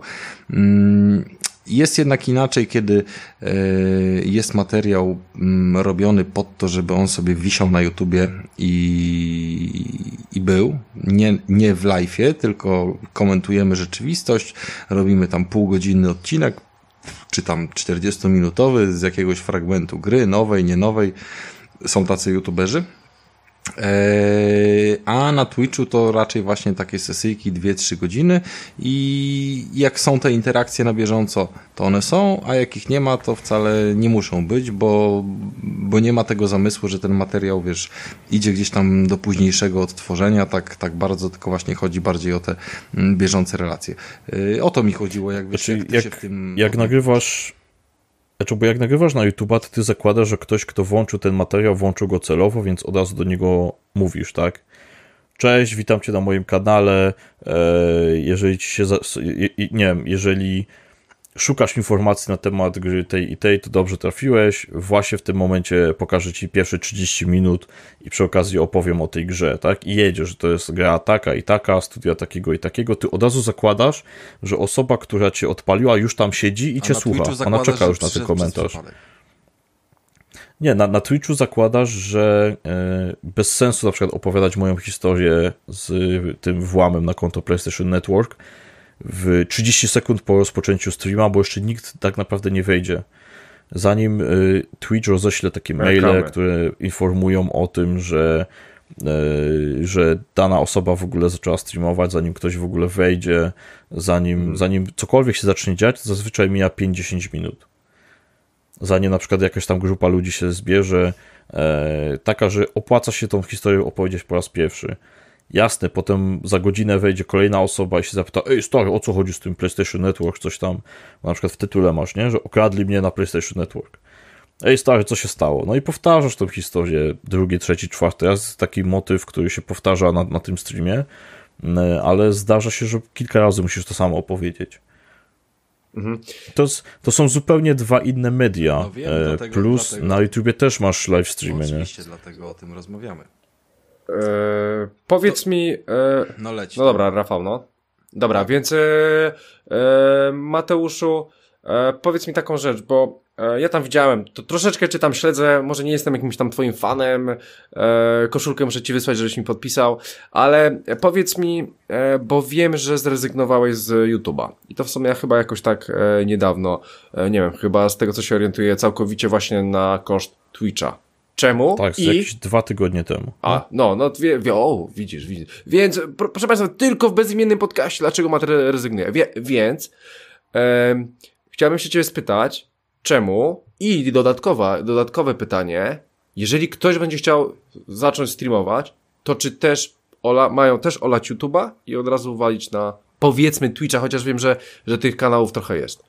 Jest jednak inaczej, kiedy jest materiał robiony pod to, żeby on sobie wisiał na YouTubie i, i był. Nie, nie w live'ie, tylko komentujemy rzeczywistość, robimy tam półgodzinny odcinek, czy tam czterdziestominutowy z jakiegoś fragmentu gry, nowej, nie nowej. Są tacy youtuberzy. A na Twitchu to raczej właśnie takie sesyjki dwie trzy godziny i jak są te interakcje na bieżąco, to one są, a jak ich nie ma, to wcale nie muszą być, bo, bo nie ma tego zamysłu, że ten materiał, wiesz, idzie gdzieś tam do późniejszego odtworzenia, tak, tak bardzo, tylko właśnie chodzi bardziej o te bieżące relacje. O to mi chodziło, jak wiesz, znaczy, jak, jak, się w tym... jak nagrywasz Znaczy, bo jak nagrywasz na YouTube'a, to ty zakładasz, że ktoś, kto włączył ten materiał, włączył go celowo, więc od razu do niego mówisz, tak? Cześć, witam cię na moim kanale, jeżeli ci się, nie wiem, jeżeli szukasz informacji na temat gry tej i tej, to dobrze trafiłeś, właśnie w tym momencie pokażę ci pierwsze trzydzieści minut i przy okazji opowiem o tej grze, tak? I jedziesz, że to jest gra taka i taka, studia takiego i takiego, ty od razu zakładasz, że osoba, która cię odpaliła, już tam siedzi i cię słucha, ona czeka już na ten komentarz. Nie, na, na Twitchu zakładasz, że e, bez sensu na przykład opowiadać moją historię z tym włamem na konto PlayStation Network w trzydzieści sekund po rozpoczęciu streama, bo jeszcze nikt tak naprawdę nie wejdzie. Zanim e, Twitch roześle takie maile, Reklamy. które informują o tym, że, e, że dana osoba w ogóle zaczęła streamować, zanim ktoś w ogóle wejdzie, zanim, hmm. zanim cokolwiek się zacznie dziać, to zazwyczaj mija pięć do dziesięciu minut. Zanim na przykład jakaś tam grupa ludzi się zbierze, e, taka, że opłaca się tą historię opowiedzieć po raz pierwszy. Jasne, potem za godzinę wejdzie kolejna osoba i się zapyta, ej stary, o co chodzi z tym PlayStation Network, coś tam, bo na przykład w tytule masz, nie, że okradli mnie na PlayStation Network. Ej stary, co się stało? No i powtarzasz tą historię drugi, trzeci, czwarty raz, jest taki motyw, który się powtarza na, na tym streamie, ale zdarza się, że kilka razy musisz to samo opowiedzieć. Mhm. To, to są zupełnie dwa inne media, no wiem, e, dlatego, plus dlatego, na YouTubie też masz live streamy, no, nie? Oczywiście, dlatego o tym rozmawiamy. E, powiedz to... mi... E, no leć. No dobra, Rafał, no. Dobra, no. więc e, e, Mateuszu, e, powiedz mi taką rzecz, bo e, ja tam widziałem, to troszeczkę czytam, śledzę, może nie jestem jakimś tam twoim fanem, e, koszulkę muszę ci wysłać, żebyś mi podpisał, ale powiedz mi, e, bo wiem, że zrezygnowałeś z YouTube'a i to w sumie chyba jakoś tak e, niedawno, e, nie wiem, chyba z tego co się orientuję, całkowicie właśnie na koszt Twitcha. Czemu? Tak, I... jakieś dwa tygodnie temu. A, no, no, wie, wie, o, widzisz, widzisz. Więc, pro, proszę Państwa, tylko w bezimiennym podcaście, dlaczego Matt re- rezygnuje. Wie, więc, e, chciałbym się Ciebie spytać, czemu? I dodatkowa, dodatkowe pytanie, jeżeli ktoś będzie chciał zacząć streamować, to czy też ola, mają też olać YouTube'a i od razu walić na, powiedzmy, Twitcha, chociaż wiem, że, że tych kanałów trochę jest.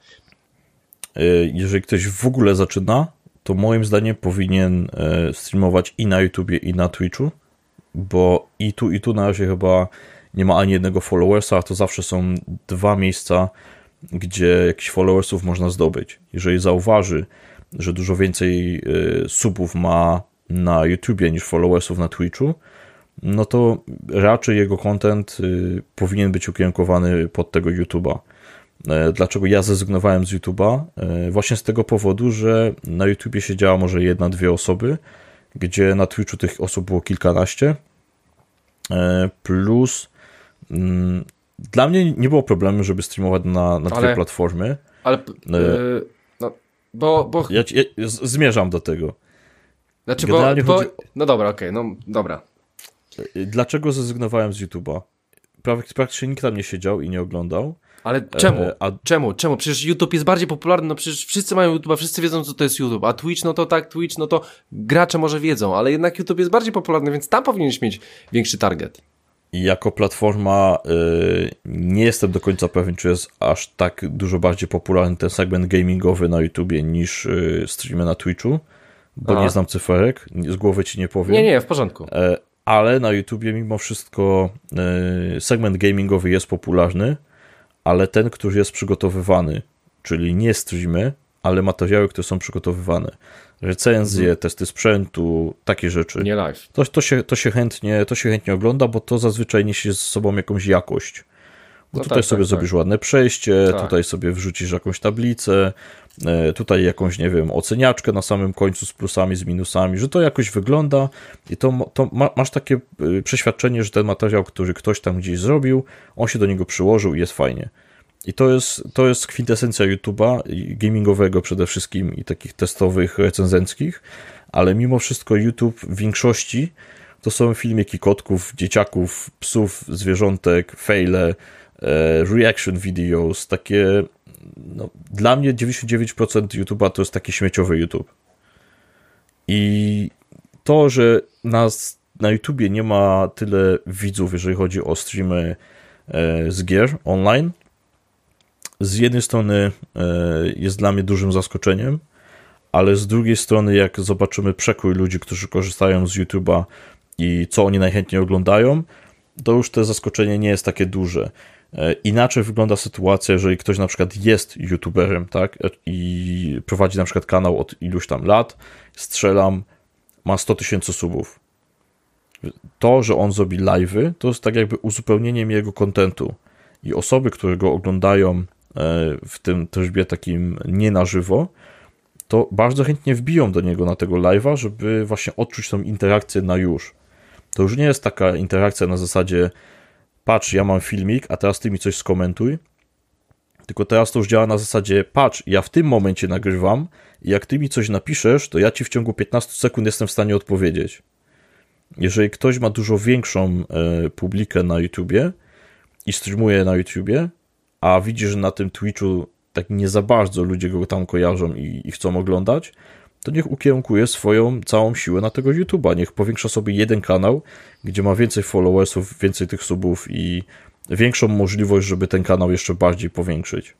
Jeżeli ktoś w ogóle zaczyna, to moim zdaniem powinien streamować i na YouTubie, i na Twitchu, bo i tu, i tu na razie chyba nie ma ani jednego followersa, a to zawsze są dwa miejsca, gdzie jakichś followersów można zdobyć. Jeżeli zauważy, że dużo więcej subów ma na YouTubie niż followersów na Twitchu, no to raczej jego content powinien być ukierunkowany pod tego YouTuba. Dlaczego ja zrezygnowałem z YouTube'a? Właśnie z tego powodu, że na YouTubie siedziała może jedna, dwie osoby, gdzie na Twitchu tych osób było kilkanaście, plus mm, dla mnie nie było problemu, żeby streamować na, na ale, dwie platformy. Ale, yy, no, bo... bo... Ja, ja zmierzam do tego. Znaczy, bo, bo... Chodzi... No dobra, okej, okay, no dobra. Dlaczego zrezygnowałem z YouTube'a? Praktycznie nikt tam nie siedział i nie oglądał. Ale czemu? E, a... Czemu? Czemu? Przecież YouTube jest bardziej popularny, no przecież wszyscy mają YouTube'a, wszyscy wiedzą, co to jest YouTube, a Twitch, no to tak, Twitch, no to gracze może wiedzą, ale jednak YouTube jest bardziej popularny, więc tam powinieneś mieć większy target. Jako platforma y, nie jestem do końca pewien, czy jest aż tak dużo bardziej popularny ten segment gamingowy na YouTubie niż y, streamy na Twitchu, bo a. nie znam cyferek, z głowy ci nie powiem. Nie, nie, w porządku. E, ale na YouTubie mimo wszystko y, segment gamingowy jest popularny, ale ten, który jest przygotowywany, czyli nie streamy, ale materiały, które są przygotowywane. Recenzje, mhm. testy sprzętu, takie rzeczy. Nie live. To, to, się, to, się chętnie, to się chętnie ogląda, bo to zazwyczaj niesie ze sobą jakąś jakość. Bo no tutaj tak, sobie tak, zrobisz tak. ładne przejście, tak. tutaj sobie wrzucisz jakąś tablicę, tutaj jakąś, nie wiem, oceniaczkę na samym końcu z plusami, z minusami, że to jakoś wygląda i to, to ma, masz takie przeświadczenie, że ten materiał, który ktoś tam gdzieś zrobił, on się do niego przyłożył i jest fajnie. I to jest, to jest kwintesencja YouTube'a, gamingowego przede wszystkim i takich testowych, recenzenckich, ale mimo wszystko YouTube w większości to są filmiki kotków, dzieciaków, psów, zwierzątek, faile, reaction videos, takie, no, dla mnie dziewięćdziesiąt dziewięć procent YouTube'a to jest taki śmieciowy YouTube. I to, że nas na YouTubie nie ma tyle widzów, jeżeli chodzi o streamy z gier online, z jednej strony jest dla mnie dużym zaskoczeniem, ale z drugiej strony jak zobaczymy przekrój ludzi, którzy korzystają z YouTube'a i co oni najchętniej oglądają, to już to zaskoczenie nie jest takie duże. Inaczej wygląda sytuacja, jeżeli ktoś na przykład jest YouTuberem, tak, i prowadzi na przykład kanał od iluś tam lat, strzelam, ma sto tysięcy subów. To, że on zrobi live'y, to jest tak jakby uzupełnieniem jego kontentu i osoby, które go oglądają w tym trybie takim nie na żywo, to bardzo chętnie wbiją do niego na tego live'a, żeby właśnie odczuć tą interakcję na już. To już nie jest taka interakcja na zasadzie patrz, ja mam filmik, a teraz ty mi coś skomentuj, tylko teraz to już działa na zasadzie patrz, ja w tym momencie nagrywam i jak ty mi coś napiszesz, to ja ci w ciągu piętnaście sekund jestem w stanie odpowiedzieć. Jeżeli ktoś ma dużo większą e, publikę na YouTubie i streamuje na YouTubie, a widzi, że na tym Twitchu tak nie za bardzo ludzie go tam kojarzą i, i chcą oglądać, to niech ukierunkuje swoją całą siłę na tego YouTube'a. Niech powiększa sobie jeden kanał, gdzie ma więcej followersów, więcej tych subów i większą możliwość, żeby ten kanał jeszcze bardziej powiększyć.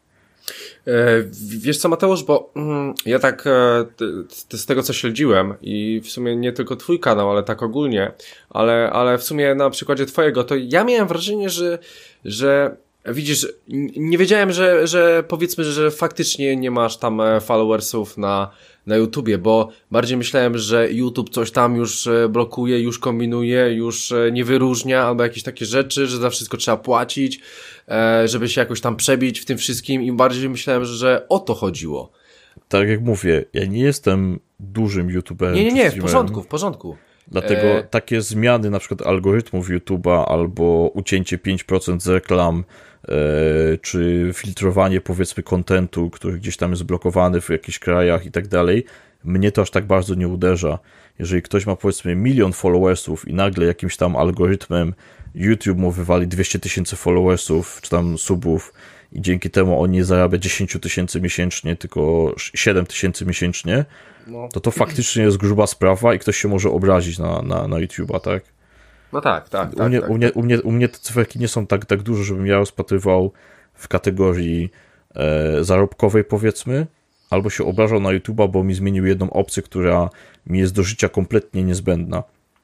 Wiesz co, Mateusz, bo mm, ja tak e, t, z tego co śledziłem i w sumie nie tylko twój kanał, ale tak ogólnie, ale, ale w sumie na przykładzie twojego, to ja miałem wrażenie, że, że widzisz, nie wiedziałem, że, że powiedzmy, że faktycznie nie masz tam followersów na, na YouTubie, bo bardziej myślałem, że YouTube coś tam już blokuje, już kombinuje, już nie wyróżnia, albo jakieś takie rzeczy, że za wszystko trzeba płacić, żeby się jakoś tam przebić w tym wszystkim i bardziej myślałem, że o to chodziło. Tak jak mówię, ja nie jestem dużym YouTuberem. Nie, nie, nie, w porządku, w porządku. Dlatego e... takie zmiany na przykład algorytmów YouTube'a albo ucięcie pięć procent z reklam, e, czy filtrowanie powiedzmy kontentu, który gdzieś tam jest blokowany w jakichś krajach i tak dalej, mnie to aż tak bardzo nie uderza. Jeżeli ktoś ma powiedzmy milion followersów i nagle jakimś tam algorytmem YouTube mu wywali dwieście tysięcy followersów, czy tam subów i dzięki temu on nie zarabia dziesięć tysięcy miesięcznie, tylko siedem tysięcy miesięcznie, no. to to faktycznie jest gruba sprawa i ktoś się może obrazić na, na, na YouTube'a, tak? No tak, tak. U, tak, mnie, tak, u, mnie, tak. U, mnie, u mnie te cyferki nie są tak, tak duże, żebym ja rozpatrywał w kategorii e, zarobkowej powiedzmy, albo się obrażał na YouTube'a, bo mi zmienił jedną opcję, która mi jest do życia kompletnie niezbędna.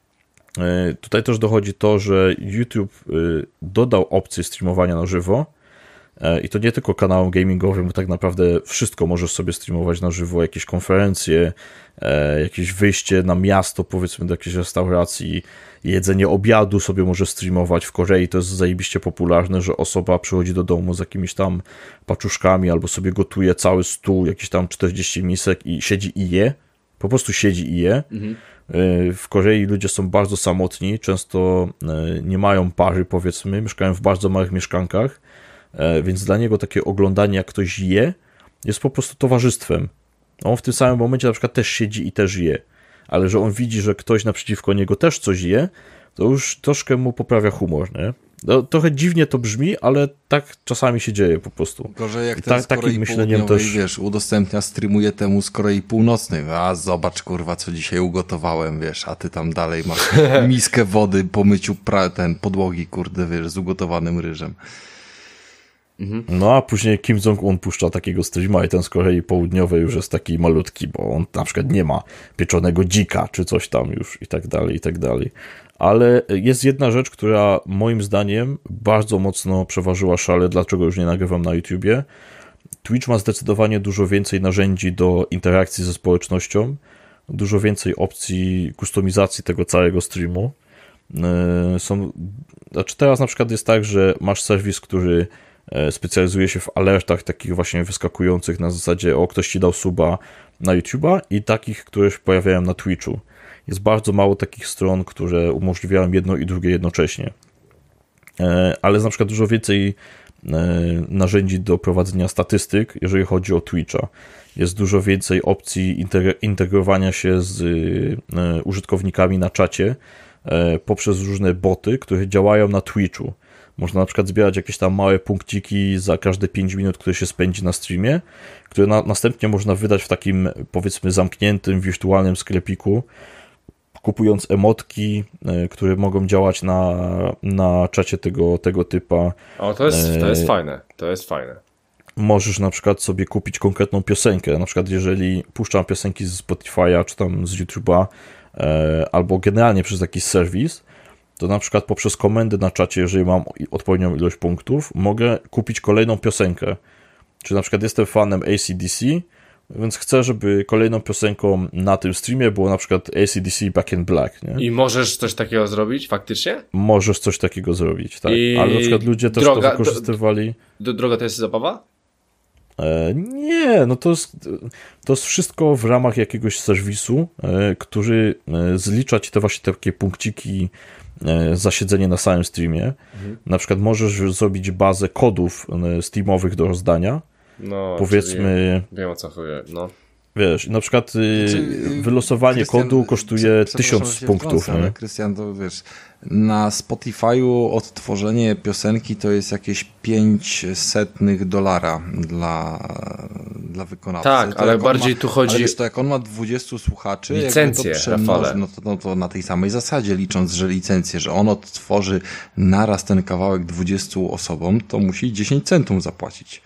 E, tutaj też dochodzi to, że YouTube e, dodał opcję streamowania na żywo. I to nie tylko kanałom gamingowym, bo tak naprawdę wszystko możesz sobie streamować na żywo, jakieś konferencje, jakieś wyjście na miasto, powiedzmy do jakiejś restauracji, jedzenie obiadu sobie możesz streamować. W Korei to jest zajebiście popularne, że osoba przychodzi do domu z jakimiś tam paczuszkami albo sobie gotuje cały stół, jakieś tam czterdzieści misek i siedzi i je. Po prostu siedzi i je. Mhm. W Korei ludzie są bardzo samotni, często nie mają pary, powiedzmy, mieszkają w bardzo małych mieszkankach. Więc dla niego takie oglądanie, jak ktoś je, jest po prostu towarzystwem. On w tym samym momencie na przykład też siedzi i też je, ale że on widzi, że ktoś naprzeciwko niego też coś je, to już troszkę mu poprawia humor, nie? No, trochę dziwnie to brzmi, ale tak czasami się dzieje po prostu. Gorzej jak ten Ta, z Korei myśleniem też... wiesz, udostępnia, streamuje temu z Korei Północnej, a zobacz kurwa, co dzisiaj ugotowałem, wiesz, a ty tam dalej masz miskę wody po myciu pra- ten podłogi, kurde, wiesz, z ugotowanym ryżem. No a później Kim Jong-un puszcza takiego streama i ten z Korei Południowej już jest taki malutki, bo on na przykład nie ma pieczonego dzika czy coś tam już i tak dalej, i tak dalej. Ale jest jedna rzecz, która moim zdaniem bardzo mocno przeważyła szale, dlaczego już nie nagrywam na YouTubie. Twitch ma zdecydowanie dużo więcej narzędzi do interakcji ze społecznością, dużo więcej opcji kustomizacji tego całego streamu. Są, znaczy teraz na przykład jest tak, że masz serwis, który specjalizuje się w alertach takich właśnie wyskakujących na zasadzie o, ktoś ci dał suba na YouTube'a i takich, które się pojawiają na Twitchu. Jest bardzo mało takich stron, które umożliwiają jedno i drugie jednocześnie. Ale jest na przykład dużo więcej narzędzi do prowadzenia statystyk, jeżeli chodzi o Twitcha. Jest dużo więcej opcji integrowania się z użytkownikami na czacie poprzez różne boty, które działają na Twitchu. Można na przykład zbierać jakieś tam małe punkciki za każde pięć minut, które się spędzi na streamie, które na, następnie można wydać w takim, powiedzmy, zamkniętym, wirtualnym sklepiku, kupując emotki, y, które mogą działać na, na czacie tego, tego typa. O, to jest, to jest fajne, to jest fajne. Możesz na przykład sobie kupić konkretną piosenkę, na przykład jeżeli puszczam piosenki z Spotify'a, czy tam z YouTube'a, y, albo generalnie przez jakiś serwis, to na przykład poprzez komendy na czacie, jeżeli mam odpowiednią ilość punktów, mogę kupić kolejną piosenkę. Czy na przykład jestem fanem A C D C, więc chcę, żeby kolejną piosenką na tym streamie było na przykład A C D C Back in Black. Nie? I możesz coś takiego zrobić faktycznie? Możesz coś takiego zrobić, tak. I ale na przykład ludzie też droga, to wykorzystywali. Do, do, droga to jest zabawa? E, nie, no to jest, to jest wszystko w ramach jakiegoś serwisu, e, który e, zlicza ci te właśnie takie punkciki e, za siedzenie na samym streamie. Mhm. Na przykład możesz zrobić bazę kodów e, steamowych do rozdania. No, powiedzmy... Wiem, o co chodzi, no. Wiesz, na przykład znaczy, wylosowanie Krystian, kodu kosztuje tysiąc punktów. Wtrącę, ale Krystian, to wiesz, na Spotify'u odtworzenie piosenki to jest jakieś pięć setnych dolara dla, dla wykonawcy. Tak, to ale bardziej ma, tu chodzi... Ale wiesz, to jak on ma dwudziestu słuchaczy, licencje, to przemnoży, no, to, no to na tej samej zasadzie, licząc, że licencję, że on odtworzy naraz ten kawałek dwudziestu osobom, to musi dziesięć centów zapłacić.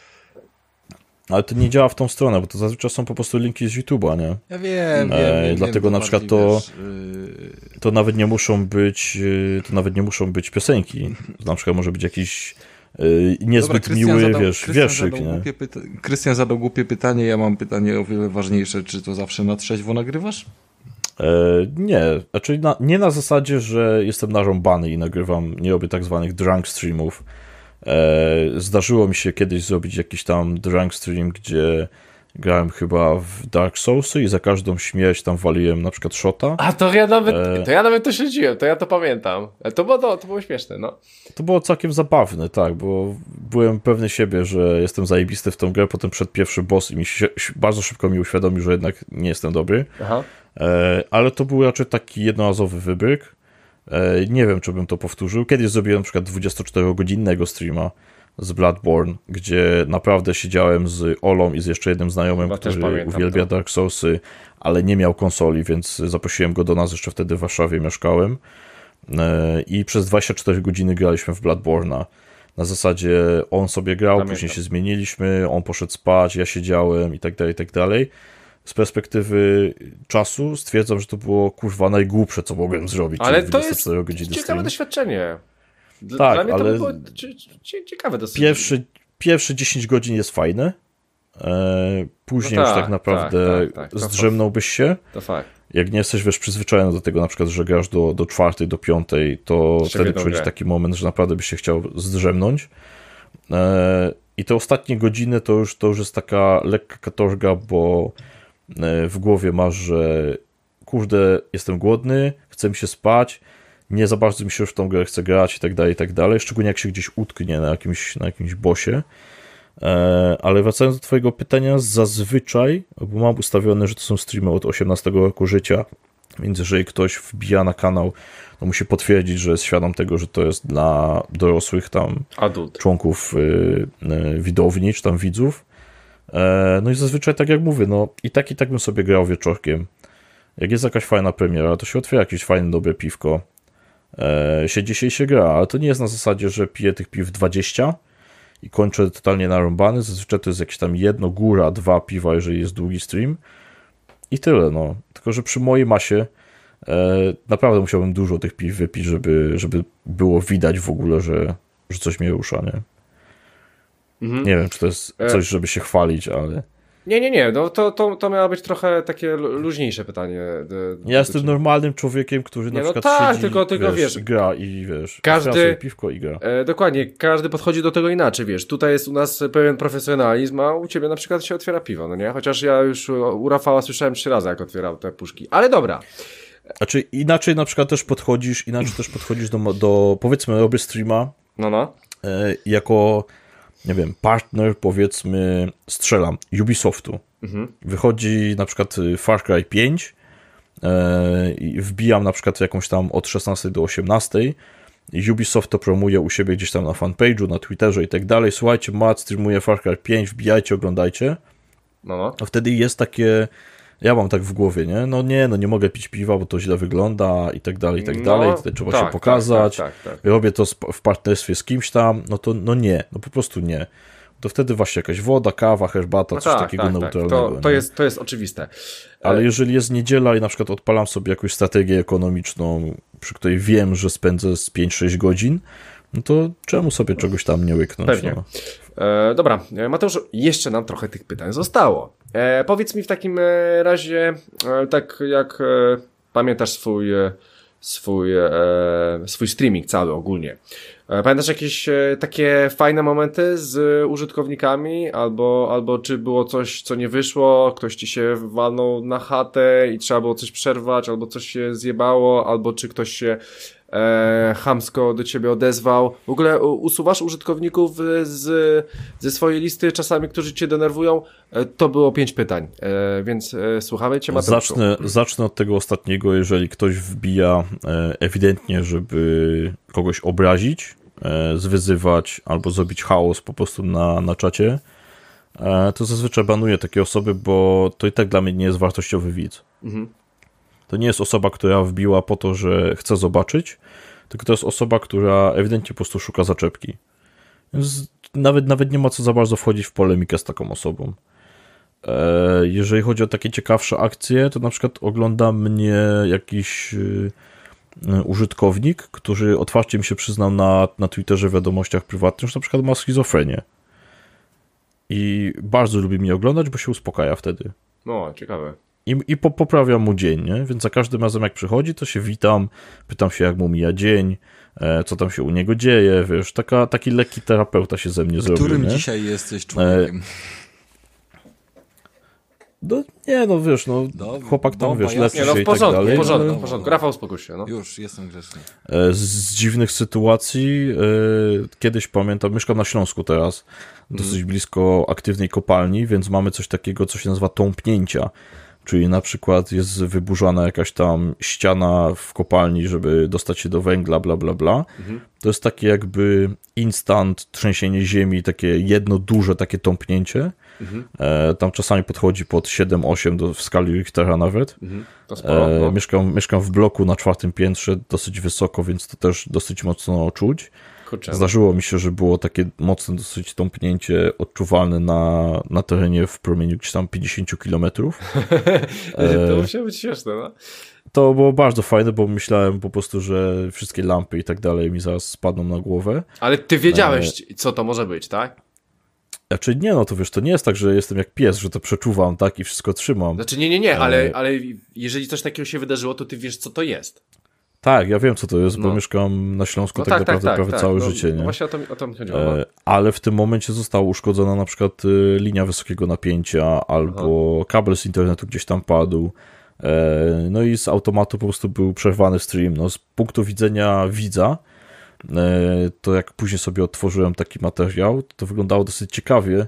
Ale to nie działa w tą stronę, bo to zazwyczaj są po prostu linki z YouTube'a, nie? Ja wiem, e, wiem. Dlatego wiem, na przykład to, wiesz, yy... to nawet nie muszą być to nawet nie muszą być piosenki. To na przykład może być jakiś yy, niezbyt Dobra, miły, zadał, wiesz, wierszyk, nie? Pyta- Krystian zadał głupie pytanie, ja mam pytanie o wiele ważniejsze. Czy to zawsze na trzeźwo nagrywasz? E, nie, znaczy na, nie na zasadzie, że jestem narąbany i nagrywam, nie robię tak zwanych drunk streamów. Zdarzyło mi się kiedyś zrobić jakiś tam drunk stream, gdzie grałem chyba w Dark Soulsy i za każdą śmierć tam waliłem na przykład shota. A to ja nawet e... to ja nawet to śledziłem, to ja to pamiętam. To było, to, to było śmieszne, no. To było całkiem zabawne, tak, bo byłem pewny siebie, że jestem zajebisty w tą grę, potem przed pierwszy boss i mi się, bardzo szybko mi uświadomił, że jednak nie jestem dobry. Aha. Ale to był raczej taki jednorazowy wybryk. Nie wiem, czy bym to powtórzył. Kiedyś zrobiłem na przykład dwudziestoczterogodzinnego streama z Bloodborne, gdzie naprawdę siedziałem z Olą i z jeszcze jednym znajomym, Chyba który uwielbia to. Dark Soulsy, ale nie miał konsoli, więc zaprosiłem go do nas, jeszcze wtedy w Warszawie mieszkałem i przez dwadzieścia cztery godziny graliśmy w Bloodborne'a. Na zasadzie on sobie grał, Pamiętam. Później się zmieniliśmy, on poszedł spać, ja siedziałem i tak dalej, i tak dalej. Z perspektywy czasu stwierdzam, że to było kurwa najgłupsze, co mogłem zrobić. Ale to jest ciekawe stream. doświadczenie. Dla, tak, dla mnie ale to było ciekawe dosyć. Pierwszy, pierwsze dziesięć godzin jest fajne, e, później no tak, już tak naprawdę tak, tak, tak. zdrzemnąłbyś się. To fakt. Jak nie jesteś, wiesz, przyzwyczajony do tego, na przykład, że grasz do, do czwartej, do piątej, to Jeszcze wtedy przychodzi grę. taki moment, że naprawdę byś się chciał zdrzemnąć. E, I te ostatnie godziny to już, to już jest taka lekka katorga, bo w głowie masz, że kurde, jestem głodny, chcę mi się spać, nie za bardzo mi się już w tą grę chce grać i tak dalej, i tak dalej, szczególnie jak się gdzieś utknie na jakimś, na jakimś bossie. Ale wracając do twojego pytania, zazwyczaj, bo mam ustawione, że to są streamy od osiemnastego roku życia, więc jeżeli ktoś wbija na kanał, to musi potwierdzić, że jest świadom tego, że to jest dla dorosłych tam Adult. członków yy, yy, widowni, czy tam widzów. No i zazwyczaj, tak jak mówię, no i tak i tak bym sobie grał wieczorkiem. Jak jest jakaś fajna premiera, to się otwiera jakieś fajne, dobre piwko. E, siedzi się i się gra, ale to nie jest na zasadzie, że piję tych piw dwadzieścia i kończę totalnie narąbany. Zazwyczaj to jest jakieś tam jedno, góra, dwa piwa, jeżeli jest długi stream. I tyle, no. Tylko, że przy mojej masie e, naprawdę musiałbym dużo tych piw wypić, żeby, żeby było widać w ogóle, że, że coś mnie rusza, nie? Mhm. Nie wiem, czy to jest coś, żeby się chwalić, ale... Nie, nie, nie, no to, to, to miało być trochę takie luźniejsze pytanie. Ja jestem normalnym człowiekiem, który na nie, przykład no tak, siedzi, tylko, tylko, wiesz, wiesz, gra i wiesz, każdy, sobie piwko i gra. E, dokładnie, każdy podchodzi do tego inaczej, wiesz, tutaj jest u nas pewien profesjonalizm, a u ciebie na przykład się otwiera piwo, no nie? Chociaż ja już u Rafała słyszałem trzy razy, jak otwierał te puszki, ale dobra. Znaczy inaczej na przykład też podchodzisz, inaczej też podchodzisz do, do powiedzmy, robię streama, no, no. E, jako... nie wiem, partner, powiedzmy, strzelam, Ubisoftu. Mhm. Wychodzi na przykład Far Cry pięć yy, i wbijam na przykład jakąś tam od szesnastej do osiemnastej. Ubisoft to promuje u siebie gdzieś tam na fanpage'u, na Twitterze i tak dalej. Słuchajcie, Matt streamuje Far Cry pięć, wbijajcie, oglądajcie. No, no. A wtedy jest takie... ja mam tak w głowie, nie? No nie, no nie mogę pić piwa, bo to źle wygląda i tak dalej, i tak no, dalej. Tutaj trzeba tak, się pokazać. Tak, tak, tak, tak. Robię to w partnerstwie z kimś tam. No to no nie, no po prostu nie. To wtedy właśnie jakaś woda, kawa, herbata, no coś tak, takiego tak, neutralnego. Tak. To, to, jest, to jest oczywiste. Ale jeżeli jest niedziela i na przykład odpalam sobie jakąś strategię ekonomiczną, przy której wiem, że spędzę z pięć sześć godzin, no to czemu sobie czegoś tam nie łyknąć? Pewnie. No? E, dobra, Mateusz, jeszcze nam trochę tych pytań zostało. E, powiedz mi w takim razie, e, tak jak e, pamiętasz swój e, swój, e, swój streaming cały ogólnie. E, pamiętasz jakieś e, takie fajne momenty z użytkownikami? Albo, albo czy było coś, co nie wyszło, ktoś ci się walnął na chatę i trzeba było coś przerwać, albo coś się zjebało, albo czy ktoś się e, chamsko do ciebie odezwał. W ogóle usuwasz użytkowników z, ze swojej listy czasami, którzy cię denerwują? E, to było pięć pytań, e, więc e, słuchamy cię, Mateuszu. Zacznę, zacznę od tego ostatniego. Jeżeli ktoś wbija e, ewidentnie, żeby kogoś obrazić, e, zwyzywać albo zrobić chaos po prostu na, na czacie, e, to zazwyczaj banuję takie osoby, bo to i tak dla mnie nie jest wartościowy widz. Mhm. To nie jest osoba, która wbiła po to, że chce zobaczyć, tylko to jest osoba, która ewidentnie po prostu szuka zaczepki. Więc nawet, nawet nie ma co za bardzo wchodzić w polemikę z taką osobą. E, jeżeli chodzi o takie ciekawsze akcje, to na przykład ogląda mnie jakiś y, y, użytkownik, który otwarcie mi się przyznał na, na Twitterze w wiadomościach prywatnych, że na przykład ma schizofrenię. I bardzo lubi mnie oglądać, bo się uspokaja wtedy. No, ciekawe. I, i po, poprawiam mu dzień, nie? Więc za każdym razem jak przychodzi, to się witam, pytam się jak mu mija dzień, e, co tam się u niego dzieje, wiesz, taka, taki lekki terapeuta się ze mnie zrobił. Którym nie? dzisiaj jesteś człowiekiem? E, no nie, no wiesz, no no, chłopak tam, bomba, wiesz, jasne. leczy nie, no, się w porządku, i tak dalej. w porządku, ale... w porządku. Rafał, spokój się, no. Już, jestem grzeczny. E, z, z dziwnych sytuacji, e, kiedyś pamiętam, mieszkam na Śląsku teraz, dosyć mm. blisko aktywnej kopalni, więc mamy coś takiego, co się nazywa tąpnięcia. Czyli na przykład jest wyburzana jakaś tam ściana w kopalni, żeby dostać się do węgla, bla, bla, bla. Mhm. To jest takie jakby instant trzęsienie ziemi, takie jedno duże takie tąpnięcie. Mhm. E, tam czasami podchodzi pod siedem osiem do, w skali Richtera nawet. Mhm. To sporo, e, no. mieszkam, mieszkam w bloku na czwartym piętrze, dosyć wysoko, więc to też dosyć mocno czuć. Kurczę. Zdarzyło mi się, że było takie mocne dosyć tąpnięcie odczuwalne na, na terenie w promieniu gdzieś tam pięćdziesiąt kilometrów. To musiało być śmieszne, no. To było bardzo fajne, bo myślałem po prostu, że wszystkie lampy i tak dalej mi zaraz spadną na głowę. Ale ty wiedziałeś, e... co to może być, tak? Znaczy nie, no to wiesz, to nie jest tak, że jestem jak pies, że to przeczuwam, tak, i wszystko trzymam. Znaczy nie, nie, nie, ale, ale jeżeli coś takiego się wydarzyło, to ty wiesz, co to jest. Tak, ja wiem, co to jest, no. bo mieszkam na Śląsku no tak, tak naprawdę tak, prawie tak, całe tak. życie. No, nie? Właśnie o to, o to mi chodziło. No. Ale w tym momencie została uszkodzona na przykład linia wysokiego napięcia albo Aha. kabel z internetu gdzieś tam padł. No i z automatu po prostu był przerwany stream. No, z punktu widzenia widza, to jak później sobie otworzyłem taki materiał, to wyglądało dosyć ciekawie,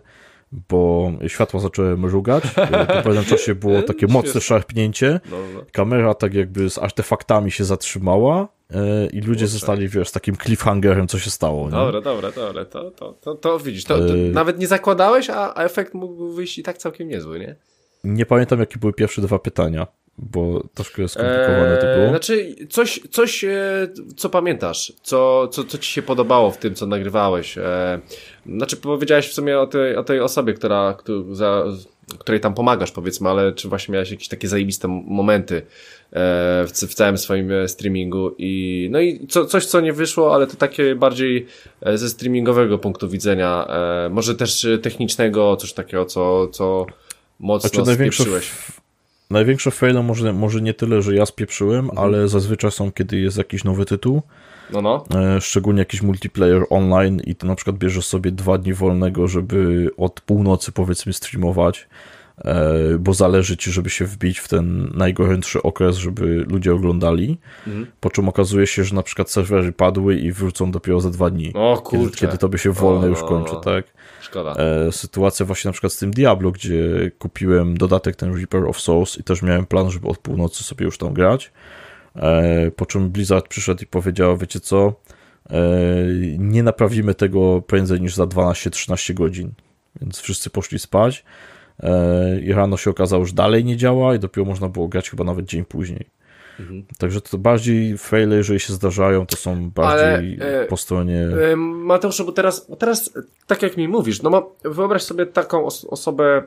bo światła zaczęły mrugać, po pewnym czasie było takie mocne szarpnięcie, kamera tak jakby z artefaktami się zatrzymała i ludzie Kurczę. zostali, wiesz, z takim cliffhangerem, co się stało. Nie? Dobra, dobra, dobra, to, to, to, to widzisz, to, to nawet nie zakładałeś, a, a efekt mógł wyjść i tak całkiem niezły, nie? Nie pamiętam, jakie były pierwsze dwa pytania, bo troszkę skomplikowane to było. Znaczy, coś, coś co pamiętasz, co, co, co ci się podobało w tym, co nagrywałeś. Znaczy, powiedziałeś w sumie o tej, o tej osobie, która, która, za, której tam pomagasz, powiedzmy, ale czy właśnie miałeś jakieś takie zajebiste momenty w, w całym swoim streamingu i no i co, coś, co nie wyszło, ale to takie bardziej ze streamingowego punktu widzenia, może też technicznego, coś takiego, co, co mocno spieprzyłeś. Największe faile może, może nie tyle, że ja spieprzyłem, mhm. ale zazwyczaj są, kiedy jest jakiś nowy tytuł. No, no. E, szczególnie jakiś multiplayer online i ty na przykład bierzesz sobie dwa dni wolnego, żeby od północy powiedzmy streamować, e, bo zależy ci, żeby się wbić w ten najgorętszy okres, żeby ludzie oglądali. Mhm. Po czym okazuje się, że na przykład serwery padły i wrócą dopiero za dwa dni. O kurczę. Kiedy, kiedy tobie się wolne o, już kończy, tak? Szkoda. E, sytuacja właśnie na przykład z tym Diablo, gdzie kupiłem dodatek ten Reaper of Souls i też miałem plan, żeby od północy sobie już tam grać. E, po czym Blizzard przyszedł i powiedział, wiecie co, e, nie naprawimy tego prędzej niż za dwanaście trzynaście godzin. Więc wszyscy poszli spać e, i rano się okazało, że dalej nie działa i dopiero można było grać chyba nawet dzień później. Mhm. Także to bardziej faile, jeżeli się zdarzają, to są bardziej Ale, e, po stronie... E, Mateuszu, bo teraz, bo teraz tak jak mi mówisz, no ma, wyobraź sobie taką os- osobę,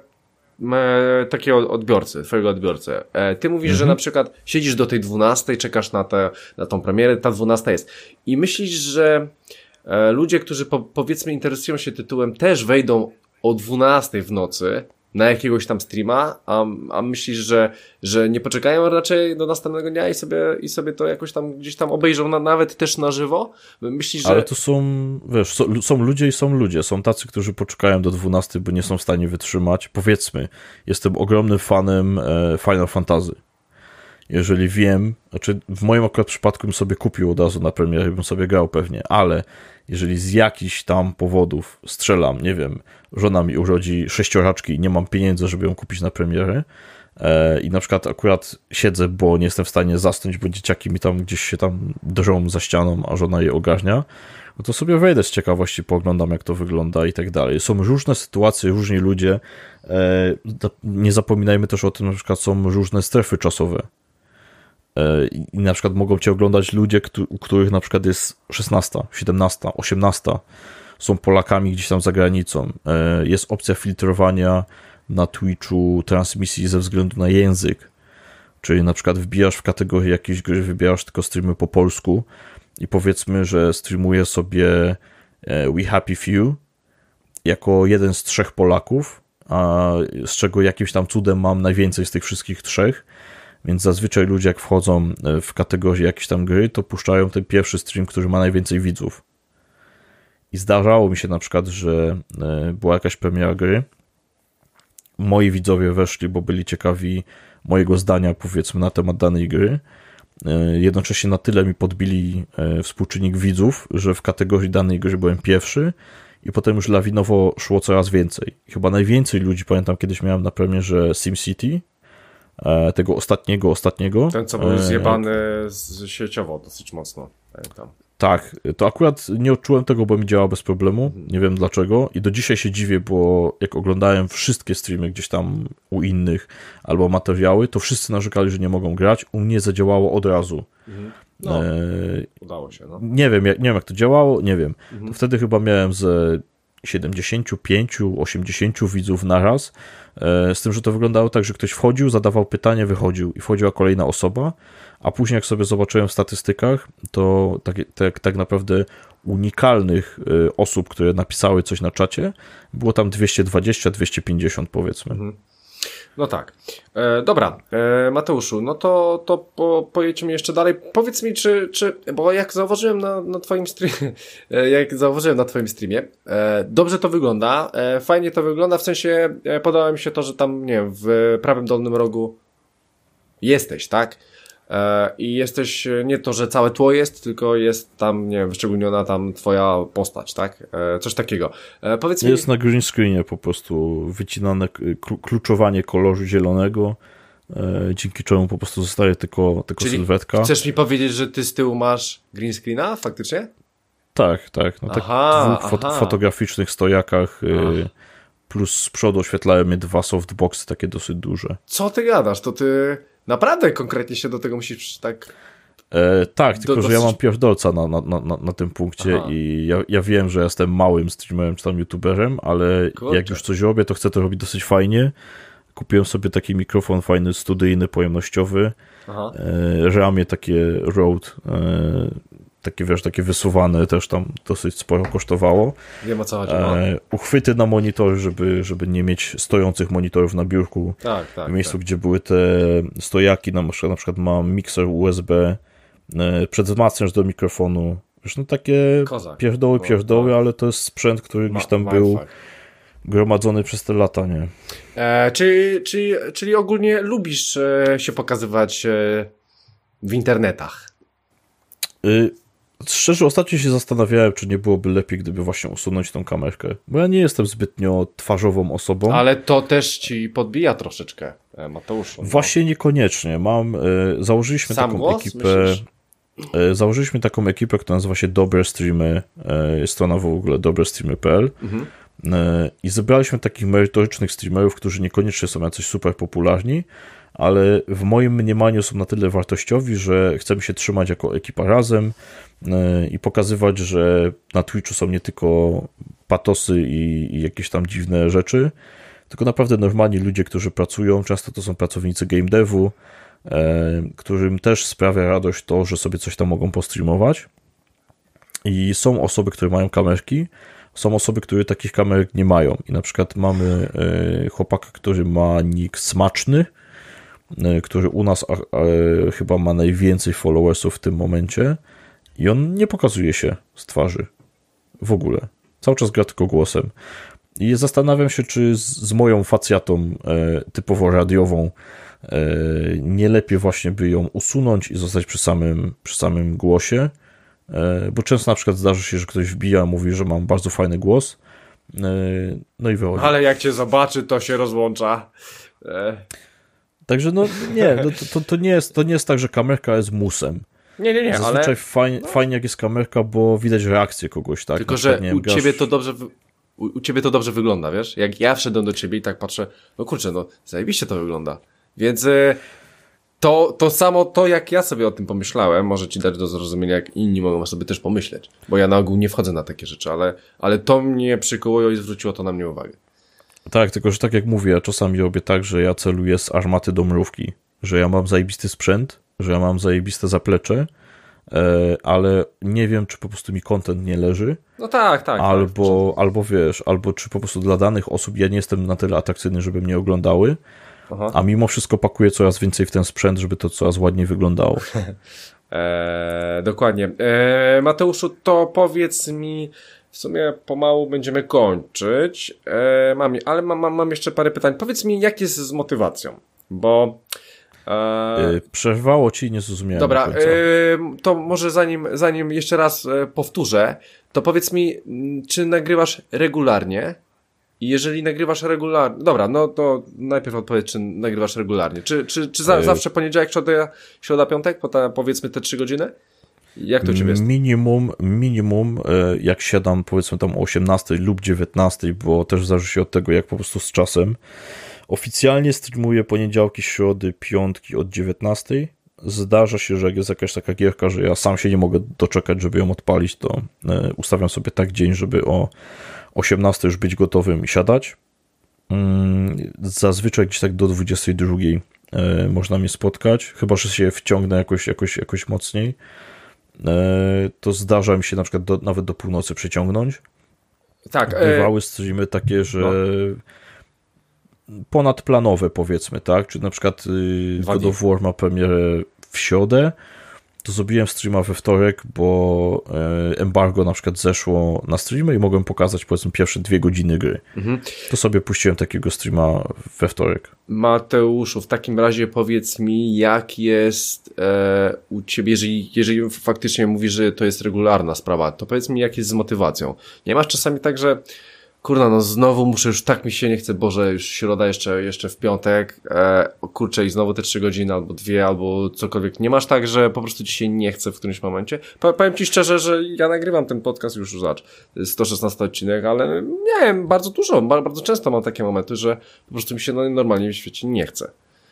e, takiego odbiorcy, twojego odbiorcy. E, ty mówisz, mhm. że na przykład siedzisz do tej dwunastej, czekasz na, te, na tą premierę, ta dwunasta jest i myślisz, że e, ludzie, którzy po, powiedzmy interesują się tytułem, też wejdą o dwunastej w nocy na jakiegoś tam streama, a, a myślisz, że, że nie poczekają raczej do następnego dnia i sobie, i sobie to jakoś tam gdzieś tam obejrzą na, nawet też na żywo? Myślisz, że... Ale to są, wiesz, są, są ludzie i są ludzie. Są tacy, którzy poczekają do dwunastej, bo nie są w stanie wytrzymać. Powiedzmy, jestem ogromnym fanem e, Final Fantasy. Jeżeli wiem, znaczy w moim akurat przypadku bym sobie kupił od razu na premierę, bym sobie grał pewnie, ale jeżeli z jakichś tam powodów strzelam, nie wiem, żona mi urodzi sześcioraczki i nie mam pieniędzy, żeby ją kupić na premierę e, i na przykład akurat siedzę, bo nie jestem w stanie zasnąć, bo dzieciaki mi tam gdzieś się tam drżą za ścianą, a żona je ogarnia, no to sobie wejdę z ciekawości, pooglądam jak to wygląda i tak dalej. Są różne sytuacje, różni ludzie. E, nie zapominajmy też o tym, na przykład są różne strefy czasowe. I na przykład mogą cię oglądać ludzie, u których na przykład jest szesnasta, siedemnasta, osiemnasta, są Polakami gdzieś tam za granicą. Jest opcja filtrowania na Twitchu transmisji ze względu na język, czyli na przykład wbijasz w kategorię jakiejś gry, wybierasz tylko streamy po polsku i powiedzmy, że streamuje sobie We Happy Few jako jeden z trzech Polaków, a z czego jakimś tam cudem mam najwięcej z tych wszystkich trzech. Więc zazwyczaj ludzie jak wchodzą w kategorię jakieś tam gry, to puszczają ten pierwszy stream, który ma najwięcej widzów. I zdarzało mi się na przykład, że była jakaś premiera gry. Moi widzowie weszli, bo byli ciekawi mojego zdania, powiedzmy, na temat danej gry. Jednocześnie na tyle mi podbili współczynnik widzów, że w kategorii danej gry byłem pierwszy i potem już lawinowo szło coraz więcej. Chyba najwięcej ludzi, pamiętam, kiedyś miałem na premierze SimCity, tego ostatniego, ostatniego. Ten, co był zjebany z sieciowo dosyć mocno, pamiętam. Tak, to akurat nie odczułem tego, bo mi działa bez problemu, nie wiem dlaczego i do dzisiaj się dziwię, bo jak oglądałem wszystkie streamy gdzieś tam u innych albo materiały, to wszyscy narzekali, że nie mogą grać, u mnie zadziałało od razu. Mhm. No, e... udało się, no. Nie wiem, jak, nie wiem jak to działało, nie wiem. Mhm. To wtedy chyba miałem ze siedemdziesiąt pięć osiemdziesiąt widzów naraz, z tym, że to wyglądało tak, że ktoś wchodził, zadawał pytanie, wychodził i wchodziła kolejna osoba, a później jak sobie zobaczyłem w statystykach, to tak, tak, tak naprawdę unikalnych osób, które napisały coś na czacie, było tam dwieście dwadzieścia dwieście pięćdziesiąt powiedzmy. Mhm. No tak. E, dobra, e, Mateuszu, no to, to po, pojedźmy jeszcze dalej. Powiedz mi, czy, czy bo jak zauważyłem na, na twoim streamie, e, jak zauważyłem na twoim streamie, e, dobrze to wygląda, e, fajnie to wygląda, w sensie e, podoba mi się to, że tam, nie wiem, w prawym dolnym rogu jesteś, tak? E, I jesteś, nie to, że całe tło jest, tylko jest tam, nie wiem, wyszczególniona tam twoja postać, tak? E, coś takiego. E, powiedz mi... Jest na green screenie po prostu wycinane kluczowanie koloru zielonego, e, dzięki czemu po prostu zostaje tylko, tylko Czyli sylwetka. Chcesz mi powiedzieć, że ty z tyłu masz green screena, faktycznie? Tak, tak. Na aha, takich dwóch aha. fotograficznych stojakach e, plus z przodu oświetlają mnie dwa softboxy takie dosyć duże. Co ty gadasz? To ty... Naprawdę konkretnie się do tego musisz tak... E, tak, tylko dosyć... że ja mam pierdolca na, na, na, na tym punkcie. Aha. I ja, ja wiem, że jestem małym streamerem czy tam youtuberem, ale Kurczę. jak już coś robię, to chcę to robić dosyć fajnie. Kupiłem sobie taki mikrofon fajny, studyjny, pojemnościowy. Aha. E, ramię takie Rode, e, takie wiesz, takie wysuwane, też tam dosyć sporo kosztowało. Wiem, o co chodzi. No. E, uchwyty na monitory, żeby, żeby nie mieć stojących monitorów na biurku. Tak, tak. W miejscu, tak. gdzie były te stojaki, na przykład, na przykład mam mikser U S B, e, przedwzmacniacz do mikrofonu. Wiesz, no takie Kozak. pierdoły, pierdoły, no, ale to jest sprzęt, który gdzieś tam Ma, był fakt. gromadzony przez te lata, nie? E, czyli, czyli, czyli ogólnie lubisz e, się pokazywać e, w internetach? Y Szczerze, ostatnio się zastanawiałem, czy nie byłoby lepiej, gdyby właśnie usunąć tą kamerkę, bo ja nie jestem zbytnio twarzową osobą. Ale to też ci podbija troszeczkę, Mateuszu. No. Właśnie niekoniecznie. Mam, y, założyliśmy Sam taką głos, ekipę, y, założyliśmy taką ekipę, która nazywa się Dobre Streamy, y, jest strona w ogóle dobrestreamy kropka p l mhm. y, i zebraliśmy takich merytorycznych streamerów, którzy niekoniecznie są jacyś super popularni, ale w moim mniemaniu są na tyle wartościowi, że chcemy się trzymać jako ekipa razem i pokazywać, że na Twitchu są nie tylko patosy i, i jakieś tam dziwne rzeczy, tylko naprawdę normalni ludzie, którzy pracują, często to są pracownicy game devu, e, którym też sprawia radość to, że sobie coś tam mogą postreamować i są osoby, które mają kamerki, Są osoby, które takich kamerek nie mają i na przykład mamy e, chłopaka, który ma nick Smaczny, e, który u nas a, a, chyba ma najwięcej followersów w tym momencie i on nie pokazuje się z twarzy w ogóle. Cały czas gra tylko głosem. I zastanawiam się, czy z, z moją facjatą e, typowo radiową e, nie lepiej właśnie by ją usunąć i zostać przy samym, przy samym głosie, e, bo często na przykład zdarzy się, że ktoś wbija, mówi, że mam bardzo fajny głos, e, no i wychodzi. Ale jak cię zobaczy, to się rozłącza. E. Także no nie, no, to, to, to, nie jest, to nie jest tak, że kamerka jest musem. Nie, nie, nie, Zazwyczaj ale... fajnie, no. fajnie jak jest kamerka, bo widać reakcję kogoś, tak? Tylko, przykład, że wiem, u grasz... ciebie to dobrze... W... U, u ciebie to dobrze wygląda, wiesz? Jak ja wszedłem do ciebie i tak patrzę, no kurczę, no zajebiście to wygląda. Więc y, to, to samo to, jak ja sobie o tym pomyślałem, może ci dać do zrozumienia, jak inni mogą sobie też pomyśleć. Bo ja na ogół nie wchodzę na takie rzeczy, ale, ale to mnie przykuło i zwróciło to na mnie uwagę. Tak, tylko że tak jak mówię, ja czasami robię tak, że ja celuję z armaty do mrówki, że ja mam zajebisty sprzęt, że ja mam zajebiste zaplecze, ale nie wiem, czy po prostu mi content nie leży. No tak, tak. Albo, tak, albo wiesz, albo czy po prostu dla danych osób ja nie jestem na tyle atrakcyjny, żeby mnie oglądały, Aha. a mimo wszystko pakuję coraz więcej w ten sprzęt, żeby to coraz ładniej wyglądało. eee, dokładnie. Eee, Mateuszu, to powiedz mi, w sumie pomału będziemy kończyć, eee, mam, ale mam, mam, mam jeszcze parę pytań. Powiedz mi, jak jest z motywacją, bo... Eee, Przerwało ci i nie zrozumiałem. Dobra, yy, to może zanim, zanim jeszcze raz yy, powtórzę, to powiedz mi, yy, czy nagrywasz regularnie? I jeżeli nagrywasz regularnie, dobra, no to najpierw odpowiedz, czy nagrywasz regularnie. Czy, czy, czy za, yy. zawsze poniedziałek, środa, środa, piątek, po ta, powiedzmy te trzy godziny? Jak to u ciebie jest? Minimum, minimum, jak siadam powiedzmy tam o osiemnastej lub dziewiętnastej, bo też zależy się od tego, jak po prostu z czasem. Oficjalnie streamuję poniedziałki, środy, piątki od dziewiętnastej. Zdarza się, że jak jest jakaś taka gierka, że ja sam się nie mogę doczekać, żeby ją odpalić, to ustawiam sobie tak dzień, żeby o osiemnastej już być gotowym i siadać. Zazwyczaj gdzieś tak do dwudziestej drugiej można mnie spotkać, chyba że się wciągnę jakoś, jakoś, jakoś mocniej. To zdarza mi się na przykład do, nawet do północy przeciągnąć. Tak. Bywały streamy takie, że no. ponadplanowe powiedzmy, tak? Czy na przykład God of War ma premierę w środę, to zrobiłem streama we wtorek, bo embargo na przykład zeszło na streamy i mogłem pokazać powiedzmy pierwsze dwie godziny gry. Mhm. To sobie puściłem takiego streama we wtorek. Mateuszu, w takim razie powiedz mi, jak jest e, u ciebie, jeżeli, jeżeli faktycznie mówisz, że to jest regularna sprawa, to powiedz mi, jak jest z motywacją. Nie masz czasami tak, że kurna, no znowu muszę, już tak mi się nie chce, Boże, już środa jeszcze, jeszcze w piątek, e, kurczę i znowu te trzy godziny, albo dwie, albo cokolwiek. Nie masz tak, że po prostu ci się nie chce w którymś momencie? Powiem ci szczerze, że ja nagrywam ten podcast już, zobacz, sto szesnasty odcinek, ale nie wiem, bardzo dużo, bardzo często mam takie momenty, że po prostu mi się no, normalnie w świecie nie chce.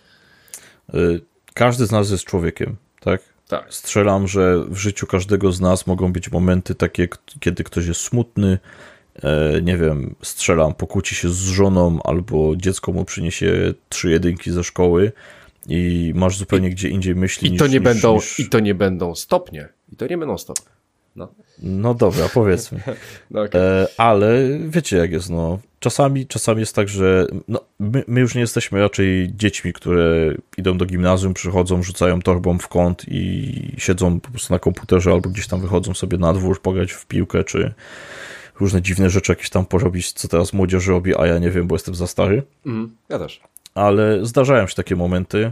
Każdy z nas jest człowiekiem, tak? Tak. Strzelam, że w życiu każdego z nas mogą być momenty takie, kiedy ktoś jest smutny, nie wiem, strzelam, pokłóci się z żoną albo dziecko mu przyniesie trzy jedynki ze szkoły i masz zupełnie I, gdzie indziej myśli i niż, to nie niż, będą niż... I to nie będą stopnie. I to nie będą stopnie. No, no dobra, powiedzmy. no okay. e, ale wiecie jak jest, no. Czasami, czasami jest tak, że no, my, my już nie jesteśmy raczej dziećmi, które idą do gimnazjum, przychodzą, rzucają torbą w kąt i siedzą po prostu na komputerze albo gdzieś tam wychodzą sobie na dwór, pograć w piłkę, czy różne dziwne rzeczy jakieś tam porobić, co teraz młodzież robi, a ja nie wiem, bo jestem za stary. Mm, ja też. Ale zdarzają się takie momenty,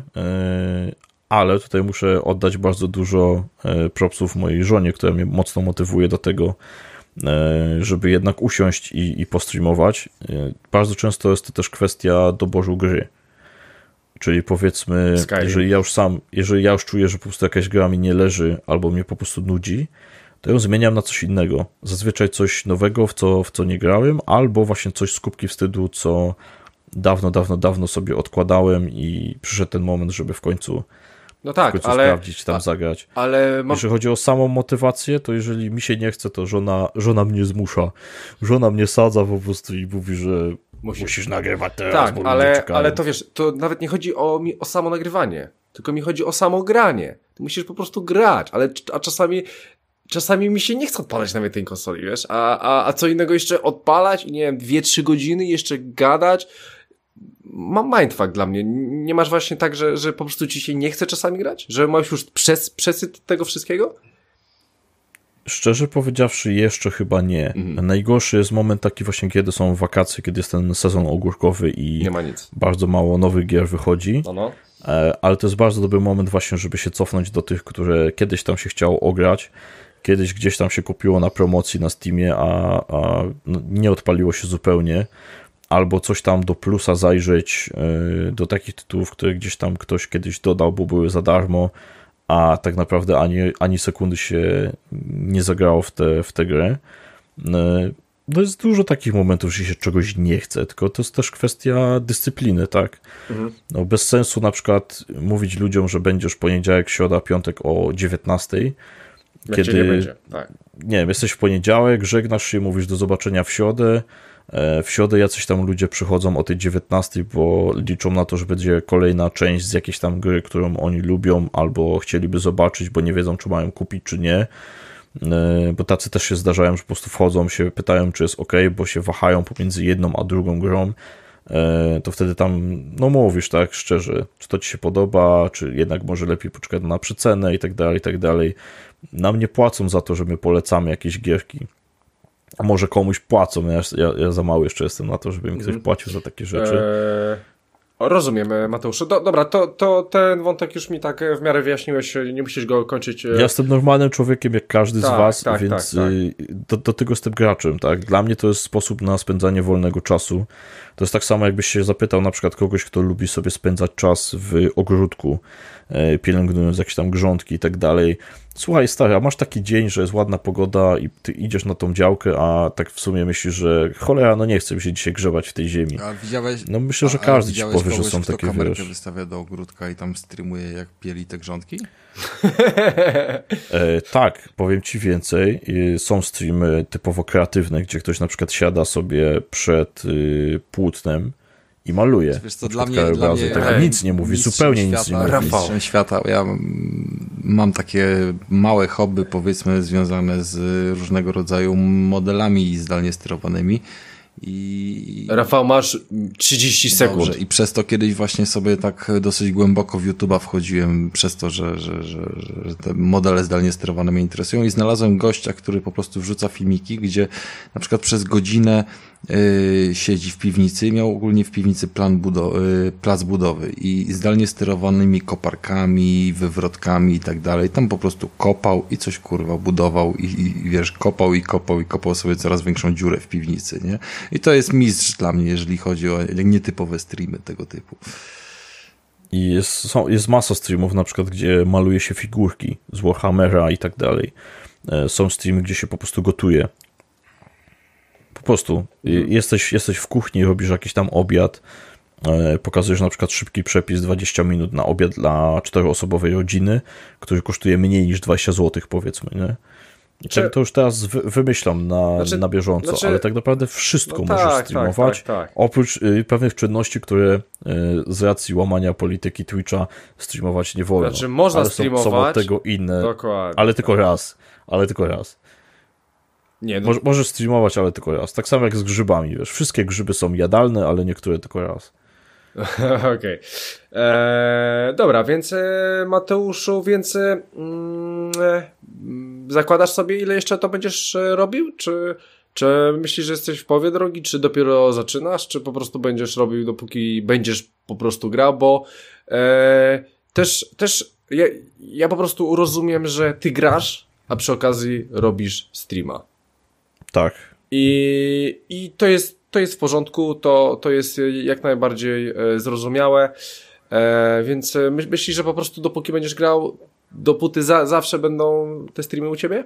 ale tutaj muszę oddać bardzo dużo propsów mojej żonie, która mnie mocno motywuje do tego, żeby jednak usiąść i, i postreamować. Bardzo często jest to też kwestia doboru gry. Czyli powiedzmy, Skyrim. jeżeli ja już sam, jeżeli ja już czuję, że po prostu jakaś gra mi nie leży albo mnie po prostu nudzi, to ją zmieniam na coś innego. Zazwyczaj coś nowego, w co, w co nie grałem, albo właśnie coś z kubki wstydu, co dawno, dawno, dawno sobie odkładałem i przyszedł ten moment, żeby w końcu, no tak, w końcu ale, sprawdzić, tam a, zagrać. Ale mam... Jeżeli chodzi o samą motywację, to jeżeli mi się nie chce, to żona, żona mnie zmusza. Żona mnie sadza po prostu i mówi, że musisz, musisz nagrywać teraz, tak, bo ale, ale to wiesz, to nawet nie chodzi o, mi, o samo nagrywanie, tylko mi chodzi o samo granie. Ty musisz po prostu grać, ale a czasami czasami mi się nie chce odpalać nawet tej konsoli, wiesz, a, a, a co innego jeszcze odpalać i nie wiem, dwie, trzy godziny jeszcze gadać. Mam mindfuck dla mnie. Nie masz właśnie tak, że, że po prostu ci się nie chce czasami grać? Że masz już przes, przesyt tego wszystkiego? Szczerze powiedziawszy, jeszcze chyba nie. Mhm. Najgorszy jest moment taki właśnie, kiedy są wakacje, kiedy jest ten sezon ogórkowy i nie ma nic. Bardzo mało nowych gier wychodzi. No, no. Ale to jest bardzo dobry moment właśnie, żeby się cofnąć do tych, które kiedyś tam się chciało ograć, kiedyś gdzieś tam się kupiło na promocji na Steamie, a, a nie odpaliło się zupełnie. Albo coś tam do plusa zajrzeć, do takich tytułów, które gdzieś tam ktoś kiedyś dodał, bo były za darmo, a tak naprawdę ani, ani sekundy się nie zagrało w tę w tę grę. No jest dużo takich momentów, że się czegoś nie chce, tylko to jest też kwestia dyscypliny, tak? Mhm. No bez sensu na przykład mówić ludziom, że będziesz poniedziałek, środa, piątek o dziewiętnastej, jak kiedy, nie będzie, tak. Nie wiem, jesteś w poniedziałek, żegnasz się, mówisz do zobaczenia w środę, w środę jacyś tam ludzie przychodzą o tej dziewiętnastej, bo liczą na to, że będzie kolejna część z jakiejś tam gry, którą oni lubią albo chcieliby zobaczyć, bo nie wiedzą, czy mają kupić, czy nie. Bo tacy też się zdarzają, że po prostu wchodzą, się pytają, czy jest ok, bo się wahają pomiędzy jedną a drugą grą. To wtedy tam, no mówisz, tak, szczerze, czy to ci się podoba, czy jednak może lepiej poczekać na przecenę i tak dalej, i tak dalej. Nam nie płacą za to, że my polecamy jakieś gierki. A może komuś płacą, ja, ja, ja za mały jeszcze jestem na to, żeby mi ktoś płacił za takie rzeczy. Eee, rozumiem, Mateuszu. Do, dobra, to, to ten wątek już mi tak w miarę wyjaśniłeś, nie musisz go kończyć. Ja jestem normalnym człowiekiem jak każdy tak, z was, tak, więc tak, tak. Do, do tego jestem graczem, tak? Dla mnie to jest sposób na spędzanie wolnego czasu. To jest tak samo, jakbyś się zapytał na przykład kogoś, kto lubi sobie spędzać czas w ogródku, pielęgnując jakieś tam grządki i tak dalej. Słuchaj, stary, a masz taki dzień, że jest ładna pogoda i ty idziesz na tą działkę, a tak w sumie myślisz, że cholera, no nie chcę mi się dzisiaj grzebać w tej ziemi. A widziałeś, no myślę, że każdy ci powie, że są takie, kamerkę wiesz... wystawia do ogródka i tam streamuje, jak pieli te grządki? e, tak, powiem ci więcej. Są streamy typowo kreatywne, gdzie ktoś na przykład siada sobie przed y, płótnem i maluje. Wiesz co, dla mnie, dla mnie tak, hej, nic nie mówi, zupełnie nic nie mówi. Mistrzem świata. Ja mam takie małe hobby, powiedzmy, związane z różnego rodzaju modelami zdalnie sterowanymi. I... Rafał, masz trzydzieści sekund. Dobrze. I przez to kiedyś właśnie sobie tak dosyć głęboko w YouTube'a wchodziłem, przez to, że, że, że, że te modele zdalnie sterowane mnie interesują i znalazłem gościa, który po prostu wrzuca filmiki, gdzie na przykład przez godzinę yy, siedzi w piwnicy, miał ogólnie w piwnicy plan budo- yy, plac budowy i zdalnie sterowanymi koparkami, wywrotkami i tak dalej. Tam po prostu kopał i coś kurwa budował i, i wiesz, kopał i kopał i kopał sobie coraz większą dziurę w piwnicy, nie? I to jest mistrz dla mnie, jeżeli chodzi o nietypowe streamy tego typu. I jest, są, jest masa streamów, na przykład, gdzie maluje się figurki z Warhammera i tak dalej. Są streamy, gdzie się po prostu gotuje. Po prostu. Mhm. Jesteś, jesteś w kuchni, robisz jakiś tam obiad, pokazujesz na przykład szybki przepis dwadzieścia minut na obiad dla czteroosobowej rodziny, który kosztuje mniej niż dwadzieścia złotych, powiedzmy, nie? Czy... To już teraz wy, wymyślam na, znaczy, na bieżąco, znaczy... ale tak naprawdę wszystko no możesz tak, streamować, tak, tak, tak. oprócz y, pewnych czynności, które y, z racji łamania polityki Twitcha streamować nie wolno. Znaczy można ale streamować, są, są od tego inne, dokładnie, ale tylko raz, ale tylko raz. Nie, no... Mo- możesz streamować, ale tylko raz. Tak samo jak z grzybami, wiesz, wszystkie grzyby są jadalne, ale niektóre tylko raz. Okej. Okay. Eee, dobra, więc e, Mateuszu, więc e, e, zakładasz sobie, ile jeszcze to będziesz e, robił? Czy, czy myślisz, że jesteś w połowie drogi? Czy dopiero zaczynasz? Czy po prostu będziesz robił, dopóki będziesz po prostu grał? Bo e, też, też ja, ja po prostu rozumiem, że ty grasz, a przy okazji robisz streama. Tak. I, i to jest To jest w porządku, to, to jest jak najbardziej e, zrozumiałe, e, więc my, myślisz, że po prostu dopóki będziesz grał, dopóty za, zawsze będą te streamy u ciebie?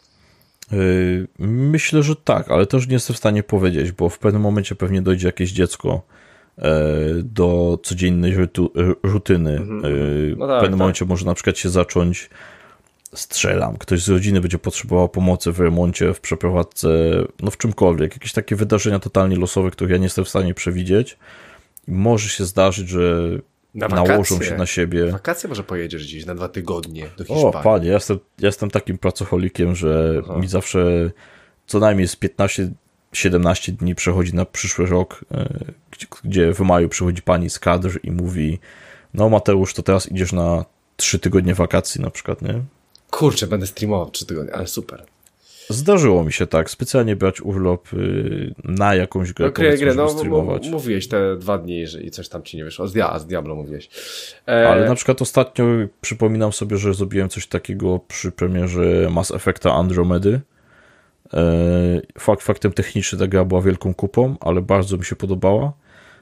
Yy, myślę, że tak, ale też nie jestem w stanie powiedzieć, bo w pewnym momencie pewnie dojdzie jakieś dziecko e, do codziennej rutu, rutyny. Mhm. E, no tak, w pewnym tak. momencie może na przykład się zacząć strzelam, ktoś z rodziny będzie potrzebował pomocy w remoncie, w przeprowadzce, no w czymkolwiek, jakieś takie wydarzenia totalnie losowe, których ja nie jestem w stanie przewidzieć. I może się zdarzyć, że Na nałożą się na siebie. Wakacje może pojedziesz gdzieś na dwa tygodnie do Hiszpanii. O, panie, ja jestem, ja jestem takim pracocholikiem, że Aha. mi zawsze co najmniej z piętnaście siedemnaście dni przechodzi na przyszły rok, gdzie, gdzie w maju przychodzi pani z kadr i mówi, no Mateusz, to teraz idziesz na trzy tygodnie wakacji na przykład, nie? Kurczę, będę streamował trzy tygodnie, ale super. Zdarzyło mi się tak, specjalnie brać urlop na jakąś grę, okay, grę no, streamować. Mówiłeś te dwa dni, że i coś tam ci nie wyszło. Z, Dia- z Diablo mówiłeś. E... Ale na przykład ostatnio przypominam sobie, że zrobiłem coś takiego przy premierze Mass Effecta Andromedy. Fakt, faktem technicznym ta gra była wielką kupą, ale bardzo mi się podobała.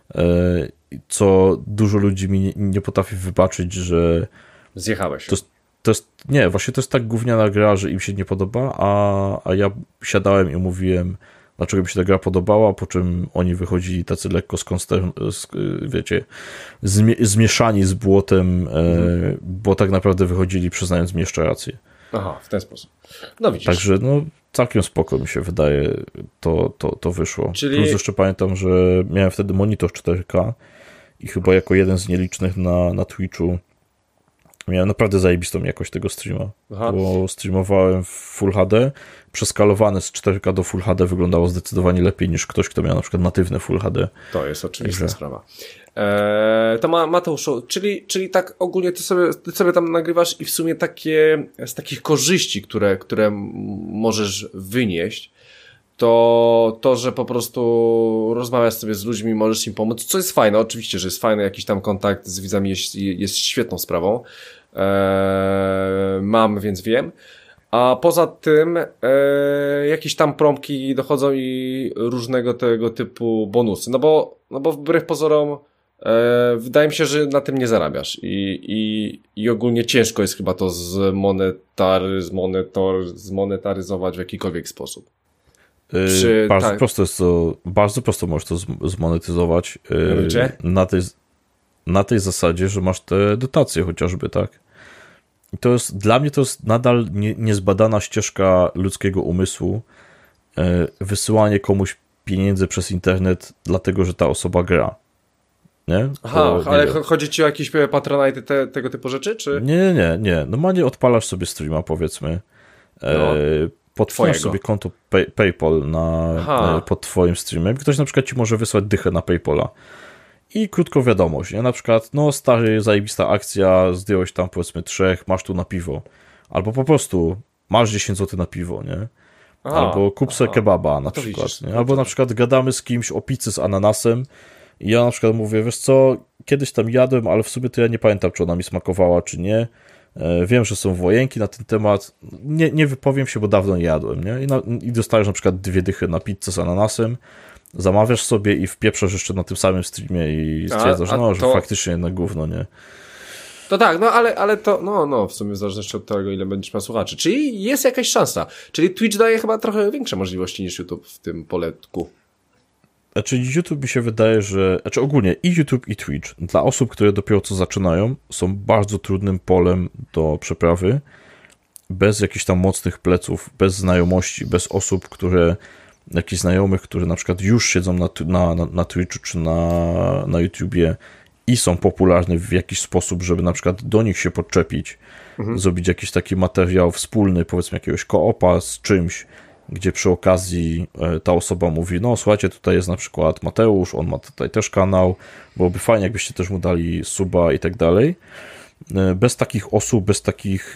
Co dużo ludzi mi nie, nie potrafi wybaczyć, że... Zjechałeś. To, to jest, nie, właśnie to jest tak gówniana gra, że im się nie podoba, a, a ja siadałem i mówiłem, dlaczego mi się ta gra podobała, po czym oni wychodzili tacy lekko skonster... wiecie, zmie... zmieszani z błotem, mhm. bo tak naprawdę wychodzili przyznając mi jeszcze rację. Aha, w ten sposób. No widzisz. Także no całkiem spoko mi się wydaje to, to, to wyszło. Czyli... Plus jeszcze pamiętam, że miałem wtedy monitor cztery K i chyba jako jeden z nielicznych na, na Twitchu miałem naprawdę zajebistą jakość tego streama. Aha. Bo streamowałem w Full H D, przeskalowane z cztery K do Full H D wyglądało zdecydowanie lepiej niż ktoś, kto miał na przykład natywne Full H D. To jest oczywista Także... sprawa. Eee, to ma, Mateuszu, czyli, czyli tak ogólnie ty sobie, ty sobie tam nagrywasz i w sumie takie, z takich korzyści, które, które m- możesz wynieść, to to, że po prostu rozmawiasz sobie z ludźmi, możesz im pomóc, co jest fajne, oczywiście, że jest fajny jakiś tam kontakt z widzami, jest, jest świetną sprawą. Eee, mam, więc wiem. A poza tym e, jakieś tam promki dochodzą i różnego tego typu bonusy. No bo, no bo wbrew pozorom e, wydaje mi się, że na tym nie zarabiasz. I, i, i ogólnie ciężko jest chyba to zmonetary, zmonetor, zmonetaryzować w jakikolwiek sposób. Przy, yy, bardzo tak. prosto jest to, bardzo prosto możesz to zmonetyzować. Yy, na, tej, na tej zasadzie, że masz te dotacje chociażby, tak? I to jest, dla mnie to jest nadal nie, niezbadana ścieżka ludzkiego umysłu, e, wysyłanie komuś pieniędzy przez internet, dlatego że ta osoba gra. Nie? Aha, to, ale nie chodzi ci o jakieś Patronite, te, tego typu rzeczy, czy? Nie, nie, nie, nie. Normalnie odpalasz sobie streama, powiedzmy. E, no, Potworzysz sobie konto pay, PayPal na, e, pod twoim streamem. Ktoś na przykład ci może wysłać dychę na PayPala. I krótko wiadomość, nie? Na przykład, no stary, zajebista akcja, zdjąłeś tam powiedzmy trzech, masz tu na piwo. Albo po prostu masz dziesięć złotych na piwo, nie? Aha, albo kup se kebaba na przykład, widzisz, nie? Albo na przykład gadamy z kimś o pizzy z ananasem i ja na przykład mówię, wiesz co, kiedyś tam jadłem, ale w sumie to ja nie pamiętam, czy ona mi smakowała, czy nie. Wiem, że są wojenki na ten temat. Nie, nie wypowiem się, bo dawno nie jadłem, nie? I, na, i dostajesz na przykład dwie dychy na pizzę z ananasem, zamawiasz sobie i wpieprzasz jeszcze na tym samym streamie i stwierdzasz, a, a no, że to... faktycznie na gówno, nie? To tak, no ale, ale to, no, no, w sumie w zależności od tego, ile będziesz miał słuchaczy. Czyli jest jakaś szansa. Czyli Twitch daje chyba trochę większe możliwości niż YouTube w tym poletku. Znaczy YouTube mi się wydaje, że, znaczy ogólnie i YouTube i Twitch dla osób, które dopiero co zaczynają, są bardzo trudnym polem do przeprawy, bez jakichś tam mocnych pleców, bez znajomości, bez osób, które jakichś znajomych, którzy na przykład już siedzą na, na, na, na Twitchu czy na, na YouTubie i są popularni w jakiś sposób, żeby na przykład do nich się podczepić, mhm. zrobić jakiś taki materiał wspólny, powiedzmy jakiegoś koopa z czymś, gdzie przy okazji ta osoba mówi, no słuchajcie, tutaj jest na przykład Mateusz, on ma tutaj też kanał, byłoby fajnie, jakbyście też mu dali suba i tak dalej. Bez takich osób, bez takich,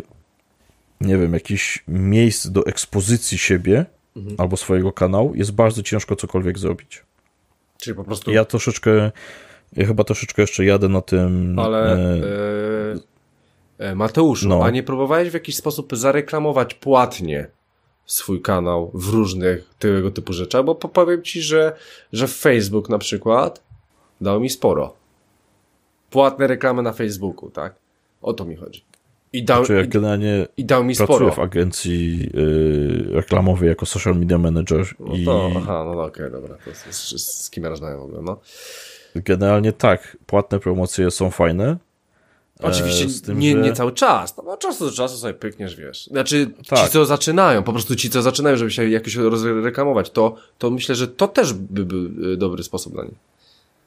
nie wiem, jakichś miejsc do ekspozycji siebie, Mhm. albo swojego kanału, jest bardzo ciężko cokolwiek zrobić. Czyli po prostu... Ja troszeczkę, ja chyba troszeczkę jeszcze jadę na tym... Ale e... E, Mateuszu, no. a nie próbowałeś w jakiś sposób zareklamować płatnie swój kanał w różnych tego typu rzeczach? Bo powiem ci, że, że Facebook na przykład dał mi sporo. Płatne reklamy na Facebooku, tak? O to mi chodzi. I dał, znaczy, ja generalnie i, i dał mi pracuję sporo. w agencji y, reklamowej jako social media manager. No i to, aha, no okej, okay, dobra. To jest, z, z kim ja rozmawiam w ogóle, no. Generalnie tak, płatne promocje są fajne. Oczywiście e, tym, nie, że... nie cały czas, no bo od czasu do czasu sobie pykniesz, wiesz. Znaczy tak. Ci, co zaczynają, po prostu ci, co zaczynają, żeby się jakoś rozreklamować, to, to myślę, że to też by był dobry sposób dla nich.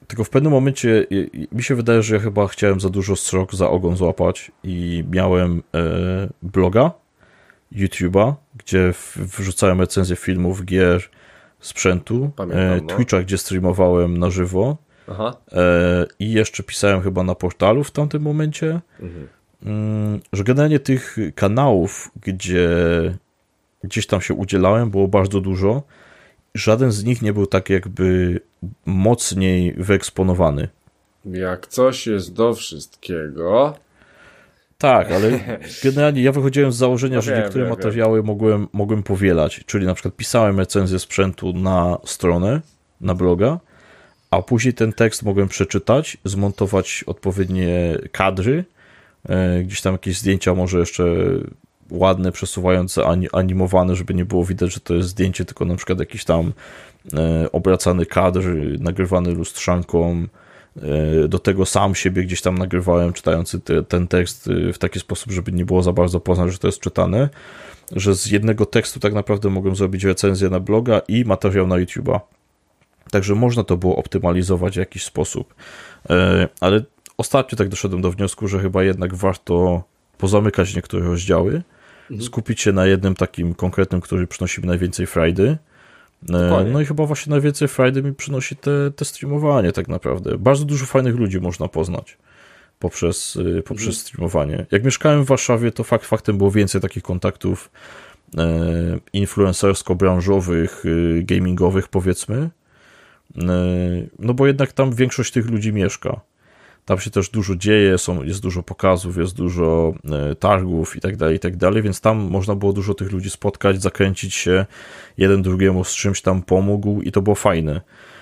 tylko w pewnym momencie mi się wydaje, że ja chyba chciałem za dużo srok za ogon złapać i miałem e, bloga, YouTube'a, gdzie w, wrzucałem recenzje filmów, gier, sprzętu, Pamiętam, e, no. Twitcha, gdzie streamowałem na żywo. Aha. E, i jeszcze pisałem chyba na portalu w tamtym momencie, mhm. mm, że generalnie tych kanałów, gdzie gdzieś tam się udzielałem, było bardzo dużo. Żaden z nich nie był tak jakby mocniej wyeksponowany. Jak coś jest do wszystkiego. Tak, ale generalnie ja wychodziłem z założenia, no że wiem, niektóre wiem, materiały wiem. Mogłem, mogłem powielać, czyli na przykład pisałem recenzję sprzętu na stronę, na bloga, a później ten tekst mogłem przeczytać, zmontować odpowiednie kadry, gdzieś tam jakieś zdjęcia może jeszcze ładne, przesuwające, animowane, żeby nie było widać, że to jest zdjęcie, tylko na przykład jakiś tam obracany kadr, nagrywany lustrzanką. Do tego sam siebie gdzieś tam nagrywałem, czytający te, ten tekst w taki sposób, żeby nie było za bardzo poznać, że to jest czytane, że z jednego tekstu tak naprawdę mogłem zrobić recenzję na bloga i materiał na YouTube'a. Także można to było optymalizować w jakiś sposób. Ale ostatnio tak doszedłem do wniosku, że chyba jednak warto pozamykać niektóre rozdziały, mhm. skupić się na jednym takim konkretnym, który przynosi mi najwięcej frajdy. Dokładnie. No i chyba właśnie najwięcej frajdy mi przynosi te, te streamowanie tak naprawdę. Bardzo dużo fajnych ludzi można poznać poprzez, poprzez mhm. streamowanie. Jak mieszkałem w Warszawie, to fakt faktem było więcej takich kontaktów e, influencersko-branżowych, e, gamingowych powiedzmy. E, no bo jednak tam większość tych ludzi mieszka. Tam się też dużo dzieje, są, jest dużo pokazów, jest dużo e, targów i tak dalej, i tak dalej, więc tam można było dużo tych ludzi spotkać, zakręcić się, jeden drugiemu z czymś tam pomógł i to było fajne.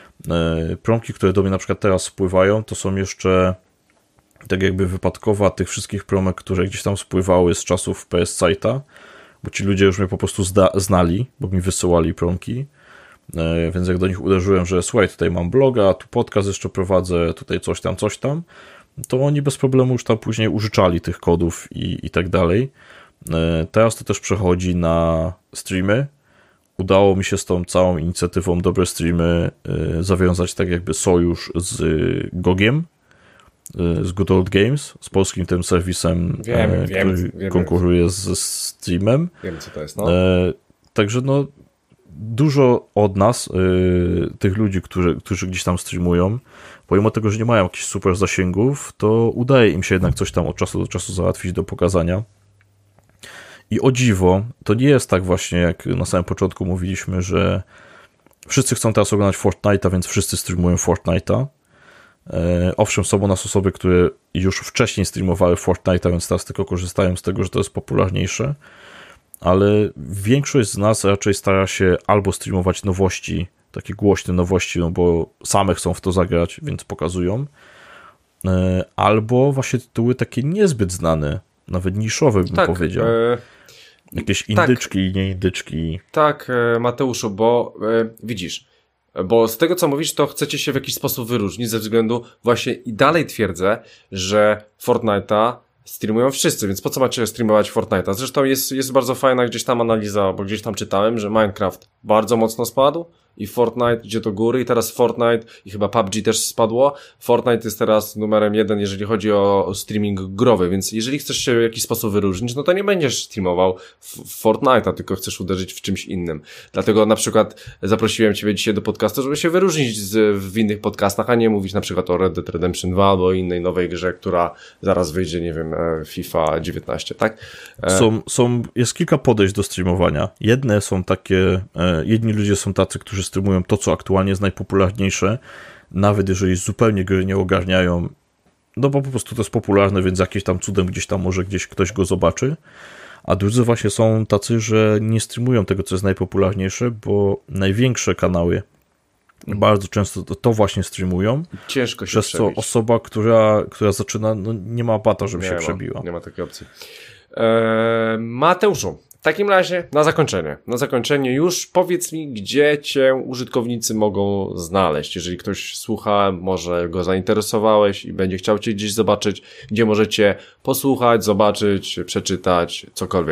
E, promki, które do mnie na przykład teraz spływają, to są jeszcze tak jakby wypadkowa tych wszystkich promek, które gdzieś tam spływały z czasów P S Site'a, bo ci ludzie już mnie po prostu zda- znali, bo mi wysyłali promki. Więc jak do nich uderzyłem, że słuchaj, tutaj mam bloga, tu podcast jeszcze prowadzę, tutaj coś tam, coś tam, to oni bez problemu już tam później użyczali tych kodów i, i tak dalej. Teraz to też przechodzi na streamy. Udało mi się z tą całą inicjatywą Dobre Streamy zawiązać tak jakby sojusz z Gogiem, z Good Old Games, z polskim tym serwisem, wiem, który wiem, konkuruje wiem. z streamem. Wiem, co to jest, no. Także no dużo od nas, yy, tych ludzi, którzy, którzy gdzieś tam streamują, pomimo tego, że nie mają jakichś super zasięgów, to udaje im się jednak coś tam od czasu do czasu załatwić do pokazania. I o dziwo, to nie jest tak właśnie, jak na samym początku mówiliśmy, że wszyscy chcą teraz oglądać Fortnite'a, więc wszyscy streamują Fortnite'a. Yy, owszem, są u nas osoby, które już wcześniej streamowały Fortnite'a, więc teraz tylko korzystają z tego, że to jest popularniejsze. Ale większość z nas raczej stara się albo streamować nowości, takie głośne nowości, no bo same chcą w to zagrać, więc pokazują, albo właśnie tytuły takie niezbyt znane, nawet niszowe bym tak, powiedział. E... Jakieś indyczki, tak, nie indyczki. Tak, Mateuszu, bo e, widzisz, bo z tego co mówisz, to chcecie się w jakiś sposób wyróżnić ze względu właśnie i dalej twierdzę, że Fortnite'a streamują wszyscy, więc po co macie streamować Fortnite'a? Zresztą jest, jest bardzo fajna gdzieś tam analiza, bo gdzieś tam czytałem, że Minecraft bardzo mocno spadł i Fortnite idzie do góry i teraz Fortnite i chyba P U B G też spadło. Fortnite jest teraz numerem jeden, jeżeli chodzi o, o streaming growy, więc jeżeli chcesz się w jakiś sposób wyróżnić, no to nie będziesz streamował Fortnite'a, tylko chcesz uderzyć w czymś innym. Dlatego na przykład zaprosiłem Ciebie dzisiaj do podcastu, żeby się wyróżnić z, w innych podcastach, a nie mówić na przykład o Red Dead Redemption dwa albo innej nowej grze, która zaraz wyjdzie, nie wiem, FIFA dziewiętnaście, tak? Są, są, jest kilka podejść do streamowania. Jedne są takie, jedni ludzie są tacy, którzy streamują to, co aktualnie jest najpopularniejsze, nawet jeżeli zupełnie gry nie ogarniają, no bo po prostu to jest popularne, więc jakimś tam cudem gdzieś tam może gdzieś ktoś go zobaczy, a drudzy właśnie są tacy, że nie streamują tego, co jest najpopularniejsze, bo największe kanały bardzo często to, to właśnie streamują. Ciężko się przez przebić. co osoba, która, która zaczyna, no nie ma bata, żeby nie się ma, przebiła. Nie ma takiej opcji. Eee, Mateuszu, w takim razie na zakończenie. Na zakończenie już powiedz mi, gdzie Cię użytkownicy mogą znaleźć. Jeżeli ktoś słucha, może go zainteresowałeś i będzie chciał Cię gdzieś zobaczyć, gdzie możecie posłuchać, zobaczyć, przeczytać, cokolwiek.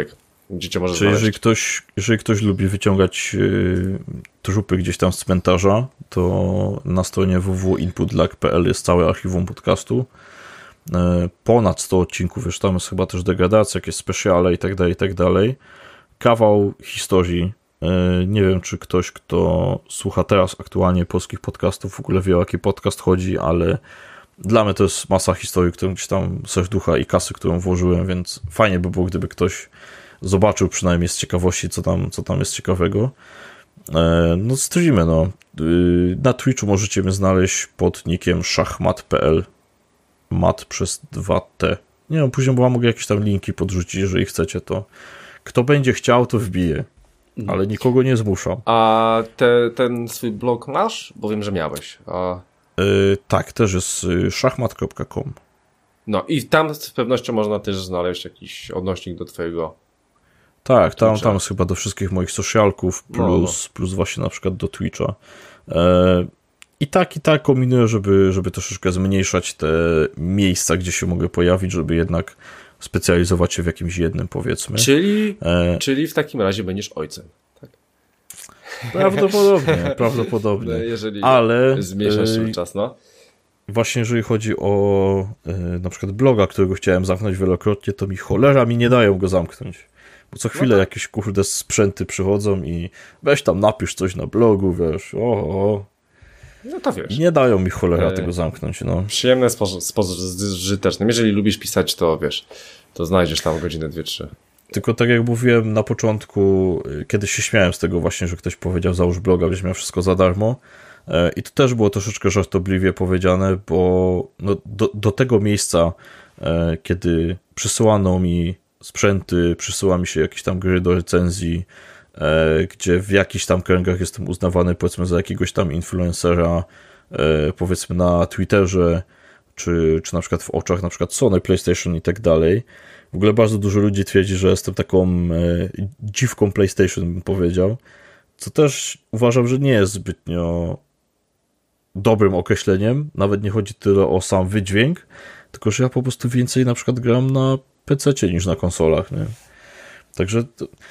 Gdzie cię może Czyli jeżeli ktoś, jeżeli ktoś lubi wyciągać y, trupy gdzieś tam z cmentarza, to na stronie w w w kropka input lag kropka p l jest całe archiwum podcastu. Y, ponad sto odcinków, już tam jest chyba też degradacja, jakieś specjale i tak dalej, i tak dalej. Kawał historii. Y, nie wiem, czy ktoś, kto słucha teraz aktualnie polskich podcastów, w ogóle wie, o jaki podcast chodzi, ale dla mnie to jest masa historii, którą gdzieś tam serducha i kasy, którą włożyłem, więc fajnie by było, gdyby ktoś zobaczył przynajmniej z ciekawości, co tam, co tam jest ciekawego. No streamimy, no. Na Twitchu możecie mnie znaleźć pod nickiem szachmat kropka p l. Mat przez dwa T. Nie wiem, później wam mogę jakieś tam linki podrzucić, jeżeli chcecie, to kto będzie chciał, to wbije. Ale nikogo nie zmuszam. A te, ten swój blog masz? Bo wiem, że miałeś. A... Yy, tak, też jest szachmat kropka com. No i tam z pewnością można też znaleźć jakiś odnośnik do twojego. Tak, tam, tam jest chyba do wszystkich moich socialków, plus, no, no. plus właśnie na przykład do Twitcha. E, I tak, i tak kombinuję, żeby, żeby troszeczkę zmniejszać te miejsca, gdzie się mogę pojawić, żeby jednak specjalizować się w jakimś jednym, powiedzmy. Czyli, e, czyli w takim razie będziesz ojcem, tak? Prawdopodobnie, prawdopodobnie. No, jeżeli ale zmniejszasz się czas, no. Właśnie jeżeli chodzi o e, na przykład bloga, którego chciałem zamknąć wielokrotnie, to mi cholera mi nie dają go zamknąć. Bo co chwilę no tak. jakieś kurde sprzęty przychodzą i weź tam napisz coś na blogu, wiesz, o, o. No to wiesz. Nie dają mi cholera e, tego zamknąć, no. Przyjemne, spożyteczne. Jeżeli lubisz pisać, to wiesz, to znajdziesz tam godzinę, dwie, trzy. Tylko tak jak mówiłem na początku, kiedyś się śmiałem z tego właśnie, że ktoś powiedział załóż bloga, będziesz miał wszystko za darmo. I to też było troszeczkę żartobliwie powiedziane, bo no, do, do tego miejsca, kiedy przysyłano mi sprzęty, przysyła mi się jakieś tam gry do recenzji, e, gdzie w jakichś tam kręgach jestem uznawany, powiedzmy, za jakiegoś tam influencera, e, powiedzmy na Twitterze, czy, czy na przykład w oczach na przykład Sony, PlayStation i tak dalej. W ogóle bardzo dużo ludzi twierdzi, że jestem taką e, dziwką PlayStation, bym powiedział, co też uważam, że nie jest zbytnio dobrym określeniem. Nawet nie chodzi tyle o sam wydźwięk, tylko że ja po prostu więcej na przykład gram na pececie niż na konsolach, nie? Także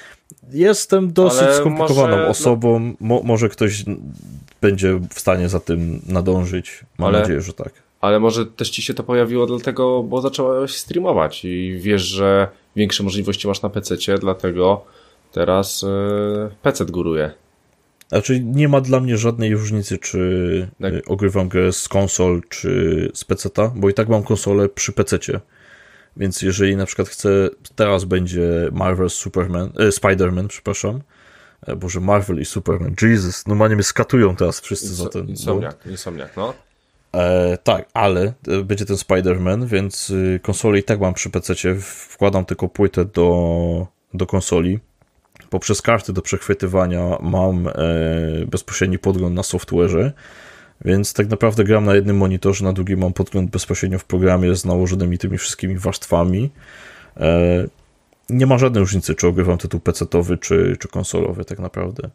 jestem dosyć Ale skomplikowaną może, osobą. No... Mo, może ktoś będzie w stanie za tym nadążyć. Mam Ale... nadzieję, że tak. Ale może też ci się to pojawiło dlatego, bo zacząłeś streamować i wiesz, że większe możliwości masz na pececie, dlatego teraz yy, pecet góruje. Znaczy nie ma dla mnie żadnej różnicy, czy tak. ogrywam grę z konsol, czy z peceta, bo i tak mam konsolę przy pececie. Więc jeżeli na przykład chcę, teraz będzie Marvel Superman, e, Spider-Man, przepraszam, e, Boże, Marvel i Superman, Jesus, normalnie mnie skatują teraz wszyscy Inso, za ten... Insomniak, Insomniak, no. E, tak, ale e, będzie ten Spider-Man, więc y, konsolę i tak mam przy pececie, wkładam tylko płytę do, do konsoli. Poprzez karty do przechwytywania mam e, bezpośredni podgląd na software'ze, więc tak naprawdę gram na jednym monitorze, na drugim mam podgląd bezpośrednio w programie z nałożonymi tymi wszystkimi warstwami. E, nie ma żadnej różnicy, czy ogrywam tytuł pecetowy, czy, czy konsolowy tak naprawdę.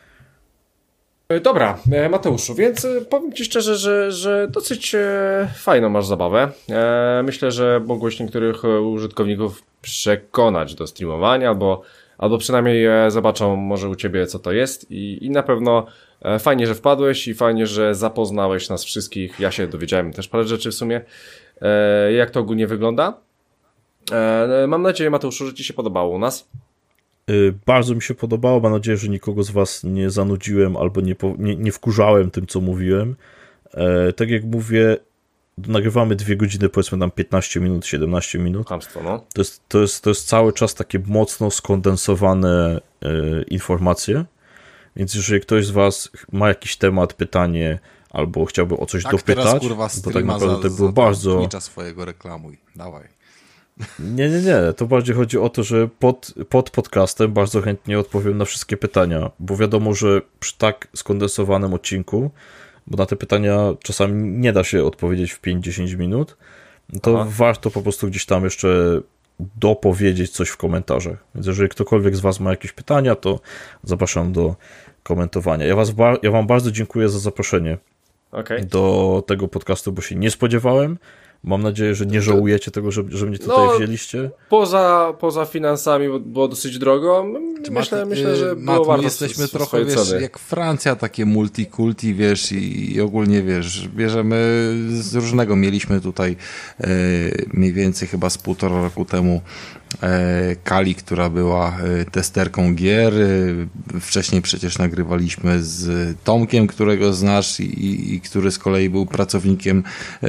Dobra, Mateuszu, więc powiem ci szczerze, że, że dosyć fajną masz zabawę. Myślę, że mogłeś niektórych użytkowników przekonać do streamowania, albo, albo przynajmniej zobaczą może u ciebie, co to jest i, i na pewno fajnie, że wpadłeś i fajnie, że zapoznałeś nas wszystkich. Ja się dowiedziałem też parę rzeczy w sumie, jak to ogólnie wygląda. Mam nadzieję, Mateuszu, że ci się podobało u nas. Bardzo mi się podobało, mam nadzieję, że nikogo z was nie zanudziłem albo nie, nie, nie wkurzałem tym, co mówiłem. E, tak jak mówię, nagrywamy dwie godziny, powiedzmy tam piętnaście minut, siedemnaście minut. Chamstwo, no. To jest, to, jest, to jest cały czas takie mocno skondensowane e, informacje, więc jeżeli ktoś z was ma jakiś temat, pytanie, albo chciałby o coś tak, dopytać, teraz, kurwa, bo tak naprawdę to było bardzo... Twitcha swojego reklamuj, dawaj. Nie, nie, nie. To bardziej chodzi o to, że pod, pod podcastem bardzo chętnie odpowiem na wszystkie pytania, bo wiadomo, że przy tak skondensowanym odcinku, bo na te pytania czasami nie da się odpowiedzieć w pięć do dziesięciu minut, to Aha. warto po prostu gdzieś tam jeszcze dopowiedzieć coś w komentarzach. Więc jeżeli ktokolwiek z was ma jakieś pytania, to zapraszam do komentowania. Ja, was ba- ja wam bardzo dziękuję za zaproszenie okay. do tego podcastu, bo się nie spodziewałem. Mam nadzieję, że nie żałujecie tego, że, że mnie tutaj no, wzięliście. Poza, poza finansami było dosyć drogo. Myślę, Matt, myślę, że było Matt, warto. jesteśmy s- trochę, wiesz, ceny. jak Francja, takie multikulti, wiesz, i, i ogólnie, wiesz, bierzemy z różnego. Mieliśmy tutaj e, mniej więcej chyba z półtora roku temu e, Kali, która była e, testerką gier. E, wcześniej przecież nagrywaliśmy z Tomkiem, którego znasz i, i, i który z kolei był pracownikiem e,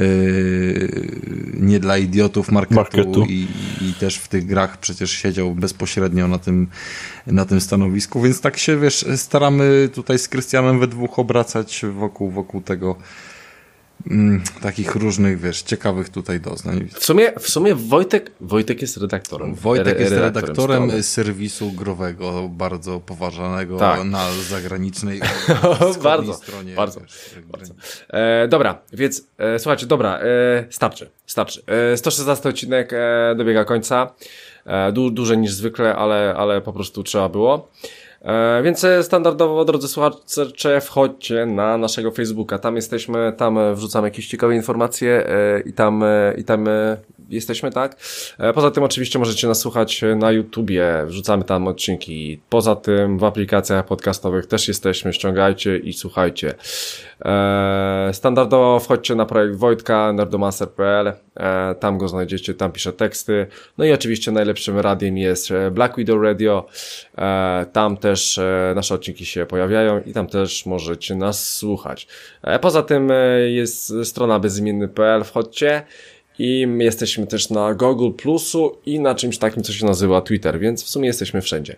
nie dla idiotów marketu, Marketu. I, i też w tych grach przecież siedział bezpośrednio na tym, na tym stanowisku, więc tak się, wiesz, staramy tutaj z Krystianem we dwóch obracać wokół, wokół tego mm, takich różnych, wiesz, ciekawych tutaj doznań. W sumie, w sumie Wojtek, Wojtek jest redaktorem. Wojtek Re- jest redaktorem redaktorem strony. serwisu growego, bardzo poważanego Tak. na zagranicznej Bardzo, stronie. bardzo, Wiesz, bardzo. E, dobra, więc e, słuchajcie, dobra, e, starczy, starczy. E, sto szesnasty odcinek e, dobiega końca. E, du, dłużej niż zwykle, ale, ale po prostu trzeba było. E, więc standardowo, drodzy słuchacze, wchodźcie na naszego Facebooka. Tam jesteśmy, tam wrzucamy jakieś ciekawe informacje e, i tam, e, i tam e, jesteśmy, tak? E, poza tym oczywiście możecie nas słuchać na YouTubie, wrzucamy tam odcinki. Poza tym w aplikacjach podcastowych też jesteśmy, ściągajcie i słuchajcie. E, standardowo wchodźcie na projekt Wojtka, nerdomaster kropka p l, e, tam go znajdziecie, tam piszę teksty. No i oczywiście najlepszym radiem jest Black Widow Radio, e, tam też e, nasze odcinki się pojawiają i tam też możecie nas słuchać. E, poza tym e, jest strona bezimienny kropka p l, wchodźcie. I my jesteśmy też na Google Plusu i na czymś takim, co się nazywa Twitter, więc w sumie jesteśmy wszędzie.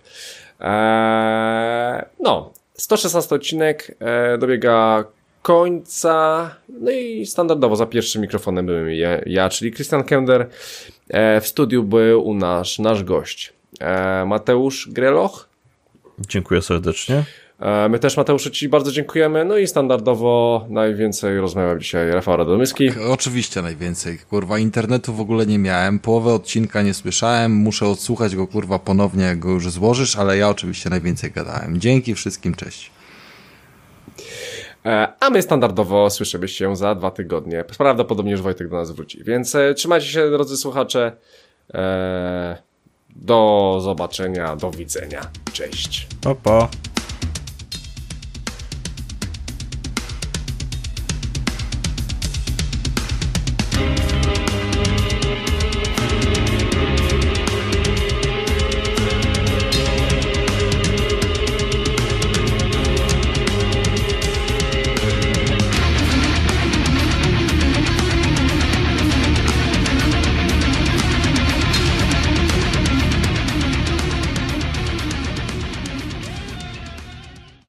Eee, no, sto szesnasty odcinek e, dobiega końca, no i standardowo za pierwszym mikrofonem byłem ja, ja czyli Krystian Kender. E, w studiu był u nas nasz gość e, Mateusz Greloch. Dziękuję serdecznie. My też, Mateuszu, Ci bardzo dziękujemy. No i standardowo najwięcej rozmawiał dzisiaj Rafał Radomyski. Oczywiście najwięcej. Kurwa, internetu w ogóle nie miałem. Połowę odcinka nie słyszałem. Muszę odsłuchać go, kurwa, ponownie, jak go już złożysz, ale ja oczywiście najwięcej gadałem. Dzięki wszystkim, cześć. A my standardowo słyszymy się za dwa tygodnie. Prawdopodobnie już Wojtek do nas wróci. Więc trzymajcie się, drodzy słuchacze. Do zobaczenia, do widzenia. Cześć. Pa, pa.